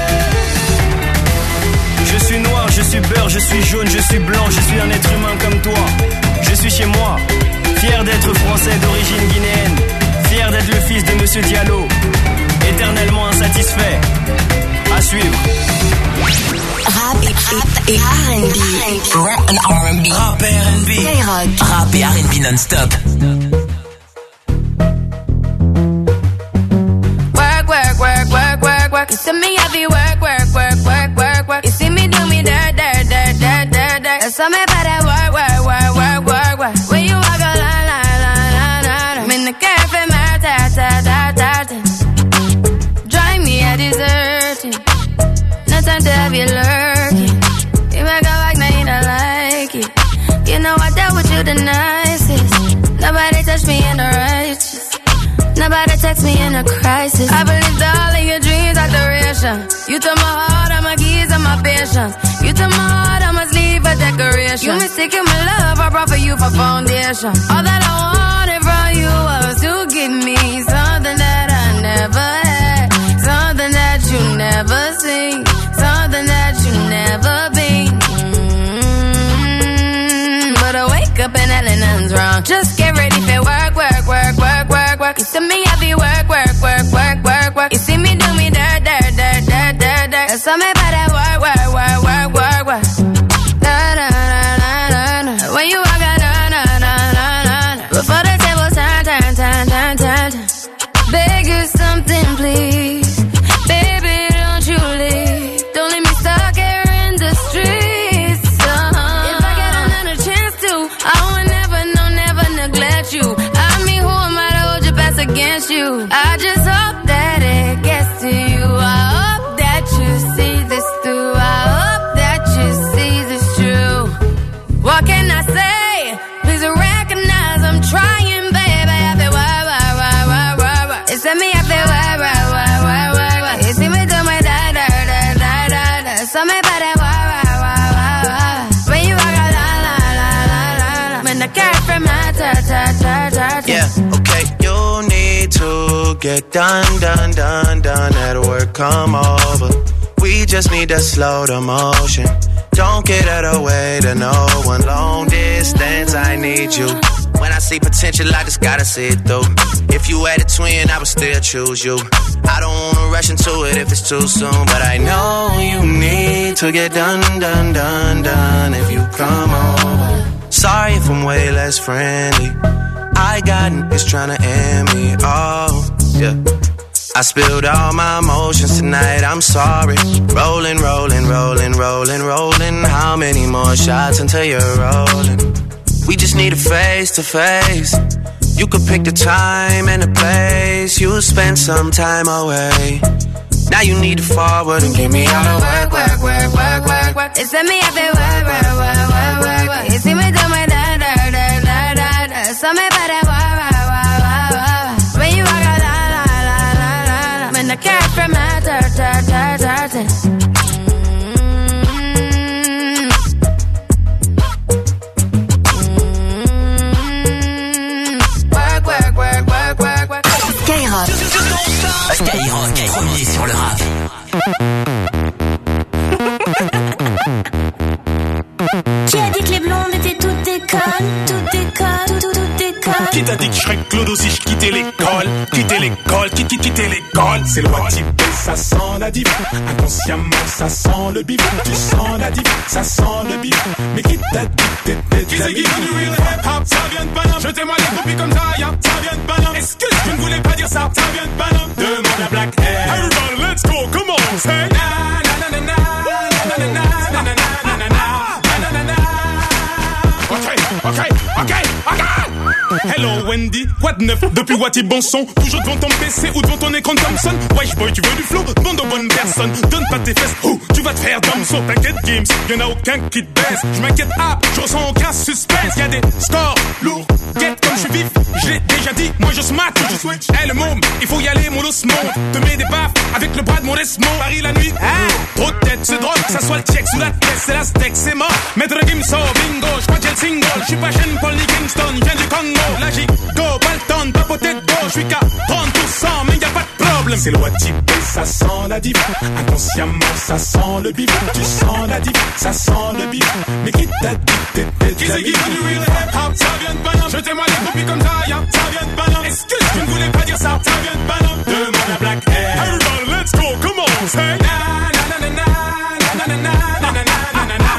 Je suis noir, je suis beurre, je suis jaune, je suis blanc, je suis un être humain comme toi. Je suis chez moi, fier d'être français d'origine guinéenne. Fier d'être le fils de Monsieur Diallo. Éternellement insatisfait. À suivre. Rap et, et R and B. Rap and R and B. Rap et R and B. Skyrock. Rap et R and B non-stop. Work, work, work, work, work, work. You see me heavy work, work, work, work, work, work. You see me do me dirt, dirt, dirt, dirt, dirt, dirt. That's all me about that work, work, work, work, work, work. When you walk a line, line, line, line, line. I'm in the cafe, my ta, ta, ta, ta, ta. Drive me a deserting. No time to have you lurking. You make a like, now you don't like it. You know I dealt with you the nicest. Nobody touched me in the righteous. Somebody text me in a crisis. I believed all of your dreams are duration. You took my heart, all my keys, and my patience. You took my heart, I must leave a decoration. You mistaken my love, I brought for you for foundation. All that I wanted from you was to give me something that I never had, something that you never seen, something that you never been. Mm-hmm. But I wake up and hell nothing's wrong. Just get ready for work, work, work, work, work, work. You see me happy work, work, work, work, work, work. You see me do me dirt, dirt, dirt, dirt, dirt, dirt. That's all me about that work, work, work, work, work, work. Da da da da da da. When you walk out, da da da da da. Before the table turn, turn, turn, turn, turn, turn. Beg you something, please. Baby, don't you leave. Don't leave me stuck here in the streets. Uh-huh. If I get another chance to, I will never, no, never neglect you. I mean, who am I to hold your best against you? I just hope that it gets to you. I hope that you see this through. I hope that you see this true. What can I say? Please recognize I'm trying, baby. I feel why, why, why, why, why, why. It's me, I feel why, why, why, why, why, why. You see me do my da, da, da, da, da, da. So me by that why, why, why, why, why. When you walk out, la, la, la, la, la, la. When the cat from my ta, ta, ta, ta, ta. Yeah, okay, you need to get done, done, done, done at work, come over. We just need to slow the motion. Don't get out of the way to no one. Long distance, I need you. When I see potential, I just gotta see it through. If you had a twin, I would still choose you. I don't wanna rush into it if it's too soon, but I know you need to get done, done, done, done if you come over. Sorry if I'm way less friendly. I got niggas tryna end me, oh, yeah. I spilled all my emotions tonight, I'm sorry. Rolling, rolling, rolling, rolling, rolling. How many more shots until you're rolling? We just need a face to face. You could pick the time and the place. You'll spend some time away. Now you need to forward and get me out of work, work, work, work, work, work. It's me, I feel work, work, work, work, work, work. You see me do my da, da, da, da, da, da. So me by that work, work, work, work, work. When you walk out, la, la, la, la, la, la. When the cat from my ta, ta, ta, ta, ta. Skyrock. Skyrock, premier sur le rap. Qui a dit que les blondes étaient toutes des connes? Toutes des connes, toutes, toutes des connes. Qui t'a dit que je serais Claude si je quittais l'école? Quitter l'école, qui quitter l'école? C'est le type, ça sent la div. Inconsciemment, ça sent le bif. Tu sens la div, ça sent le bif. Mais qui t'a dit que t'étais qui c'est qui veut du real hip-hop? Ça vient de Paname. Jetez-moi les copies comme ça, ya. Ça vient de Paname. Excuse, je ne voulais pas dire ça. Ça vient de Paname. Demande à Black Air. Everybody, let's go, come on, say. Na na na na na na na na na na na na na na. Okay, okay, okay, okay. Hello Wendy, quoi de neuf depuis Watty bon son? Toujours devant ton P C ou devant ton écran Thompson? Wesh boy, tu veux du flow? Demande aux bonnes personnes. Donne pas tes fesses, ouh, tu vas te faire Thompson. T'inquiète Games, y'en a aucun qui te baisse. Je m'inquiète, ah, je ressens aucun suspense. Y'a des scores lourds, get comme je suis vif. Je l'ai déjà dit, moi je smack, je switch. Eh le môme, il faut y aller, mon os monte. Te mets des baffes avec le bras de mon Desmond. Paris la nuit, ah, trop de tête, c'est drôle. Que ça soit le check sous la tête, c'est la steak, c'est mort. Maître Gimso, bingo, j'crois que j'ai le single. J'suis pas Shane Paul ni Kingston, viens du Congo. La gigo, pas le temps, pas peut-être go. J'suis qu'à trente pour cent, mais y'a pas de problème. C'est le type, ça sent la div. Inconsciemment, ça sent le bif. Tu sens la div, ça sent le bif. Mais qui t'a dit que t'étais qui c'est qui veut du real hip-hop? Ça vient de Paname. Jetez-moi les copies comme ça, ya. Ça vient de Paname. Excuse, je ne voulais pas dire ça. Ça vient de Paname. Demande à Black Air. Everybody, let's go, come on, say. Na na na na na na na na na na na na na.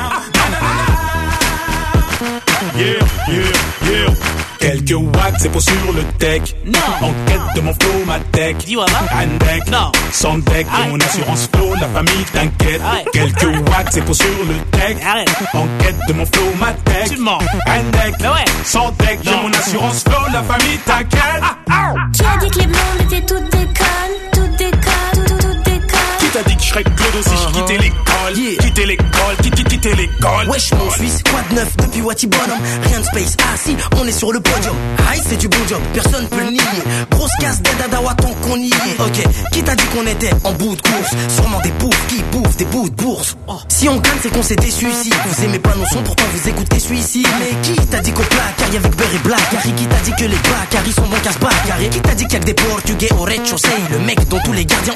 Yeah, yeah, yeah. Quelques watts, c'est pour sur le tech. Non. En quête de mon flow, ma tech. Dis-moi, un deck. Non. Sans deck, de mon assurance flow, la famille t'inquiète. Quelques watts, c'est pour sur le tech. Arrête. En quête de mon flow, ma tech. Tu mens. Un deck. Mais ouais. Sans deck, de mon assurance flow, la famille t'inquiète. Ah, ah. Qui a dit que les blondes étaient toutes des connes? Toutes des connes, toutes, toutes des connes. Qui t'a dit que je serais Claude si je quittais l'école? Quitter l'école, qui quitter quitter l'école. Wesh mon Suisse, quoi de neuf depuis Wati Bonhomme. Rien de space, ah si, on est sur le podium. Aïe c'est du bon job, personne peut le nier. Grosse casse d'Adadawa tant qu'on y est. Ok, qui t'a dit qu'on était en bout de course? Sûrement des bouffes qui bouffent des bouts de bourse. Oh. Si on gagne c'est qu'on s'est déçu ici. Vous aimez pas nos sons, pourtant vous écoutez celui-ci. Mais qui t'a dit qu'on plaque carré avec beurre et black? Harry, qui t'a dit que les Bacari sont bons casse Bacari? Qui t'a dit qu'il y a que des portugais au rez-de-chaussée? Le mec dont tous les gardiens